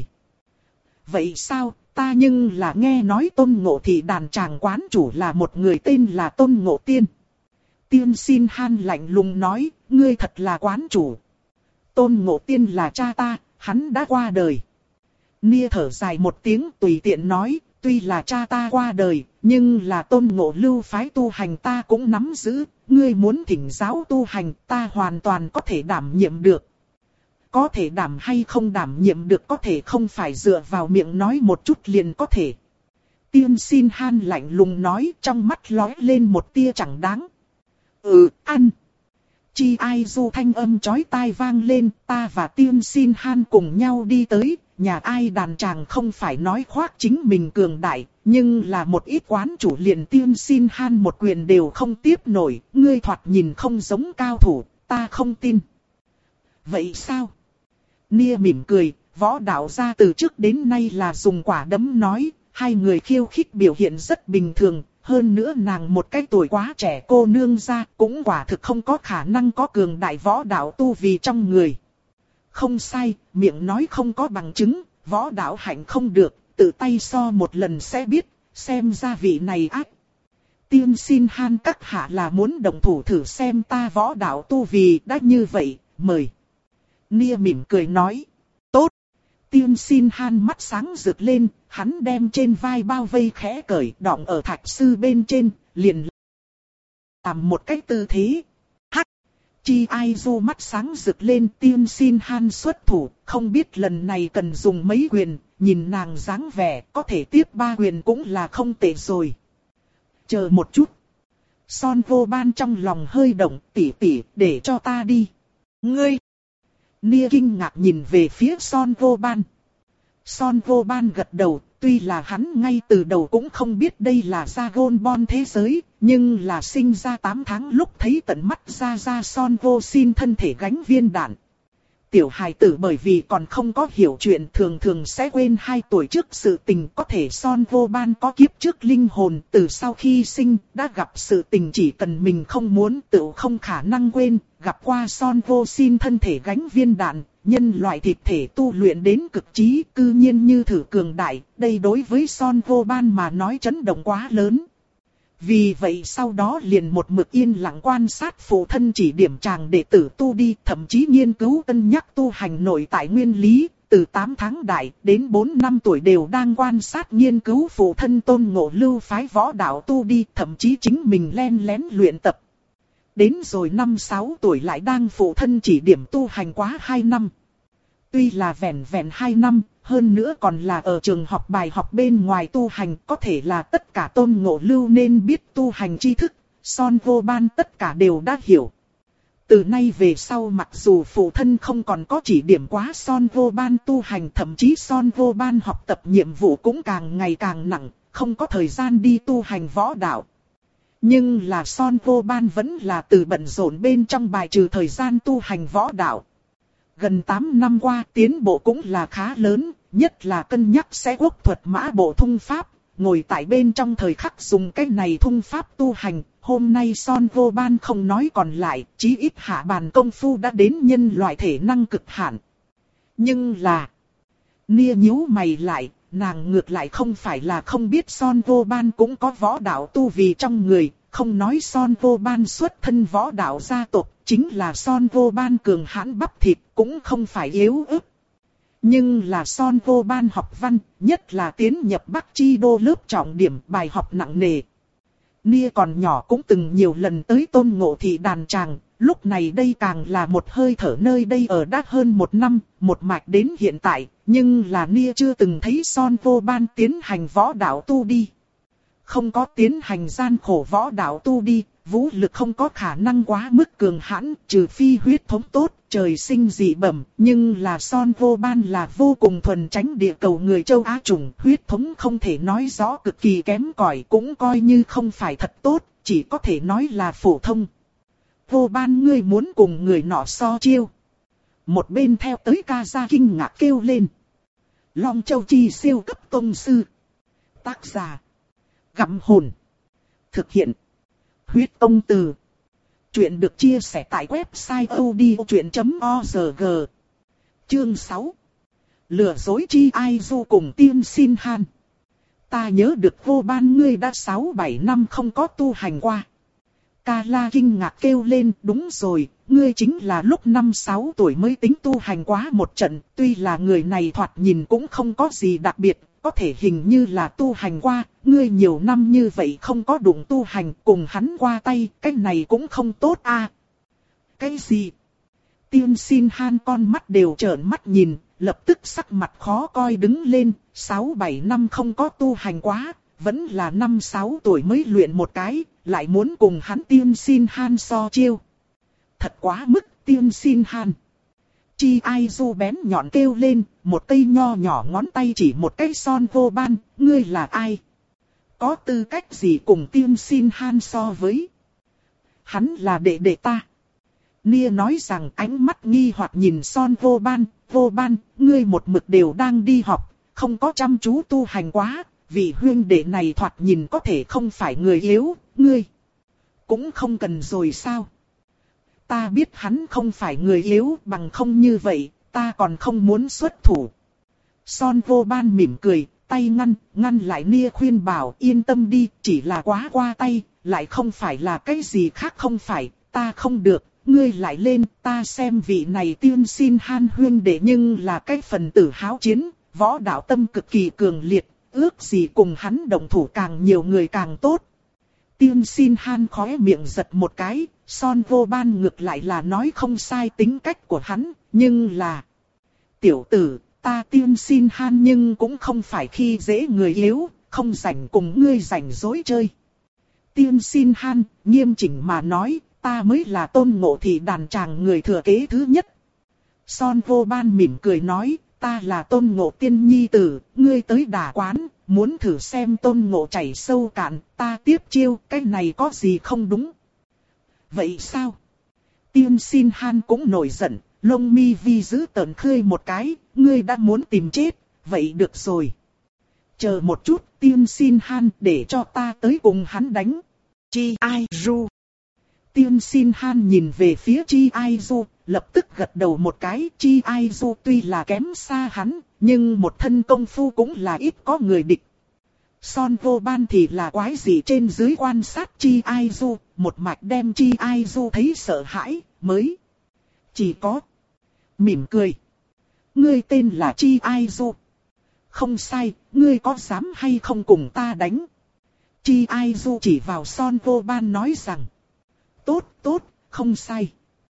Vậy sao, ta nhưng là nghe nói Tôn Ngộ Thị đàn tràng quán chủ là một người tên là Tôn Ngộ Tiên. Tiên Xin Han lạnh lùng nói, ngươi thật là quán chủ. Tôn Ngộ Tiên là cha ta, hắn đã qua đời. Nia thở dài một tiếng tùy tiện nói, tuy là cha ta qua đời, nhưng là Tôn Ngộ lưu phái tu hành ta cũng nắm giữ, ngươi muốn thỉnh giáo tu hành ta hoàn toàn có thể đảm nhiệm được. Có thể đảm hay không đảm nhiệm được có thể không phải dựa vào miệng nói một chút liền có thể. Tiên Xin Han lạnh lùng nói trong mắt lóe lên một tia chẳng đáng. Ừ, ăn. Chi Ai Du thanh âm chói tai vang lên, ta và Tiên Xin Han cùng nhau đi tới, nhà ai đàn chàng không phải nói khoác chính mình cường đại, nhưng là một ít quán chủ liền Tiên Xin Han một quyền đều không tiếp nổi, ngươi thoạt nhìn không giống cao thủ, ta không tin. Vậy sao? Nia mỉm cười, võ đạo gia từ trước đến nay là dùng quả đấm nói, hai người khiêu khích biểu hiện rất bình thường. Hơn nữa nàng một cái tuổi quá trẻ cô nương ra cũng quả thực không có khả năng có cường đại võ đạo tu vì trong người. Không sai, miệng nói không có bằng chứng, võ đạo hạnh không được, tự tay so một lần sẽ biết, xem ra vị này ác. Tiên Xin Han các hạ là muốn đồng thủ thử xem ta võ đạo tu vì đã như vậy, mời. Nia mỉm cười nói, tốt. Tiên Xin Han mắt sáng rực lên, hắn đem trên vai bao vây khẽ cởi đọng ở thạch sư bên trên, liền làm một cái tư thế. Hắc! Chi Ai Du mắt sáng rực lên, Tiên Xin Han xuất thủ, không biết lần này cần dùng mấy quyền, nhìn nàng dáng vẻ, có thể tiếp ba quyền cũng là không tệ rồi. Chờ một chút. Son Vô Ban trong lòng hơi động, tỉ tỉ, để cho ta đi. Ngươi! Nia kinh ngạc nhìn về phía Son Vô Ban. Son Vô Ban gật đầu, tuy là hắn ngay từ đầu cũng không biết đây là Dragon Ball thế giới, nhưng là sinh ra tám tháng lúc thấy tận mắt ra ra Son Vô xin thân thể gánh viên đạn. Tiểu hài tử bởi vì còn không có hiểu chuyện thường thường sẽ quên hai tuổi trước sự tình, có thể Son Vô Ban có kiếp trước linh hồn, từ sau khi sinh đã gặp sự tình chỉ cần mình không muốn tự không khả năng quên, gặp qua Son Vô xin thân thể gánh viên đạn. Nhân loại thịt thể tu luyện đến cực trí, cư nhiên như thử cường đại, đây đối với Son Vô Ban mà nói chấn động quá lớn. Vì vậy sau đó liền một mực yên lặng quan sát phụ thân chỉ điểm chàng đệ tử tu đi, thậm chí nghiên cứu cân nhắc tu hành nội tại nguyên lý, từ tám tháng đại đến bốn năm tuổi đều đang quan sát nghiên cứu phụ thân Tôn Ngộ Lưu phái võ đạo tu đi, thậm chí chính mình len lén luyện tập. Đến rồi năm sáu tuổi lại đang phụ thân chỉ điểm tu hành quá hai năm. Tuy là vẹn vẹn hai năm, hơn nữa còn là ở trường học bài học bên ngoài tu hành, có thể là tất cả Tôn Ngộ Lưu nên biết tu hành tri thức, Son Vô Ban tất cả đều đã hiểu. Từ nay về sau mặc dù phụ thân không còn có chỉ điểm quá Son Vô Ban tu hành, thậm chí Son Vô Ban học tập nhiệm vụ cũng càng ngày càng nặng, không có thời gian đi tu hành võ đạo. Nhưng là Son Vô Ban vẫn là từ bận rộn bên trong bài trừ thời gian tu hành võ đạo. Gần tám năm qua tiến bộ cũng là khá lớn, nhất là cân nhắc sẽ quốc thuật mã bộ thung pháp, ngồi tại bên trong thời khắc dùng cái này thung pháp tu hành. Hôm nay Son Vô Ban không nói còn lại, chí ít hạ bàn công phu đã đến nhân loại thể năng cực hạn. Nhưng là, Nia nhíu mày lại, nàng ngược lại không phải là không biết Son Vô Ban cũng có võ đạo tu vì trong người, không nói Son Vô Ban xuất thân võ đạo gia tộc, chính là Son Vô Ban cường hãn bắp thịt cũng không phải yếu ớt. Nhưng là Son Vô Ban học văn, nhất là tiến nhập Bắc Chi Đô lớp trọng điểm bài học nặng nề. Nia còn nhỏ cũng từng nhiều lần tới Tôn Ngộ Thị đàn tràng, lúc này đây càng là một hơi thở nơi đây ở đã hơn một năm, một mạch đến hiện tại, nhưng là Nia chưa từng thấy Son Vô Ban tiến hành võ đạo tu đi. Không có tiến hành gian khổ võ đạo tu đi, vũ lực không có khả năng quá mức cường hãn, trừ phi huyết thống tốt, trời sinh dị bẩm, nhưng là Son Vô Ban là vô cùng thuần tránh địa cầu người châu Á chủng, huyết thống không thể nói rõ cực kỳ kém cỏi, cũng coi như không phải thật tốt, chỉ có thể nói là phổ thông. Vô Ban ngươi muốn cùng người nọ so chiêu. Một bên theo tới ca gia kinh ngạc kêu lên. Long Châu Chi siêu cấp tông sư. Tác giả. Gặm hồn. Thực hiện. Huyết Tông Từ. Chuyện được chia sẻ tại website odchuyện chấm org. Chương sáu. Lừa dối Chi Ai Du cùng Tiên Xin Han. Ta nhớ được Vô Ban ngươi đã sáu bảy năm không có tu hành qua. Ca La kinh ngạc kêu lên, đúng rồi, ngươi chính là lúc năm sáu tuổi mới tính tu hành quá một trận, tuy là người này thoạt nhìn cũng không có gì đặc biệt, có thể hình như là tu hành qua, ngươi nhiều năm như vậy không có đụng tu hành, cùng hắn qua tay, cái này cũng không tốt a. À. Cái gì? Tiên Xin Han con mắt đều trợn mắt nhìn, lập tức sắc mặt khó coi đứng lên, sáu bảy năm không có tu hành quá, vẫn là năm sáu tuổi mới luyện một cái, lại muốn cùng hắn Tiên Xin Han so chiêu. thật quá mức, tiên xin han. Chi Ai Du bén nhọn kêu lên, một cây nho nhỏ ngón tay chỉ một cái Son Vô Ban, ngươi là ai? Có tư cách gì cùng tiên xin han so với? Hắn là đệ đệ ta. Nia nói rằng ánh mắt nghi hoặc nhìn Son Vô Ban, Vô Ban, ngươi một mực đều đang đi học, không có chăm chú tu hành quá, vị huynh đệ này thoạt nhìn có thể không phải người yếu, ngươi cũng không cần rồi sao? Ta biết hắn không phải người yếu, bằng không như vậy, ta còn không muốn xuất thủ. Son Vô Ban mỉm cười, tay ngăn, ngăn lại Nia khuyên bảo yên tâm đi, chỉ là quá qua tay, lại không phải là cái gì khác không phải, ta không được, ngươi lại lên, ta xem vị này tiên xin han huyên đệ nhưng là cái phần tử háo chiến, võ đạo tâm cực kỳ cường liệt, ước gì cùng hắn đồng thủ càng nhiều người càng tốt. Tiên xin han khóe miệng giật một cái, Son Vô Ban ngược lại là nói không sai tính cách của hắn, nhưng là... Tiểu tử, ta tiên xin han nhưng cũng không phải khi dễ người yếu, không rảnh cùng ngươi rảnh dối chơi. Tiên xin han, nghiêm chỉnh mà nói, ta mới là Tôn Ngộ Thị đàn tràng người thừa kế thứ nhất. Son Vô Ban mỉm cười nói, ta là Tôn Ngộ Tiên nhi tử, ngươi tới đả quán, muốn thử xem Tôn Ngộ chảy sâu cạn, ta tiếp chiêu, cái này có gì không đúng. Vậy sao? Tiên xin han cũng nổi giận, lông mi vi giữ tợn khơi một cái, ngươi đã muốn tìm chết, vậy được rồi. Chờ một chút, tiên xin han để cho ta tới cùng hắn đánh. Chi Ai Du. Tiên xin han nhìn về phía Chi Ai Du, lập tức gật đầu một cái. Chi Ai Du tuy là kém xa hắn, nhưng một thân công phu cũng là ít có người địch. Son Vô Ban thì là quái gì trên dưới quan sát Chi Ai Du, một mạch đem Chi Ai Du thấy sợ hãi, mới chỉ có mỉm cười. Ngươi tên là Chi Ai Du. Không sai, ngươi có dám hay không cùng ta đánh? Chi Ai Du chỉ vào Son Vô Ban nói rằng. Tốt, tốt, không sai.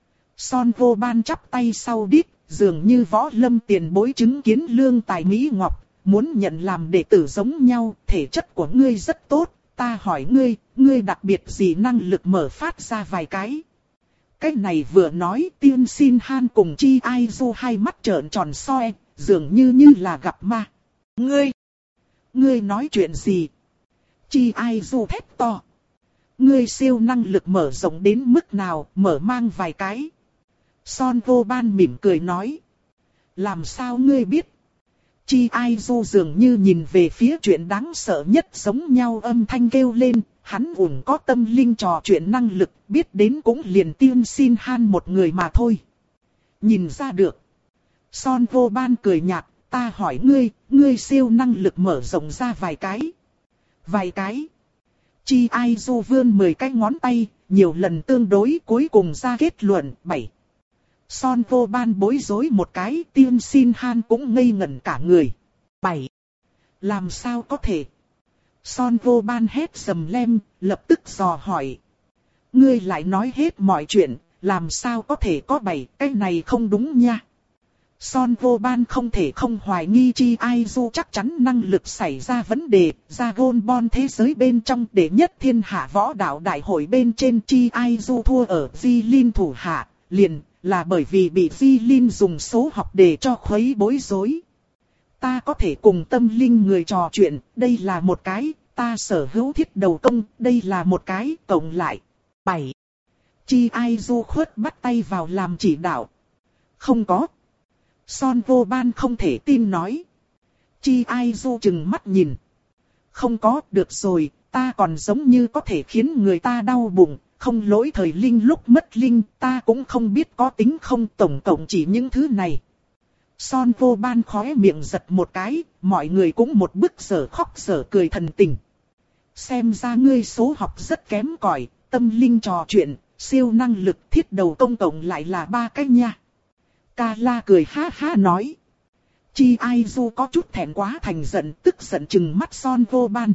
Son Vô Ban chắp tay sau đít, dường như võ lâm tiền bối chứng kiến lương tài mỹ ngọc, muốn nhận làm đệ tử giống nhau, thể chất của ngươi rất tốt, ta hỏi ngươi, ngươi đặc biệt gì năng lực mở phát ra vài cái. Cái này vừa nói tiên xin han cùng Chi Ai Du hai mắt trợn tròn soi, dường như như là gặp ma. Ngươi, ngươi nói chuyện gì? Chi Ai Du thét to. Ngươi siêu năng lực mở rộng đến mức nào, mở mang vài cái. Son Vô Ban mỉm cười nói. Làm sao ngươi biết? Chi Ai Du dường như nhìn về phía chuyện đáng sợ nhất giống nhau âm thanh kêu lên. Hắn ủng có tâm linh trò chuyện năng lực, biết đến cũng liền tiên xin han một người mà thôi. Nhìn ra được. Son Vô Ban cười nhạt, ta hỏi ngươi, ngươi siêu năng lực mở rộng ra vài cái. Vài cái. Chi Ai Du vươn mười cái ngón tay, nhiều lần tương đối cuối cùng ra kết luận, bảy. Son Vô Ban bối rối một cái, tiên xin han cũng ngây ngẩn cả người. Bảy. Làm sao có thể? Son Vô Ban hét sầm lem, lập tức dò hỏi. Ngươi lại nói hết mọi chuyện, làm sao có thể có bảy, cái này không đúng nha. Son Vô Ban không thể không hoài nghi Chi Ai Du chắc chắn năng lực xảy ra vấn đề, ra gôn bon thế giới bên trong đệ nhất thiên hạ võ đạo đại hội bên trên Chi Ai Du thua ở Di Linh thủ hạ, liền là bởi vì bị Di Linh dùng số học để cho khuấy bối rối. Ta có thể cùng tâm linh người trò chuyện, đây là một cái, ta sở hữu thiết đầu công, đây là một cái, cộng lại. Bảy. Chi Ai Du khuất bắt tay vào làm chỉ đạo. Không có. Son Vô Ban không thể tin nói. Chi Ai Du chừng mắt nhìn. Không có, được rồi, ta còn giống như có thể khiến người ta đau bụng, không lỗi thời linh lúc mất linh, ta cũng không biết có tính không, tổng cộng chỉ những thứ này. Son Vô Ban khóe miệng giật một cái, mọi người cũng một bức sở khóc sở cười thần tình. Xem ra ngươi số học rất kém cỏi, tâm linh trò chuyện, siêu năng lực thiết đầu công cộng lại là ba cái nha. Ca La cười ha ha nói. Chi Ai Du có chút thẹn quá thành giận, tức giận chừng mắt Son Vô Ban.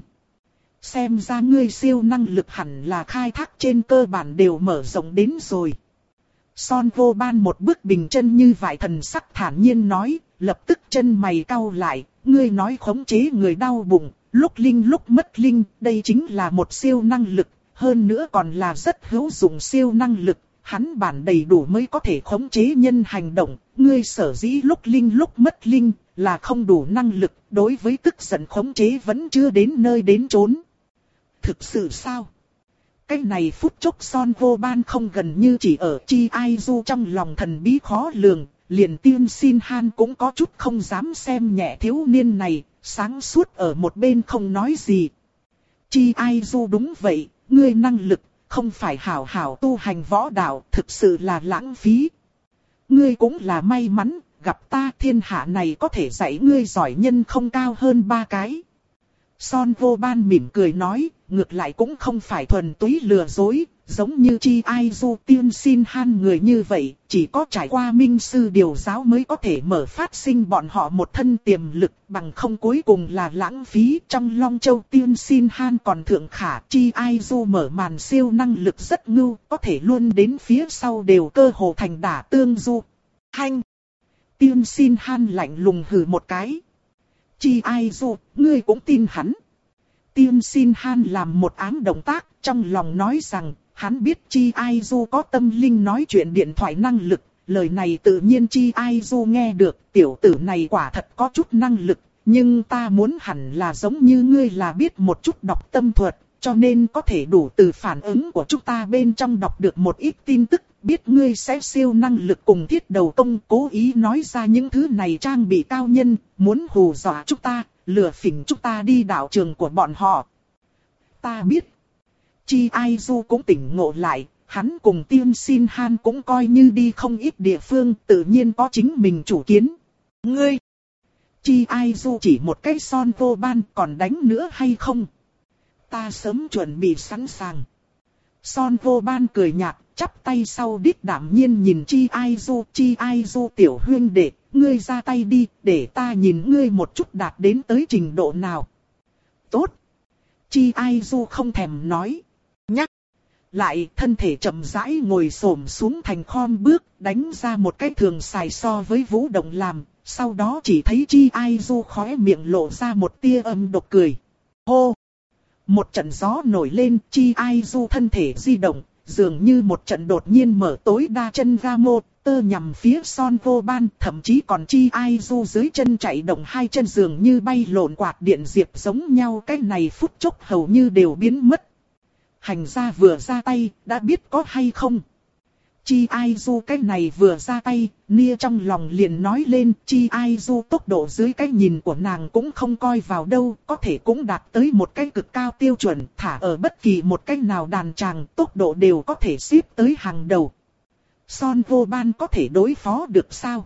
Xem ra ngươi siêu năng lực hẳn là khai thác trên cơ bản đều mở rộng đến rồi. Son Vô Ban một bước bình chân như vải thần sắc thản nhiên nói, lập tức chân mày cau lại, ngươi nói khống chế người đau bụng, lúc linh lúc mất linh, đây chính là một siêu năng lực, hơn nữa còn là rất hữu dụng siêu năng lực, hắn bản đầy đủ mới có thể khống chế nhân hành động, ngươi sở dĩ lúc linh lúc mất linh, là không đủ năng lực, đối với tức giận khống chế vẫn chưa đến nơi đến chốn. Thực sự sao? Cái này phút chốc Son Vô Ban không gần như chỉ ở Chi Ai Du trong lòng thần bí khó lường, liền Tiên Xin Han cũng có chút không dám xem nhẹ thiếu niên này, sáng suốt ở một bên không nói gì. Chi Ai Du đúng vậy, ngươi năng lực, không phải hảo hảo tu hành võ đạo, thực sự là lãng phí. Ngươi cũng là may mắn, gặp ta thiên hạ này có thể dạy ngươi giỏi nhân không cao hơn ba cái. Son Vô Ban mỉm cười nói, ngược lại cũng không phải thuần túy lừa dối, giống như Chi Ai Du Tiên Xin Han người như vậy, chỉ có trải qua minh sư điều giáo mới có thể mở phát sinh bọn họ một thân tiềm lực, bằng không cuối cùng là lãng phí. Trong Long Châu Tiên Xin Han còn thượng khả, Chi Ai Du mở màn siêu năng lực rất ngưu, có thể luôn đến phía sau đều cơ hồ thành đả tương du. Hanh! Tiên Xin Han lạnh lùng hừ một cái. Chi Ai Du, ngươi cũng tin hắn. Tiên Xin Han làm một ám động tác, trong lòng nói rằng, hắn biết Chi Ai Du có tâm linh nói chuyện điện thoại năng lực, lời này tự nhiên Chi Ai Du nghe được, tiểu tử này quả thật có chút năng lực, nhưng ta muốn hẳn là giống như ngươi là biết một chút đọc tâm thuật, cho nên có thể đủ từ phản ứng của chúng ta bên trong đọc được một ít tin tức, biết ngươi sẽ siêu năng lực cùng thiết đầu công, cố ý nói ra những thứ này trang bị cao nhân, muốn hù dọa chúng ta, lừa phỉnh chúng ta đi đạo trường của bọn họ. Ta biết. Chi Ai Du cũng tỉnh ngộ lại, hắn cùng Tiên Xin Han cũng coi như đi không ít địa phương, tự nhiên có chính mình chủ kiến. Ngươi! Chi Ai Du chỉ một cái Son Vô Ban, còn đánh nữa hay không? Ta sớm chuẩn bị sẵn sàng. Son Vô Ban cười nhạt, chắp tay sau đít đảm nhiên nhìn Chi Ai Du. Chi Ai Du tiểu huynh đệ, ngươi ra tay đi, để ta nhìn ngươi một chút đạt đến tới trình độ nào. Tốt! Chi Ai Du không thèm nói. Nhắc! Lại thân thể chậm rãi ngồi xổm xuống thành khom bước, đánh ra một cái thường xài so với vũ động làm. Sau đó chỉ thấy Chi Ai Du khóe miệng lộ ra một tia âm độc cười. Hô! Một trận gió nổi lên, Chi Ai Du thân thể di động, dường như một trận đột nhiên mở tối đa chân ga mô, tơ nhằm phía Son Vô Ban, thậm chí còn Chi Ai Du dưới chân chạy động hai chân dường như bay lộn quạt điện diệp giống nhau, cái này phút chốc hầu như đều biến mất. Hành gia vừa ra tay, đã biết có hay không? Chi Ai Du cái này vừa ra tay, Nia trong lòng liền nói lên, Chi Ai Du tốc độ dưới cái nhìn của nàng cũng không coi vào đâu, có thể cũng đạt tới một cái cực cao tiêu chuẩn, thả ở bất kỳ một cái nào đàn tràng, tốc độ đều có thể xếp tới hàng đầu. Son Vô Ban có thể đối phó được sao?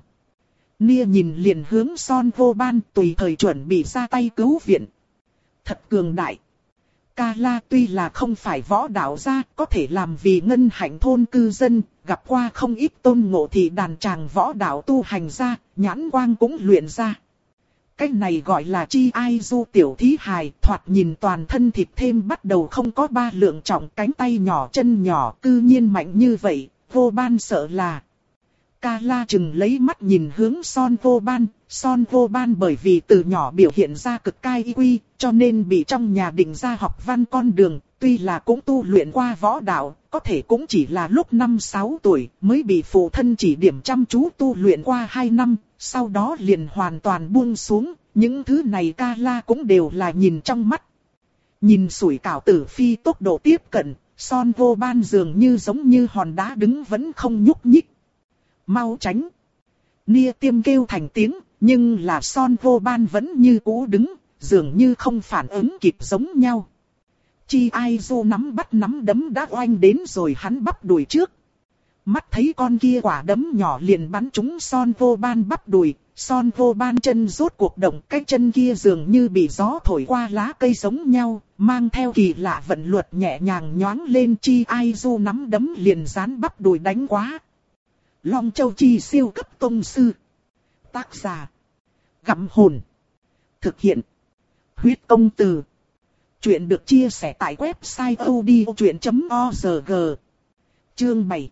Nia nhìn liền hướng Son Vô Ban, tùy thời chuẩn bị ra tay cứu viện. Thật cường đại. Ca La tuy là không phải võ đạo gia, có thể làm vì ngân hạnh thôn cư dân, gặp qua không ít tôn ngộ thì đàn tràng võ đạo tu hành ra, nhãn quang cũng luyện ra. Cái này gọi là Chi Ai Du tiểu thí hài, thoạt nhìn toàn thân thịt thêm bắt đầu không có ba lượng trọng, cánh tay nhỏ chân nhỏ, cư nhiên mạnh như vậy, Vô Ban sợ là. Ca La chừng lấy mắt nhìn hướng Son Vô Ban, Son Vô Ban bởi vì từ nhỏ biểu hiện ra cực cai y quy, cho nên bị trong nhà định ra học văn con đường, tuy là cũng tu luyện qua võ đạo, có thể cũng chỉ là lúc năm sáu tuổi mới bị phụ thân chỉ điểm chăm chú tu luyện qua hai năm, sau đó liền hoàn toàn buông xuống, những thứ này Ca La cũng đều là nhìn trong mắt. Nhìn sủi cảo tử phi tốc độ tiếp cận, Son Vô Ban dường như giống như hòn đá đứng vẫn không nhúc nhích. Mau tránh! Nia tiêm kêu thành tiếng, nhưng là Son Vô Ban vẫn như cũ đứng, dường như không phản ứng kịp giống nhau. Chi Ai Du nắm bắt nắm đấm đã oanh đến rồi hắn bắp đùi trước. Mắt thấy con kia quả đấm nhỏ liền bắn trúng Son Vô Ban bắp đùi, Son Vô Ban chân rốt cuộc động, cái chân kia dường như bị gió thổi qua lá cây giống nhau, mang theo kỳ lạ vận luật nhẹ nhàng nhoáng lên. Chi Ai Du nắm đấm liền dán bắp đùi đánh quá. Long Châu Chi siêu cấp tông sư. Tác giả. Gặm hồn. Thực hiện. Huyết công từ. Chuyện được chia sẻ tại website odchuyện chấm org. Chương bảy.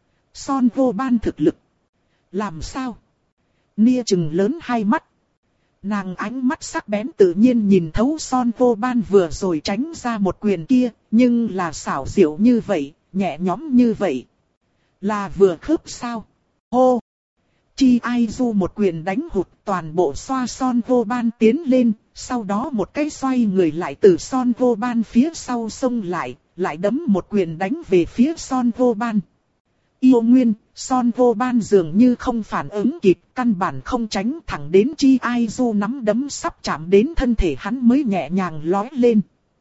Son Vô Ban thực lực. Làm sao? Nia trừng lớn hai mắt. Nàng ánh mắt sắc bén tự nhiên nhìn thấu Son Vô Ban vừa rồi tránh ra một quyền kia, nhưng là xảo diệu như vậy, nhẹ nhõm như vậy. Là vừa khớp sao? Hô! Chi Ai Du một quyền đánh hụt, toàn bộ xoa Son Vô Ban tiến lên, sau đó một cái xoay người lại từ Son Vô Ban phía sau xông lại, lại đấm một quyền đánh về phía Son Vô Ban. Yêu nguyên, Son Vô Ban dường như không phản ứng kịp, căn bản không tránh, thẳng đến Chi Ai Du nắm đấm sắp chạm đến thân thể hắn mới nhẹ nhàng lói lên.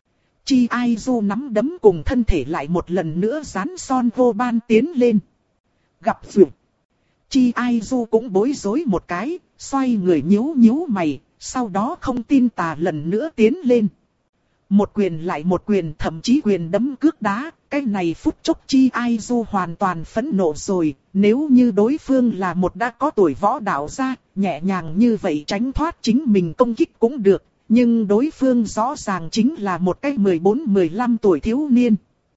Chi Ai Du nắm đấm cùng thân thể lại một lần nữa dán Son Vô Ban tiến lên. Gặp duyệt. Chi Ai Du cũng bối rối một cái, xoay người nhíu nhíu mày, sau đó không tin tà lần nữa tiến lên. Một quyền lại một quyền, thậm chí quyền đấm cước đá, cái này phút chốc Chi Ai Du hoàn toàn phẫn nộ rồi. Nếu như đối phương là một đã có tuổi võ đạo gia, nhẹ nhàng như vậy tránh thoát chính mình công kích cũng được. Nhưng đối phương rõ ràng chính là một cái mười bốn mười lăm tuổi thiếu niên.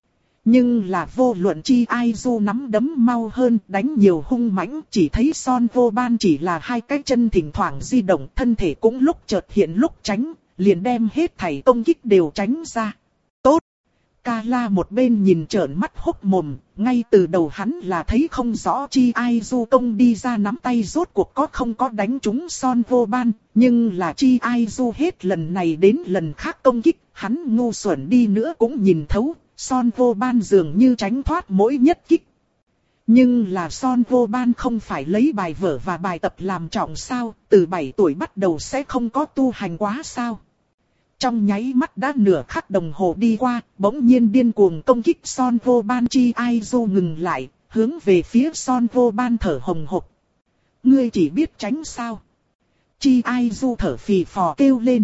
Nhưng là vô luận Chi Ai Du nắm đấm mau hơn, đánh nhiều hung mãnh, chỉ thấy Son Vô Ban chỉ là hai cái chân thỉnh thoảng di động, thân thể cũng lúc chợt hiện lúc tránh, liền đem hết thảy công kích đều tránh ra. Tốt! Ca La một bên nhìn trợn mắt hốc mồm, ngay từ đầu hắn là thấy không rõ Chi Ai Du công đi ra nắm tay rốt cuộc có không có đánh trúng Son Vô Ban, nhưng là Chi Ai Du hết lần này đến lần khác công kích, hắn ngu xuẩn đi nữa cũng nhìn thấu. Son Vô Ban dường như tránh thoát mỗi nhất kích. Nhưng là Son Vô Ban không phải lấy bài vở và bài tập làm trọng sao, từ bảy tuổi bắt đầu sẽ không có tu hành quá sao. Trong nháy mắt đã nửa khắc đồng hồ đi qua, bỗng nhiên điên cuồng công kích Son Vô Ban. Chi Ai Du ngừng lại, hướng về phía Son Vô Ban thở hồng hộc. Ngươi chỉ biết tránh sao? Chi Ai Du thở phì phò kêu lên.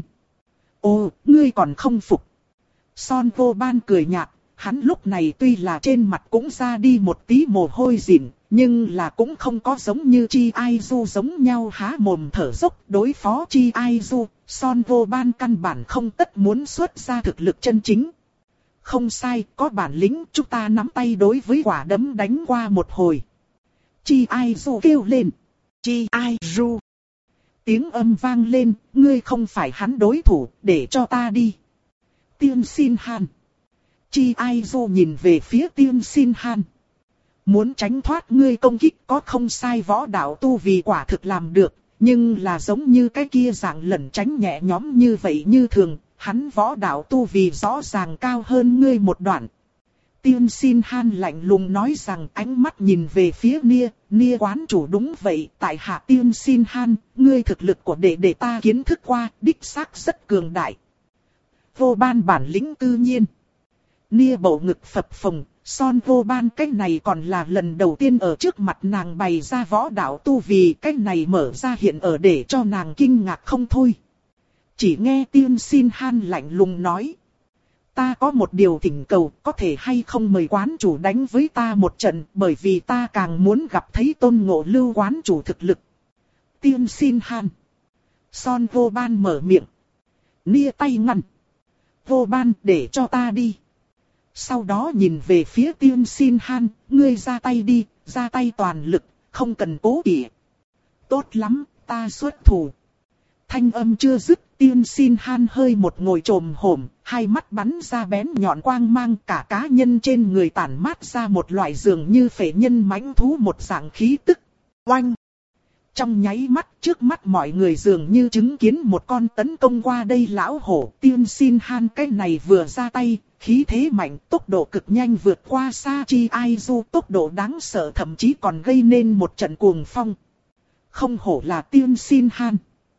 Ồ, ngươi còn không phục. Son Vô Ban cười nhạt. Hắn lúc này tuy là trên mặt cũng ra đi một tí mồ hôi dịn, nhưng là cũng không có giống như Chi Ai Du giống nhau há mồm thở dốc đối phó Chi Ai Du. Son Vô Ban căn bản không tất muốn xuất ra thực lực chân chính. Không sai, có bản lĩnh chúng ta nắm tay đối với quả đấm đánh qua một hồi. Chi Ai Du kêu lên. Chi Ai Du. Tiếng âm vang lên, ngươi không phải hắn đối thủ, để cho ta đi. Tiên Xin Han. Chi Ai Du nhìn về phía Tiên Xin Han. Muốn tránh thoát ngươi công kích có không sai, võ đạo tu vì quả thực làm được, nhưng là giống như cái kia dạng lẩn tránh nhẹ nhõm như vậy như thường, hắn võ đạo tu vì rõ ràng cao hơn ngươi một đoạn. Tiên Xin Han lạnh lùng nói rằng, ánh mắt nhìn về phía Nia, Nia quán chủ đúng vậy, tại hạ Tiên Xin Han, ngươi thực lực của đệ đệ ta kiến thức qua, đích xác rất cường đại. Vô Ban bản lĩnh tự nhiên. Nia bầu ngực phập phồng, Son Vô Ban cái này còn là lần đầu tiên ở trước mặt nàng bày ra võ đạo tu vì cái này mở ra hiện ở để cho nàng kinh ngạc không thôi. Chỉ nghe Tiên Xin Han lạnh lùng nói. Ta có một điều thỉnh cầu, có thể hay không mời quán chủ đánh với ta một trận, bởi vì ta càng muốn gặp thấy Tôn Ngộ Lưu quán chủ thực lực. Tiên Xin Han. Son Vô Ban mở miệng. Nia tay ngăn. Vô Ban, để cho ta đi. Sau đó nhìn về phía Tiên Xin Han, ngươi ra tay đi, ra tay toàn lực, không cần cố kỵ. Tốt lắm, ta xuất thủ. Thanh âm chưa dứt, Tiên Xin Han hơi một ngồi trồm hổm, hai mắt bắn ra bén nhọn quang mang, cả cá nhân trên người tản mát ra một loại dường như phệ nhân mãnh thú một dạng khí tức. Oanh! Trong nháy mắt, trước mắt mọi người dường như chứng kiến một con tấn công qua đây lão hổ. Tiên Xin Han cái này vừa ra tay, khí thế mạnh, tốc độ cực nhanh vượt qua xa Chi Ai Du, tốc độ đáng sợ thậm chí còn gây nên một trận cuồng phong. Không hổ là Tiên Xin Han.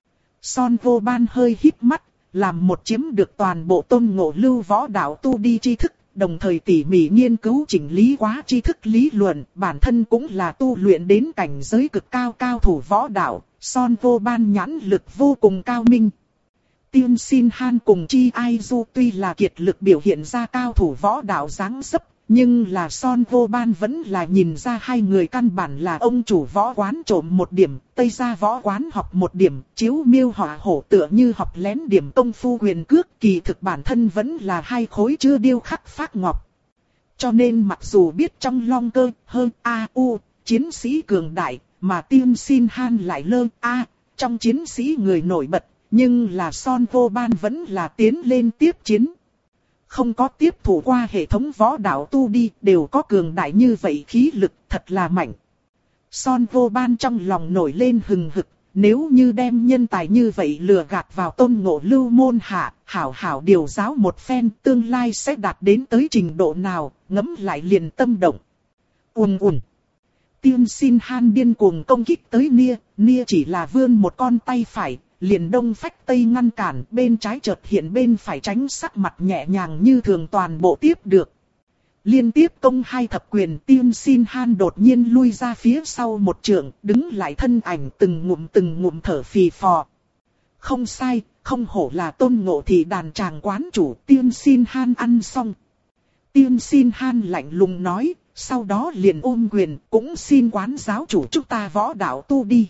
Son Vô Ban hơi híp mắt, làm một chiếm được toàn bộ Tôn Ngộ Lưu võ đạo tu đi tri thức, đồng thời tỉ mỉ nghiên cứu chỉnh lý quá tri thức lý luận, bản thân cũng là tu luyện đến cảnh giới cực cao cao thủ võ đạo, Son Vô Ban nhãn lực vô cùng cao minh. Tiên Xin Han cùng Chi Ai Du tuy là kiệt lực biểu hiện ra cao thủ võ đạo dáng dấp, nhưng là Son Vô Ban vẫn là nhìn ra hai người căn bản là ông chủ võ quán trộm một điểm, Tây gia võ quán học một điểm, Chiếu Miêu Họa Hổ tựa như học lén điểm công phu quyền cước, kỳ thực bản thân vẫn là hai khối chưa điêu khắc phác ngọc. Cho nên mặc dù biết trong long cơ, hơn A U, chiến sĩ cường đại, mà Tiên Xin Han lại lơ A, trong chiến sĩ người nổi bật, nhưng là Son Vô Ban vẫn là tiến lên tiếp chiến. không có tiếp thụ qua hệ thống võ đạo tu đi, đều có cường đại như vậy khí lực, thật là mạnh. Son Vô Ban trong lòng nổi lên hừng hực, nếu như đem nhân tài như vậy lừa gạt vào Tôn Ngộ Lưu môn hạ, hảo hảo điều giáo một phen, tương lai sẽ đạt đến tới trình độ nào, ngẫm lại liền tâm động. Ùn ùn. Tiên Xin Han điên cuồng công kích tới Nia, Nia chỉ là vươn một con tay phải, liền đông phách tây ngăn cản, bên trái chợt hiện bên phải tránh, sắc mặt nhẹ nhàng như thường toàn bộ tiếp được. Liên tiếp công hai thập quyền, Tiên Xin Han đột nhiên lui ra phía sau một trượng, đứng lại thân ảnh từng ngụm từng ngụm thở phì phò. Không sai, không hổ là Tôn Ngộ Thị đàn tràng quán chủ, Tiên Xin Han ăn xong. Tiên Xin Han lạnh lùng nói, sau đó liền ôm quyền, cũng xin quán giáo chủ chúng ta võ đạo tu đi.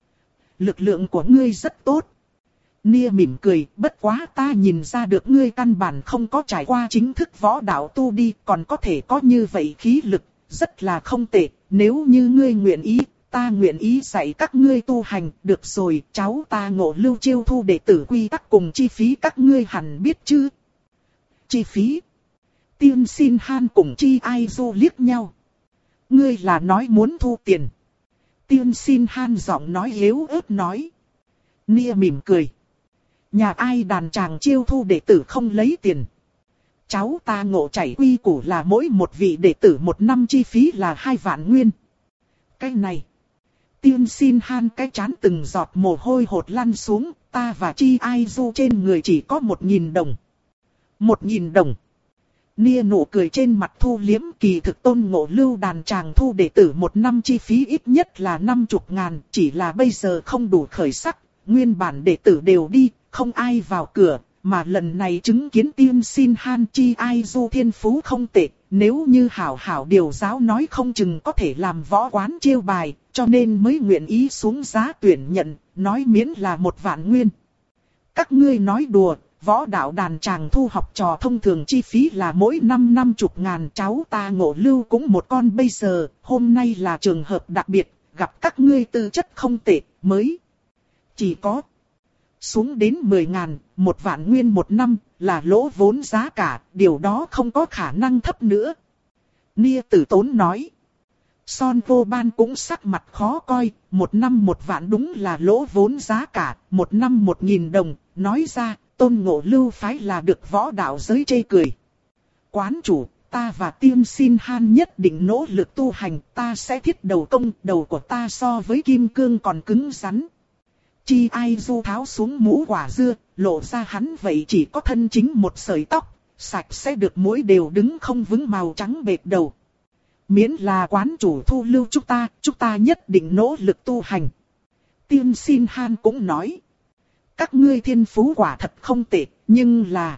Lực lượng của ngươi rất tốt. Nia mỉm cười, bất quá ta nhìn ra được ngươi căn bản không có trải qua chính thức võ đạo tu đi, còn có thể có như vậy khí lực, rất là không tệ. Nếu như ngươi nguyện ý, ta nguyện ý dạy các ngươi tu hành, được rồi, cháu ta Ngộ Lưu chiêu thu đệ tử quy tắc cùng chi phí các ngươi hẳn biết chứ. Chi phí? Tiên Xin Han cùng Chi Ai Du liếc nhau. Ngươi là nói muốn thu tiền. Tiên Xin Han giọng nói yếu ớt nói. Nia mỉm cười. Nhà ai đàn chàng chiêu thu đệ tử không lấy tiền. Cháu ta Ngộ chảy quy củ là mỗi một vị đệ tử một năm chi phí là hai vạn nguyên. Cái này. Tiên Xin Han cái chán từng giọt mồ hôi hột lăn xuống. Ta và Chi Ai Du trên người chỉ có một nghìn đồng. Một nghìn đồng. Nia nụ cười trên mặt thu liếm, kỳ thực Tôn Ngộ Lưu đàn chàng thu đệ tử một năm chi phí ít nhất là năm chục ngàn, chỉ là bây giờ không đủ khởi sắc, nguyên bản đệ tử đều đi, không ai vào cửa, mà lần này chứng kiến Tiên Xin Han Chi Ai Du thiên phú không tệ, nếu như hảo hảo điều giáo nói không chừng có thể làm võ quán chiêu bài, cho nên mới nguyện ý xuống giá tuyển nhận, nói miễn là một vạn nguyên. Các ngươi nói đùa. Võ đạo đàn chàng thu học trò thông thường chi phí là mỗi năm năm chục ngàn, cháu ta Ngộ Lưu cũng một con bây giờ, hôm nay là trường hợp đặc biệt, gặp các ngươi tư chất không tệ, mới chỉ có xuống đến mười ngàn, một vạn nguyên một năm, là lỗ vốn giá cả, điều đó không có khả năng thấp nữa. Nia Tử Tốn nói. Son Vô Ban cũng sắc mặt khó coi, một năm một vạn đúng là lỗ vốn giá cả, một năm một nghìn đồng, nói ra. Tôn Ngộ Lưu phái là được võ đạo giới chê cười. Quán chủ, ta và Tiên Xin Han nhất định nỗ lực tu hành, ta sẽ thiết đầu công, đầu của ta so với kim cương còn cứng rắn. Chi Ai Du tháo xuống mũ quả dưa, lộ ra hắn vậy chỉ có thân chính một sợi tóc, sạch sẽ được mũi đều đứng không vững màu trắng bệt đầu. Miễn là quán chủ thu lưu chúng ta, chúng ta nhất định nỗ lực tu hành. Tiên Xin Han cũng nói. Các ngươi thiên phú quả thật không tệ, nhưng là...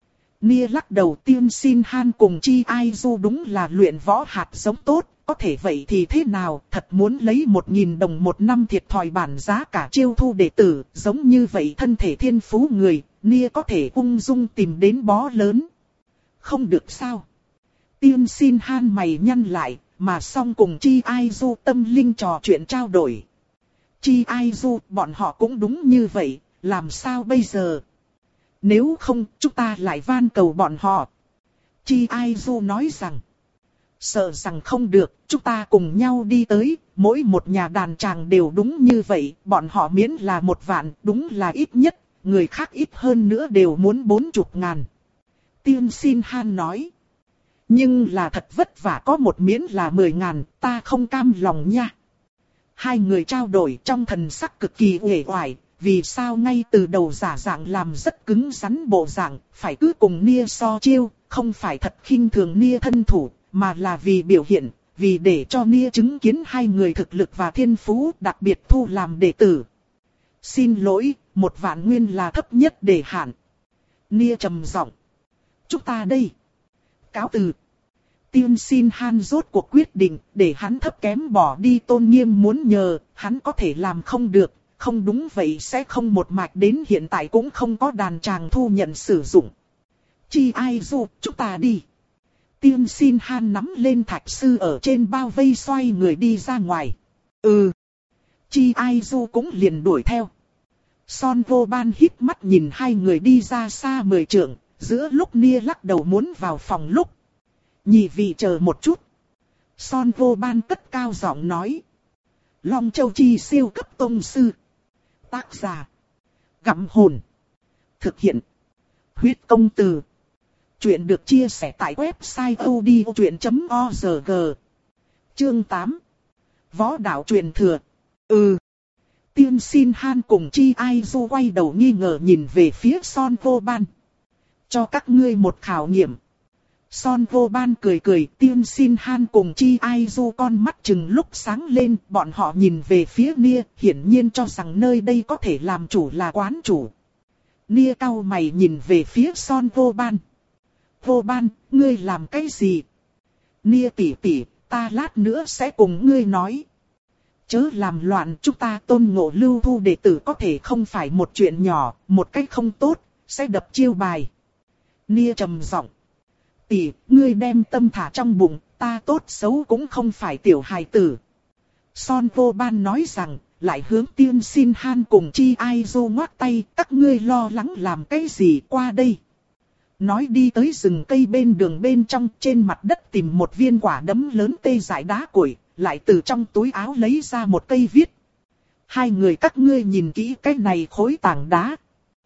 Nia lắc đầu. Tiên Xin Han cùng Chi Ai Du đúng là luyện võ hạt giống tốt, có thể vậy thì thế nào, thật muốn lấy một nghìn đồng một năm thiệt thòi bản giá cả chiêu thu đệ tử, giống như vậy thân thể thiên phú người, Nia có thể ung dung tìm đến bó lớn. Không được sao? Tiên Xin Han mày nhăn lại, mà song cùng Chi Ai Du tâm linh trò chuyện trao đổi. Chi Ai Du, bọn họ cũng đúng như vậy. Làm sao bây giờ? Nếu không, chúng ta lại van cầu bọn họ. Chi Ai Du nói rằng. Sợ rằng không được, chúng ta cùng nhau đi tới, mỗi một nhà đàn tràng đều đúng như vậy, bọn họ miễn là một vạn, đúng là ít nhất, người khác ít hơn nữa đều muốn bốn chục ngàn. Tiên Xin Han nói. Nhưng là thật vất vả có một miễn là mười ngàn, ta không cam lòng nha. Hai người trao đổi trong thần sắc cực kỳ uể oải. Vì sao ngay từ đầu giả dạng làm rất cứng rắn bộ dạng, phải cứ cùng Nia so chiêu, không phải thật khinh thường Nia thân thủ, mà là vì biểu hiện, vì để cho Nia chứng kiến hai người thực lực và thiên phú đặc biệt thu làm đệ tử. Xin lỗi, một vạn nguyên là thấp nhất để hạn. Nia trầm giọng. Chúng ta đây. Cáo từ. Tiên Xin Han rốt cuộc quyết định, để hắn thấp kém bỏ đi tôn nghiêm muốn nhờ, hắn có thể làm không được. Không đúng vậy sẽ không một mạch đến hiện tại cũng không có đàn tràng thu nhận sử dụng. Chi Ai Du, chúng ta đi. Tiên Xin Han nắm lên thạch sư ở trên bao vây xoay người đi ra ngoài. Ừ. Chi Ai Du cũng liền đuổi theo. Son Vô Ban híp mắt nhìn hai người đi ra xa mười trượng, giữa lúc Nia lắc đầu muốn vào phòng lúc. Nhị vị chờ một chút. Son Vô Ban cất cao giọng nói. Long Châu Chi siêu cấp tông sư. Tác giả. Gặm hồn. Thực hiện. Huyết công từ. Chuyện được chia sẻ tại website odchuyện chấm org. Chương tám. Võ đạo truyền thừa. Ừ. Tiên Xin Han cùng Chi Ai Du quay đầu nghi ngờ nhìn về phía Son Vô Ban. Cho các ngươi một khảo nghiệm. Son Vô Ban cười cười, Tiên Xin Han cùng Chi Ai Du con mắt chừng lúc sáng lên, bọn họ nhìn về phía Nia, hiển nhiên cho rằng nơi đây có thể làm chủ là quán chủ. Nia cau mày nhìn về phía Son Vô Ban. Vô Ban, ngươi làm cái gì? Nia tỷ tỷ, ta lát nữa sẽ cùng ngươi nói. Chớ làm loạn, chúng ta Tôn Ngộ lưu thu đệ tử có thể không phải một chuyện nhỏ, một cách không tốt, sẽ đập chiêu bài. Nia trầm giọng. Tỷ, ngươi đem tâm thả trong bụng, ta tốt xấu cũng không phải tiểu hài tử. Son Vô Ban nói rằng, lại hướng Tiên Xin Han cùng Chi Ai Du ngoắc tay, các ngươi lo lắng làm cái gì qua đây. Nói đi tới rừng cây bên đường bên trong, trên mặt đất tìm một viên quả đấm lớn tê dại đá củi, lại từ trong túi áo lấy ra một cây viết. Hai người các ngươi nhìn kỹ cái này khối tảng đá.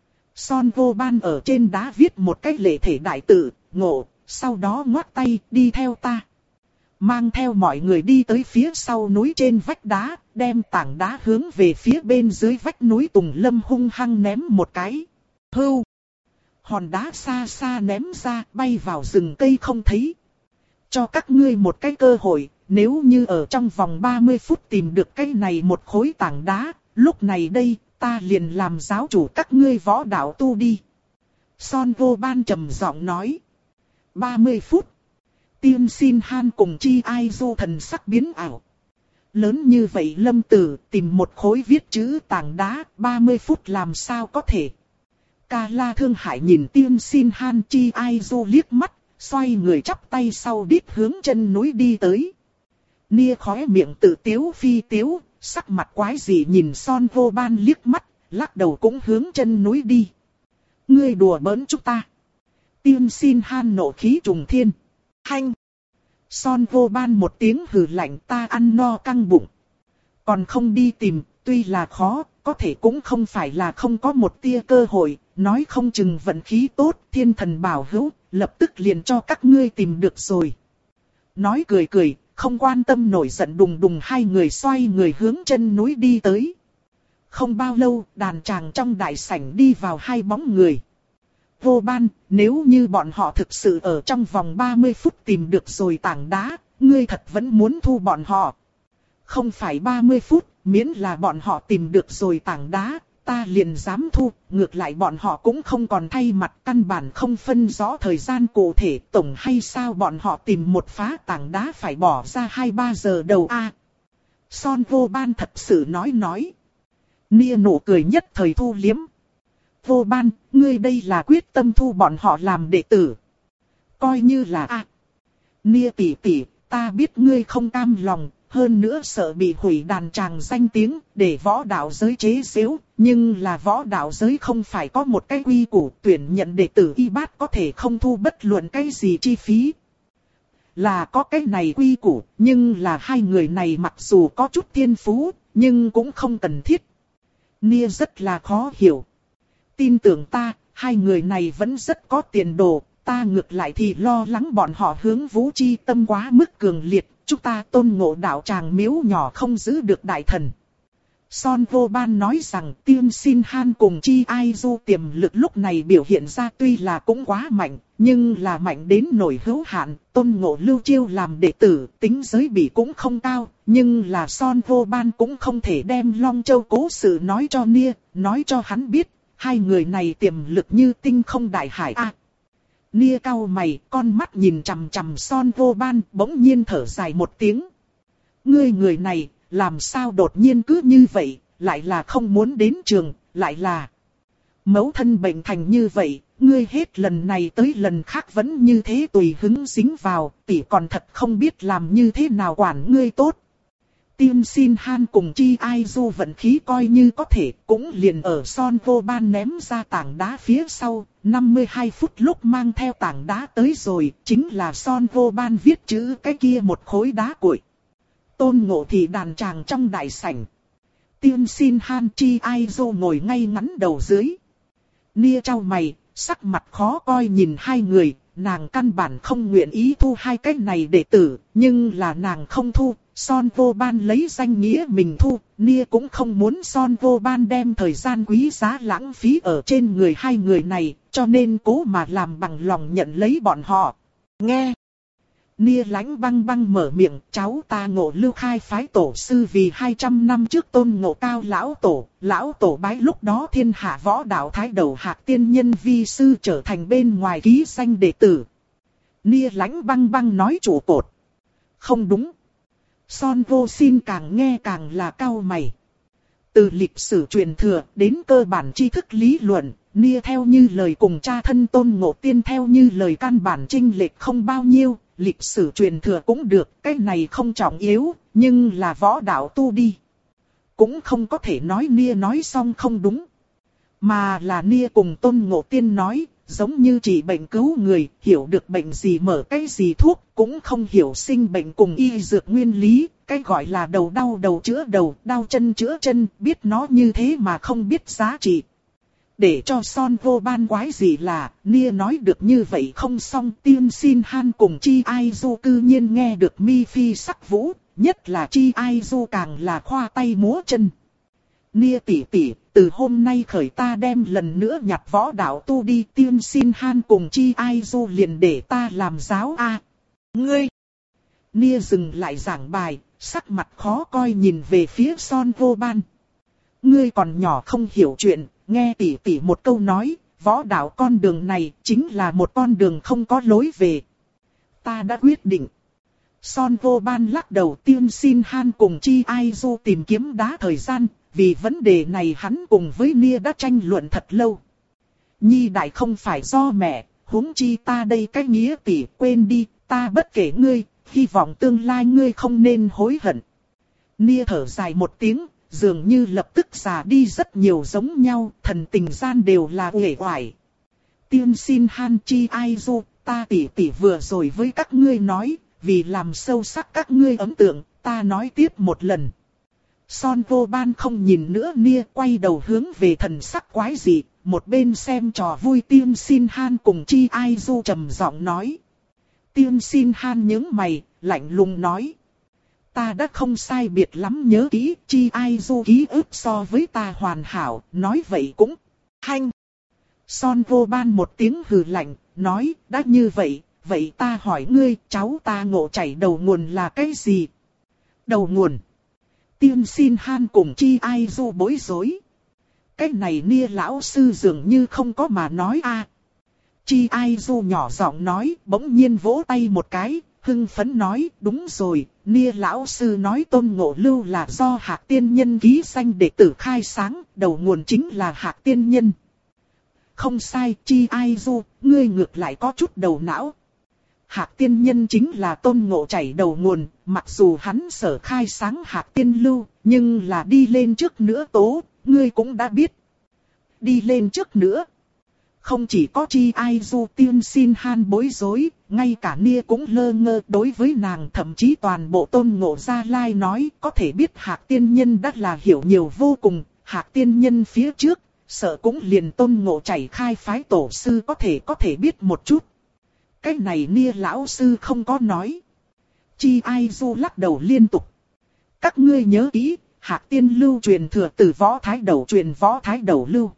Son Vô Ban ở trên đá viết một cái lệ thể đại tự, Ngộ, sau đó ngoắc tay, đi theo ta. Mang theo mọi người đi tới phía sau núi trên vách đá, đem tảng đá hướng về phía bên dưới vách núi Tùng Lâm hung hăng ném một cái. Hưu! Hòn đá xa xa ném ra, bay vào rừng cây không thấy. Cho các ngươi một cái cơ hội, nếu như ở trong vòng ba mươi phút tìm được cái này một khối tảng đá, lúc này đây, ta liền làm giáo chủ các ngươi võ đạo tu đi. Son Vô Ban trầm giọng nói. ba mươi phút. Tiên Xin Han cùng Chi Ai Du thần sắc biến ảo. Lớn như vậy Lâm Tử tìm một khối viết chữ tảng đá, ba mươi phút làm sao có thể. Ca La Thương Hải nhìn Tiên Xin Han Chi Ai Du liếc mắt, xoay người chắp tay sau đít hướng chân núi đi tới. Nia khóe miệng tự tiếu phi tiếu, sắc mặt quái dị nhìn Son Vô Ban liếc mắt, lắc đầu cũng hướng chân núi đi. Ngươi đùa bỡn chúng ta. Tiên Xin Han nộ khí trùng thiên. Hanh! Son Vô Ban một tiếng hừ lạnh, ta ăn no căng bụng. Còn không đi tìm, tuy là khó, có thể cũng không phải là không có một tia cơ hội, nói không chừng vận khí tốt, thiên thần bảo hữu, lập tức liền cho các ngươi tìm được rồi. Nói cười cười, không quan tâm nổi giận đùng đùng, hai người xoay người hướng chân núi đi tới. Không bao lâu, đàn tràng trong đại sảnh đi vào hai bóng người. Vô Ban, nếu như bọn họ thực sự ở trong vòng ba mươi phút tìm được rồi tảng đá, ngươi thật vẫn muốn thu bọn họ. Không phải ba mươi phút, miễn là bọn họ tìm được rồi tảng đá, ta liền dám thu, ngược lại bọn họ cũng không còn thay mặt, căn bản không phân rõ thời gian cụ thể, tổng hay sao bọn họ tìm một phá tảng đá phải bỏ ra hai ba giờ đầu a. À, Son Vô Ban thật sự nói nói. Nia nụ cười nhất thời thu liếm. Vô Ban, ngươi đây là quyết tâm thu bọn họ làm đệ tử. Coi như là a. À, Nia tỷ tỷ, ta biết ngươi không cam lòng, hơn nữa sợ bị hủy đàn tràng danh tiếng, để võ đạo giới chế giễu, nhưng là võ đạo giới không phải có một cái quy củ, tuyển nhận đệ tử y bát có thể không thu bất luận cái gì chi phí. Là có cái này quy củ, nhưng là hai người này mặc dù có chút thiên phú, nhưng cũng không cần thiết. Nia rất là khó hiểu. Tin tưởng ta, hai người này vẫn rất có tiền đồ, ta ngược lại thì lo lắng bọn họ hướng vũ chi tâm quá mức cường liệt, chúng ta Tôn Ngộ đạo tràng miếu nhỏ không giữ được đại thần. Son Vô Ban nói rằng Tiên Xin Han cùng Chi Ai Du tiềm lực lúc này biểu hiện ra tuy là cũng quá mạnh, nhưng là mạnh đến nổi hữu hạn, Tôn Ngộ lưu chiêu làm đệ tử, tính giới bị cũng không cao, nhưng là Son Vô Ban cũng không thể đem Long Châu cố sự nói cho Nia, nói cho hắn biết, hai người này tiềm lực như tinh không đại hải a. À, Nia cau mày, con mắt nhìn chằm chằm Son Vô Ban, bỗng nhiên thở dài một tiếng. Ngươi người này, làm sao đột nhiên cứ như vậy, lại là không muốn đến trường, lại là mẫu thân bệnh thành như vậy, ngươi hết lần này tới lần khác vẫn như thế tùy hứng dính vào, tỷ còn thật không biết làm như thế nào quản ngươi tốt. Tiên Xin Han cùng Chi Ai Du vận khí coi như có thể, cũng liền ở Son Vô Ban ném ra tảng đá phía sau, năm mươi hai phút lúc mang theo tảng đá tới rồi, chính là Son Vô Ban viết chữ cái kia một khối đá cuội. Tôn Ngộ thì đàn tràng trong đại sảnh. Tiên Xin Han Chi Ai Du ngồi ngay ngắn đầu dưới. Nia chau mày, sắc mặt khó coi nhìn hai người, nàng căn bản không nguyện ý thu hai cái này đệ tử, nhưng là nàng không thu, Son Vô Ban lấy danh nghĩa mình thu, Nia cũng không muốn Son Vô Ban đem thời gian quý giá lãng phí ở trên người hai người này, cho nên cố mà làm bằng lòng nhận lấy bọn họ. Nghe! Nia lãnh băng băng mở miệng, cháu ta Ngộ Lưu khai phái tổ sư vì hai trăm năm trước tôn Ngộ Cao lão tổ, lão tổ bái lúc đó thiên hạ võ đạo thái đầu Hạc Tiên Nhân vi sư trở thành bên ngoài ký danh đệ tử. Nia lãnh băng băng nói trụ cột. Không đúng. Son Vô Xin càng nghe càng là cau mày. Từ lịch sử truyền thừa đến cơ bản tri thức lý luận, Nia theo như lời cùng cha thân tôn Ngộ Tiên theo như lời căn bản chênh lệch không bao nhiêu. Lịch sử truyền thừa cũng được, cái này không trọng yếu, nhưng là võ đạo tu đi. Cũng không có thể nói Nia nói xong không đúng. Mà là Nia cùng Tôn Ngộ Tiên nói, giống như trị bệnh cứu người, hiểu được bệnh gì mở cái gì thuốc, cũng không hiểu sinh bệnh cùng y dược nguyên lý, cái gọi là đầu đau đầu chữa đầu, đau chân chữa chân, biết nó như thế mà không biết giá trị. Để cho Son Vô Ban quái gì là, Nia nói được như vậy không xong, Tiên Xin Han cùng Chi Ai Du cư nhiên nghe được mi phi sắc vũ, nhất là Chi Ai Du càng là khoa tay múa chân. Nia tỷ tỷ, từ hôm nay khởi ta đem lần nữa nhặt võ đạo tu đi, Tiên Xin Han cùng Chi Ai Du liền để ta làm giáo a. À, ngươi! Nia dừng lại giảng bài, sắc mặt khó coi nhìn về phía Son Vô Ban. Ngươi còn nhỏ không hiểu chuyện. Nghe tỷ tỷ một câu nói, võ đạo con đường này chính là một con đường không có lối về. Ta đã quyết định. Son Vô Ban lắc đầu. Tiên Xin Han cùng Chi Ai Du tìm kiếm đá thời gian, vì vấn đề này hắn cùng với Nia đã tranh luận thật lâu. Nhi đại không phải do mẹ, huống chi ta đây cái nghĩa tỷ, quên đi, ta bất kể ngươi, hy vọng tương lai ngươi không nên hối hận. Nia thở dài một tiếng. Dường như lập tức già đi rất nhiều giống nhau, thần tình gian đều là uể oải. Tiên Xin Han Chi Ai Du, ta tỷ tỷ vừa rồi với các ngươi nói, vì làm sâu sắc các ngươi ấn tượng, ta nói tiếp một lần. Son Vô Ban không nhìn nữa Nia, quay đầu hướng về thần sắc quái dị, một bên xem trò vui Tiên Xin Han cùng Chi Ai Du trầm giọng nói. Tiên Xin Han nhướng mày, lạnh lùng nói. Ta đã không sai biệt lắm nhớ kỹ, Chi Ai Du ký ức so với ta hoàn hảo, nói vậy cũng hanh. Son Vô Ban một tiếng hừ lạnh, nói, đã như vậy, vậy ta hỏi ngươi, cháu ta Ngộ chảy đầu nguồn là cái gì? Đầu nguồn. Tiên Xin Han cùng Chi Ai Du bối rối. Cái này Nia lão sư dường như không có mà nói a. À. Chi Ai Du nhỏ giọng nói, bỗng nhiên vỗ tay một cái. Hưng phấn nói, đúng rồi, Nia lão sư nói Tôn Ngộ Lưu là do Hạc Tiên Nhân ký danh đệ tử khai sáng, đầu nguồn chính là Hạc Tiên Nhân. Không sai, Chi Ai Du, ngươi ngược lại có chút đầu não. Hạc Tiên Nhân chính là Tôn Ngộ chảy đầu nguồn, mặc dù hắn sở khai sáng Hạc Tiên Lưu, nhưng là đi lên trước nữa tố, ngươi cũng đã biết. Đi lên trước nữa. Không chỉ có Chi Ai Du Tiên Xin Han bối rối, ngay cả Nia cũng lơ ngơ đối với nàng, thậm chí toàn bộ Tôn Ngộ Gia Lai nói có thể biết Hạc Tiên Nhân đã là hiểu nhiều vô cùng, Hạc Tiên Nhân phía trước, sợ cũng liền Tôn Ngộ chảy khai phái tổ sư có thể có thể biết một chút. Cái này Nia lão sư không có nói. Chi Ai Du lắc đầu liên tục. Các ngươi nhớ kỹ, Hạc Tiên Lưu truyền thừa từ võ thái đầu truyền võ thái đầu lưu.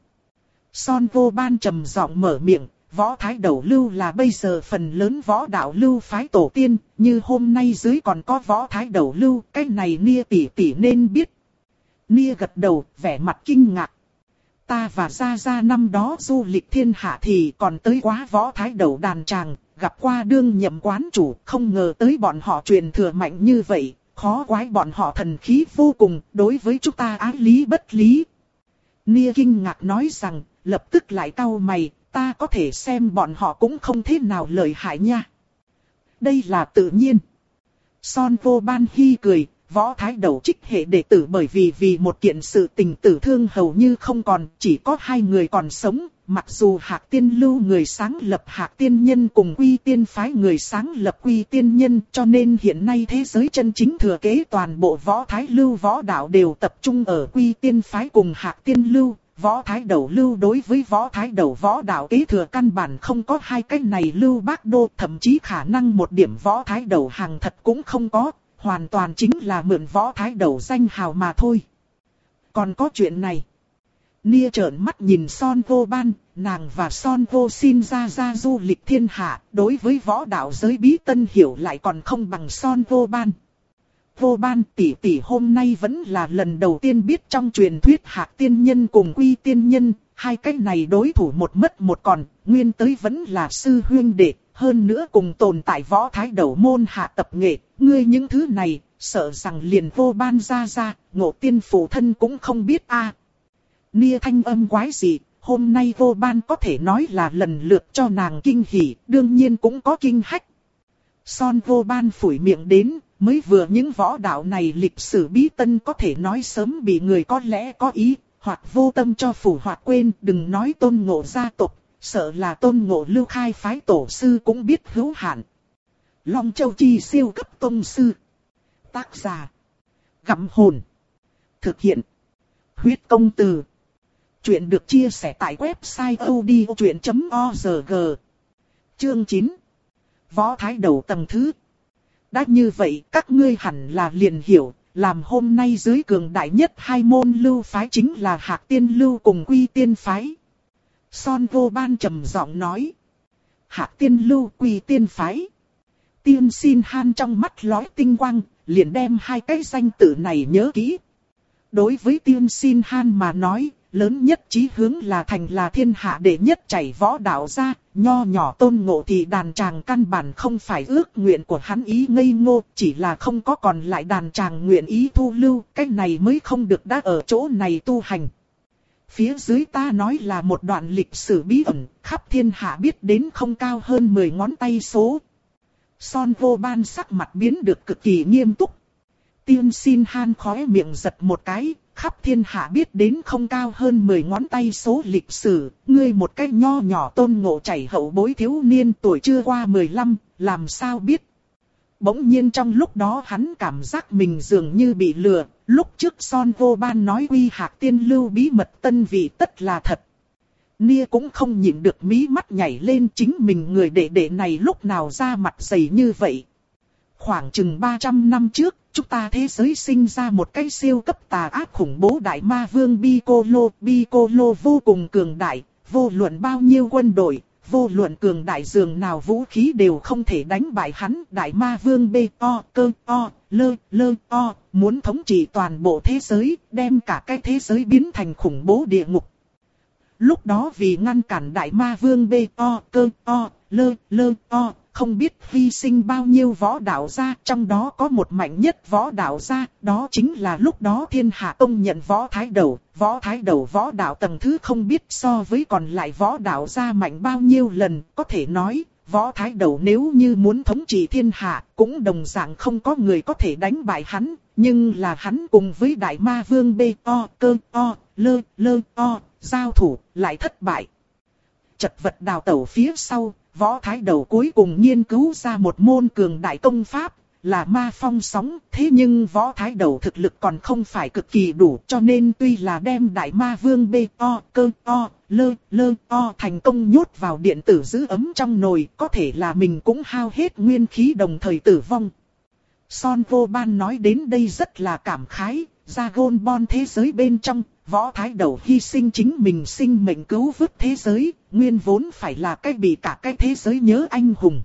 Son Vô Ban trầm giọng mở miệng, võ thái đầu lưu là bây giờ phần lớn võ đạo lưu phái tổ tiên, như hôm nay dưới còn có võ thái đầu lưu, cái này Nia tỷ tỷ nên biết. Nia gật đầu, vẻ mặt kinh ngạc. Ta và Gia Gia năm đó du lịch thiên hạ thì còn tới quá võ thái đầu đàn tràng, gặp qua đương nhậm quán chủ, không ngờ tới bọn họ truyền thừa mạnh như vậy, khó quái bọn họ thần khí vô cùng, đối với chúng ta ái lý bất lý. Nia kinh ngạc nói rằng, lập tức lại cau mày, ta có thể xem bọn họ cũng không thế nào lợi hại nha. Đây là tự nhiên. Son Vô Ban hi cười, Võ Thái Đầu trích hệ đệ tử bởi vì vì một kiện sự tình tử thương hầu như không còn, chỉ có hai người còn sống. Mặc dù Hạc Tiên Lưu người sáng lập Hạc Tiên Nhân cùng Quy Tiên Phái người sáng lập Quy Tiên Nhân, cho nên hiện nay thế giới chân chính thừa kế toàn bộ Võ Thái Lưu võ đạo đều tập trung ở Quy Tiên Phái cùng Hạc Tiên Lưu. Võ Thái Đầu Lưu đối với Võ Thái Đầu võ đạo kế thừa căn bản không có hai cái này Lưu Bác Đô, thậm chí khả năng một điểm Võ Thái Đầu hàng thật cũng không có, hoàn toàn chính là mượn Võ Thái Đầu danh hào mà thôi. Còn có chuyện này. Nia trợn mắt nhìn Son Vô Ban, nàng và Son Vô xin ra ra du lịch thiên hạ, đối với võ đạo giới bí tân hiểu lại còn không bằng Son Vô Ban. Vô Ban tỷ tỷ hôm nay vẫn là lần đầu tiên biết trong truyền thuyết Hạc Tiên Nhân cùng Quy Tiên Nhân, hai cái này đối thủ một mất một còn, nguyên tới vẫn là sư huynh đệ, hơn nữa cùng tồn tại Võ Thái Đầu môn hạ tập nghệ, ngươi những thứ này, sợ rằng liền Vô Ban ra ra, Ngộ Tiên phụ thân cũng không biết a. Nia thanh âm quái dị, hôm nay Vô Ban có thể nói là lần lượt cho nàng kinh hỉ, đương nhiên cũng có kinh hách. Son Vô Ban phủi miệng đến, mới vừa những võ đạo này lịch sử bí tân có thể nói sớm bị người có lẽ có ý, hoặc vô tâm cho phủ hoặc quên, đừng nói Tôn Ngộ gia tộc, sợ là Tôn Ngộ Lưu khai phái tổ sư cũng biết hữu hạn. Long Châu Chi siêu cấp tông sư. Tác giả. Gặm hồn. Thực hiện. Huyết công từ. Chuyện được chia sẻ tại website odchuyện chấm org. Chương chín. Võ Thái Đầu tầng thứ. Đã như vậy các ngươi hẳn là liền hiểu, làm hôm nay dưới cường đại nhất hai môn lưu phái chính là Hạc Tiên Lưu cùng Quy Tiên Phái. Son Vô Ban trầm giọng nói. Hạc Tiên Lưu, Quy Tiên Phái. Tiên Xin Han trong mắt lóe tinh quang, liền đem hai cái danh tự này nhớ kỹ. Đối với Tiên Xin Han mà nói, lớn nhất chí hướng là thành là thiên hạ đệ nhất chảy võ đạo ra, nho nhỏ Tôn Ngộ thì đàn tràng căn bản không phải ước nguyện của hắn ý ngây ngô, chỉ là không có còn lại đàn tràng nguyện ý thu lưu, cái này mới không được đã ở chỗ này tu hành. Phía dưới ta nói là một đoạn lịch sử bí ẩn, khắp thiên hạ biết đến không cao hơn mười ngón tay số. Son Vô Ban sắc mặt biến được cực kỳ nghiêm túc. Tiên Xin Han khóe miệng giật một cái, khắp thiên hạ biết đến không cao hơn mười ngón tay số lịch sử, ngươi một cái nho nhỏ Tôn Ngộ chảy hậu bối thiếu niên tuổi chưa qua mười lăm, làm sao biết. Bỗng nhiên trong lúc đó hắn cảm giác mình dường như bị lừa, lúc trước Son Vô Ban nói Quy Hạc Tiên Lưu bí mật tân vị tất là thật. Nia cũng không nhịn được mí mắt nhảy lên, chính mình người đệ đệ này lúc nào ra mặt dày như vậy. Khoảng chừng ba trăm năm trước, chúng ta thế giới sinh ra một cái siêu cấp tà ác khủng bố đại ma vương Piccolo. Piccolo vô cùng cường đại, vô luận bao nhiêu quân đội, vô luận cường đại dường nào vũ khí đều không thể đánh bại hắn. Đại ma vương bê o cơ o lơ lơ o muốn thống trị toàn bộ thế giới, đem cả cái thế giới biến thành khủng bố địa ngục. Lúc đó vì ngăn cản đại ma vương bê o cơ o lơ lơ o, không biết hy sinh bao nhiêu võ đạo gia, trong đó có một mạnh nhất võ đạo gia, đó chính là lúc đó thiên hạ công nhận Võ Thái Đầu. Võ Thái Đầu võ đạo tầng thứ không biết so với còn lại võ đạo gia mạnh bao nhiêu lần, có thể nói, Võ Thái Đầu nếu như muốn thống trị thiên hạ, cũng đồng dạng không có người có thể đánh bại hắn, nhưng là hắn cùng với đại ma vương bê o cơ o lơ lơ o, giao thủ, lại thất bại. Chật vật đào tẩu phía sau, Võ Thái Đầu cuối cùng nghiên cứu ra một môn cường đại công pháp, là ma phong sóng. Thế nhưng Võ Thái Đầu thực lực còn không phải cực kỳ đủ, cho nên tuy là đem đại ma vương bê o cơ o lơ lơ o thành công nhốt vào điện tử giữ ấm trong nồi, có thể là mình cũng hao hết nguyên khí đồng thời tử vong. Son Vô Ban nói đến đây rất là cảm khái, Dragon Ball thế giới bên trong, Võ Thái Đầu hy sinh chính mình sinh mệnh cứu vớt thế giới, nguyên vốn phải là cái bị cả cái thế giới nhớ anh hùng.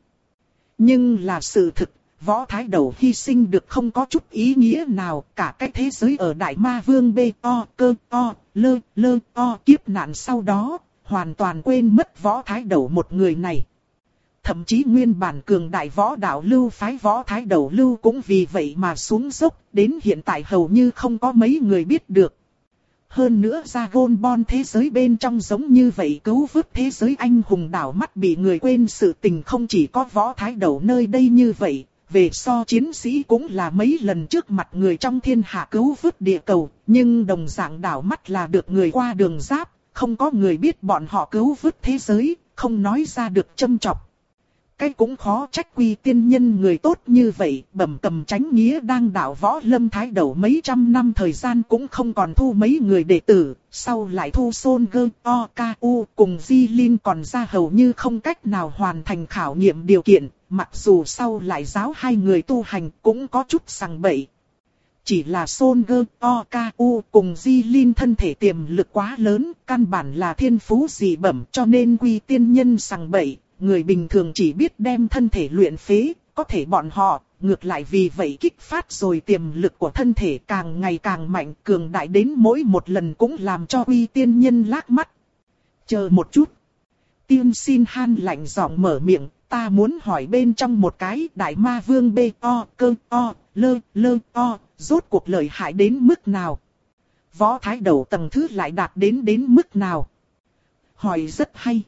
Nhưng là sự thực, Võ Thái Đầu hy sinh được không có chút ý nghĩa nào, cả cái thế giới ở Đại Ma Vương bê o cơ o lơ lơ o kiếp nạn sau đó, hoàn toàn quên mất Võ Thái Đầu một người này. Thậm chí nguyên bản cường đại võ đạo lưu phái Võ Thái Đầu lưu cũng vì vậy mà xuống dốc, đến hiện tại hầu như không có mấy người biết được. Hơn nữa Dragon Ball thế giới bên trong giống như vậy cứu vớt thế giới anh hùng đảo mắt bị người quên sự tình không chỉ có Võ Thái Đầu nơi đây như vậy, về so chiến sĩ cũng là mấy lần trước mặt người trong thiên hạ cứu vớt địa cầu, nhưng đồng dạng đảo mắt là được người qua đường giáp, không có người biết bọn họ cứu vớt thế giới, không nói ra được châm chọc. Cái cũng khó trách Quy Tiên Nhân người tốt như vậy, bẩm cầm chánh nghĩa đang đạo võ lâm thái đầu mấy trăm năm thời gian cũng không còn thu mấy người đệ tử, sau lại thu Son Gơ, O, K, U cùng Di Linh còn ra hầu như không cách nào hoàn thành khảo nghiệm điều kiện, mặc dù sau lại giáo hai người tu hành cũng có chút sằng bậy. Chỉ là Son Gơ, O, K, U cùng Di Linh thân thể tiềm lực quá lớn, căn bản là thiên phú dị bẩm cho nên Quy Tiên Nhân sằng bậy. Người bình thường chỉ biết đem thân thể luyện phế, có thể bọn họ, ngược lại vì vậy kích phát rồi tiềm lực của thân thể càng ngày càng mạnh, cường đại đến mỗi một lần cũng làm cho Quy Tiên Nhân lác mắt. Chờ một chút. Tiên Xin Han lạnh giọng mở miệng, ta muốn hỏi bên trong một cái Đại Ma Vương B O cơ O lơ lơ O, rốt cuộc lợi hại đến mức nào? Võ Thái Đầu tầng thứ lại đạt đến đến mức nào? Hỏi rất hay.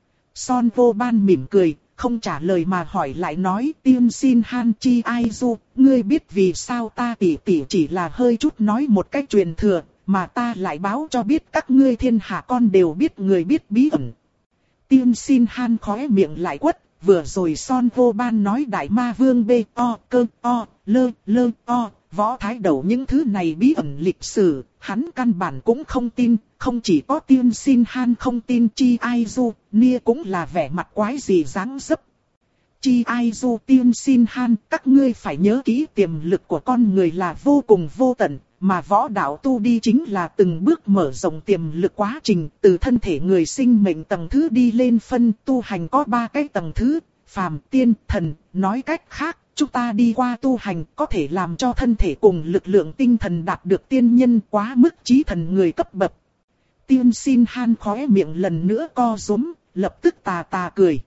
Son Vô Ban mỉm cười, không trả lời mà hỏi lại nói, Tiên Xin Han Chi Ai Du, ngươi biết vì sao ta tỉ tỉ chỉ là hơi chút nói một cách truyền thừa, mà ta lại báo cho biết các ngươi thiên hạ con đều biết người biết bí ẩn. Tiên Xin Han khóe miệng lại quất, vừa rồi Son Vô Ban nói Đại Ma Vương B O cơ O lơ lơ O, Võ Thái Đầu những thứ này bí ẩn lịch sử, hắn căn bản cũng không tin, không chỉ có Tiên Xin Han không tin Chi Ai Du, Nia cũng là vẻ mặt quái gì dáng dấp. Chi Ai Du Tiên Xin Han, các ngươi phải nhớ kỹ tiềm lực của con người là vô cùng vô tận, mà võ đạo tu đi chính là từng bước mở rộng tiềm lực quá trình, từ thân thể người sinh mệnh tầng thứ đi lên phân tu hành có ba cái tầng thứ, phàm, tiên, thần, nói cách khác. Chúng ta đi qua tu hành có thể làm cho thân thể cùng lực lượng tinh thần đạt được tiên nhân quá mức chí thần người cấp bậc. Tiên Xin Han khóe miệng lần nữa co rúm, lập tức tà tà cười.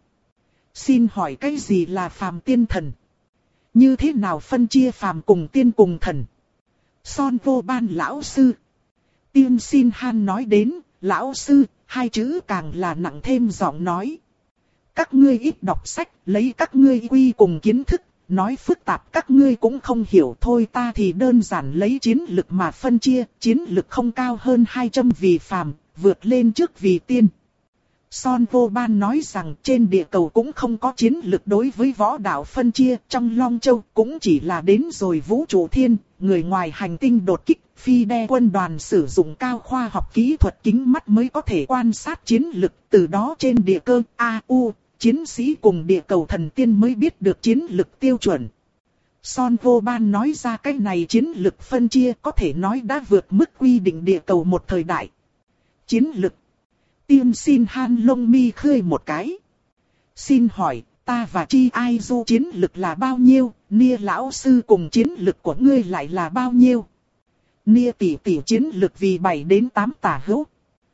Xin hỏi cái gì là phàm tiên thần? Như thế nào phân chia phàm cùng tiên cùng thần? Son Vô Ban lão sư. Tiên Xin Han nói đến, lão sư, hai chữ càng là nặng thêm giọng nói. Các ngươi ít đọc sách, lấy các ngươi quy cùng kiến thức. Nói phức tạp các ngươi cũng không hiểu thôi, ta thì đơn giản lấy chiến lực mà phân chia, chiến lực không cao hơn hai trăm vì phàm, vượt lên trước vì tiên. Son Vô Ban nói rằng trên địa cầu cũng không có chiến lực đối với võ đạo phân chia, trong Long Châu cũng chỉ là đến rồi vũ trụ thiên, người ngoài hành tinh đột kích, phi đe quân đoàn sử dụng cao khoa học kỹ thuật kính mắt mới có thể quan sát chiến lực, từ đó trên địa cơ A U. Chiến sĩ cùng địa cầu thần tiên mới biết được chiến lực tiêu chuẩn. Son Vô Ban nói ra cái này chiến lực phân chia có thể nói đã vượt mức quy định địa cầu một thời đại. Chiến lực. Tiên Xin Han lông mi khơi một cái. Xin hỏi, ta và Chi Ai Du chiến lực là bao nhiêu, Nia lão sư cùng chiến lực của ngươi lại là bao nhiêu? Nia tỷ tỷ chiến lực vì bảy đến tám tả hữu.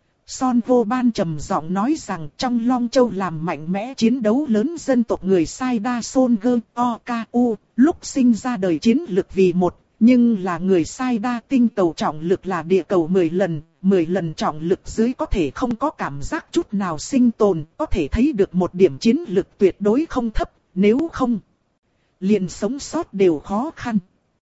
Son Vô Ban trầm giọng nói rằng trong Long Châu làm mạnh mẽ chiến đấu lớn dân tộc người Sai Đa Son Gơ O K U, lúc sinh ra đời chiến lực vì một, nhưng là người Sai Đa tinh cầu trọng lực là địa cầu mười lần, mười lần trọng lực dưới có thể không có cảm giác chút nào sinh tồn, có thể thấy được một điểm chiến lực tuyệt đối không thấp, nếu không, liền sống sót đều khó khăn.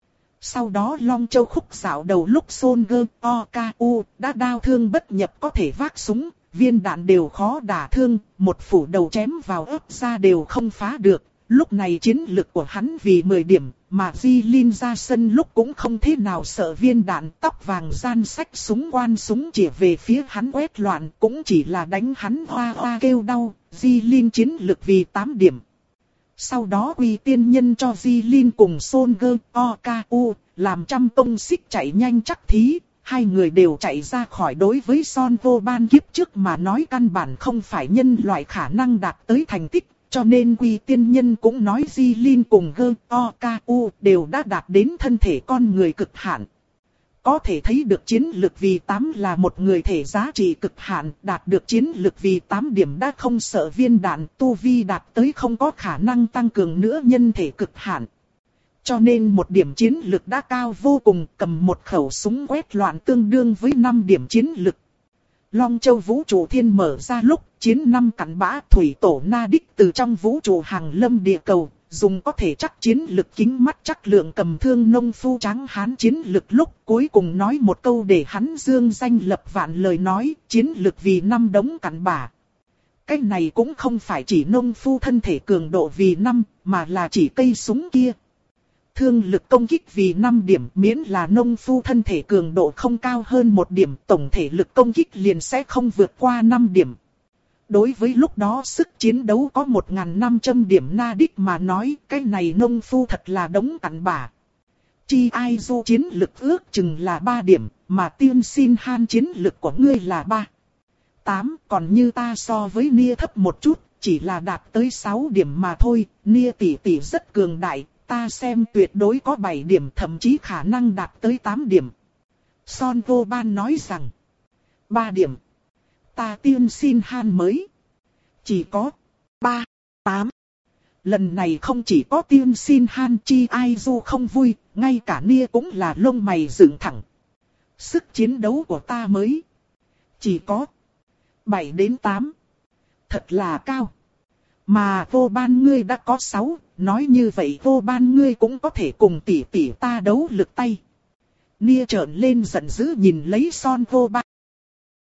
Sau đó Long Châu khúc dạo đầu lúc Son Gơ O K U đã đao thương bất nhập có thể vác súng, viên đạn đều khó đả thương, một phủ đầu chém vào ớt ra đều không phá được. Lúc này chiến lực của hắn vì mười điểm, mà Di Linh ra sân lúc cũng không thế nào sợ viên đạn, tóc vàng gian sách súng quan súng chỉ về phía hắn quét loạn, cũng chỉ là đánh hắn hoa hoa kêu đau. Di Linh chiến lực vì tám điểm. Sau đó Quy Tiên Nhân cho Di Linh cùng Son Gơ O K U làm trăm công xích chạy nhanh chắc thí, hai người đều chạy ra khỏi đối với Son Vô Ban kiếp trước mà nói căn bản không phải nhân loại khả năng đạt tới thành tích, cho nên Quy Tiên Nhân cũng nói Di Linh cùng Gơ O K U đều đã đạt đến thân thể con người cực hạn. Có thể thấy được chiến lực vì tám là một người thể giá trị cực hạn, đạt được chiến lực vì tám điểm đã không sợ viên đạn, tu vi đạt tới không có khả năng tăng cường nữa nhân thể cực hạn. Cho nên một điểm chiến lực đã cao vô cùng, cầm một khẩu súng quét loạn tương đương với năm điểm chiến lực. Long Châu vũ trụ thiên mở ra lúc, chiến năm cắn bã thủy tổ Na Đích từ trong vũ trụ hàng lâm địa cầu, dùng có thể chắc chiến lực kính mắt chắc lượng cầm thương nông phu tráng hán chiến lực lúc cuối cùng nói một câu để hắn dương danh lập vạn lời nói, chiến lực vì năm đống cặn bã. Cái này cũng không phải chỉ nông phu thân thể cường độ vì năm, mà là chỉ cây súng kia. Thương lực công kích vì năm điểm, miễn là nông phu thân thể cường độ không cao hơn một điểm, tổng thể lực công kích liền sẽ không vượt qua năm điểm. Đối với lúc đó sức chiến đấu có một nghìn năm trăm điểm na đích mà nói, cái này nông phu thật là đống cặn bã. Chi ai du chiến lực ước chừng là ba điểm, mà Tiên Xin Han chiến lực của ngươi là ba. tám, còn như ta so với Nia thấp một chút, chỉ là đạt tới sáu điểm mà thôi, Nia tỷ tỷ rất cường đại, ta xem tuyệt đối có bảy điểm, thậm chí khả năng đạt tới tám điểm. Son Vô Ban nói rằng, ba điểm. Ta Tiên Xin Han mới chỉ có ba, tám. Lần này không chỉ có Tiên Xin Han, Chi ai du không vui, ngay cả Nia cũng là lông mày dựng thẳng. Sức chiến đấu của ta mới chỉ có bảy đến tám. Thật là cao. Mà Vô Ban ngươi đã có sáu, nói như vậy Vô Ban ngươi cũng có thể cùng tỷ tỷ ta đấu lực tay. Nia trợn lên giận dữ nhìn lấy Son Vô Ban.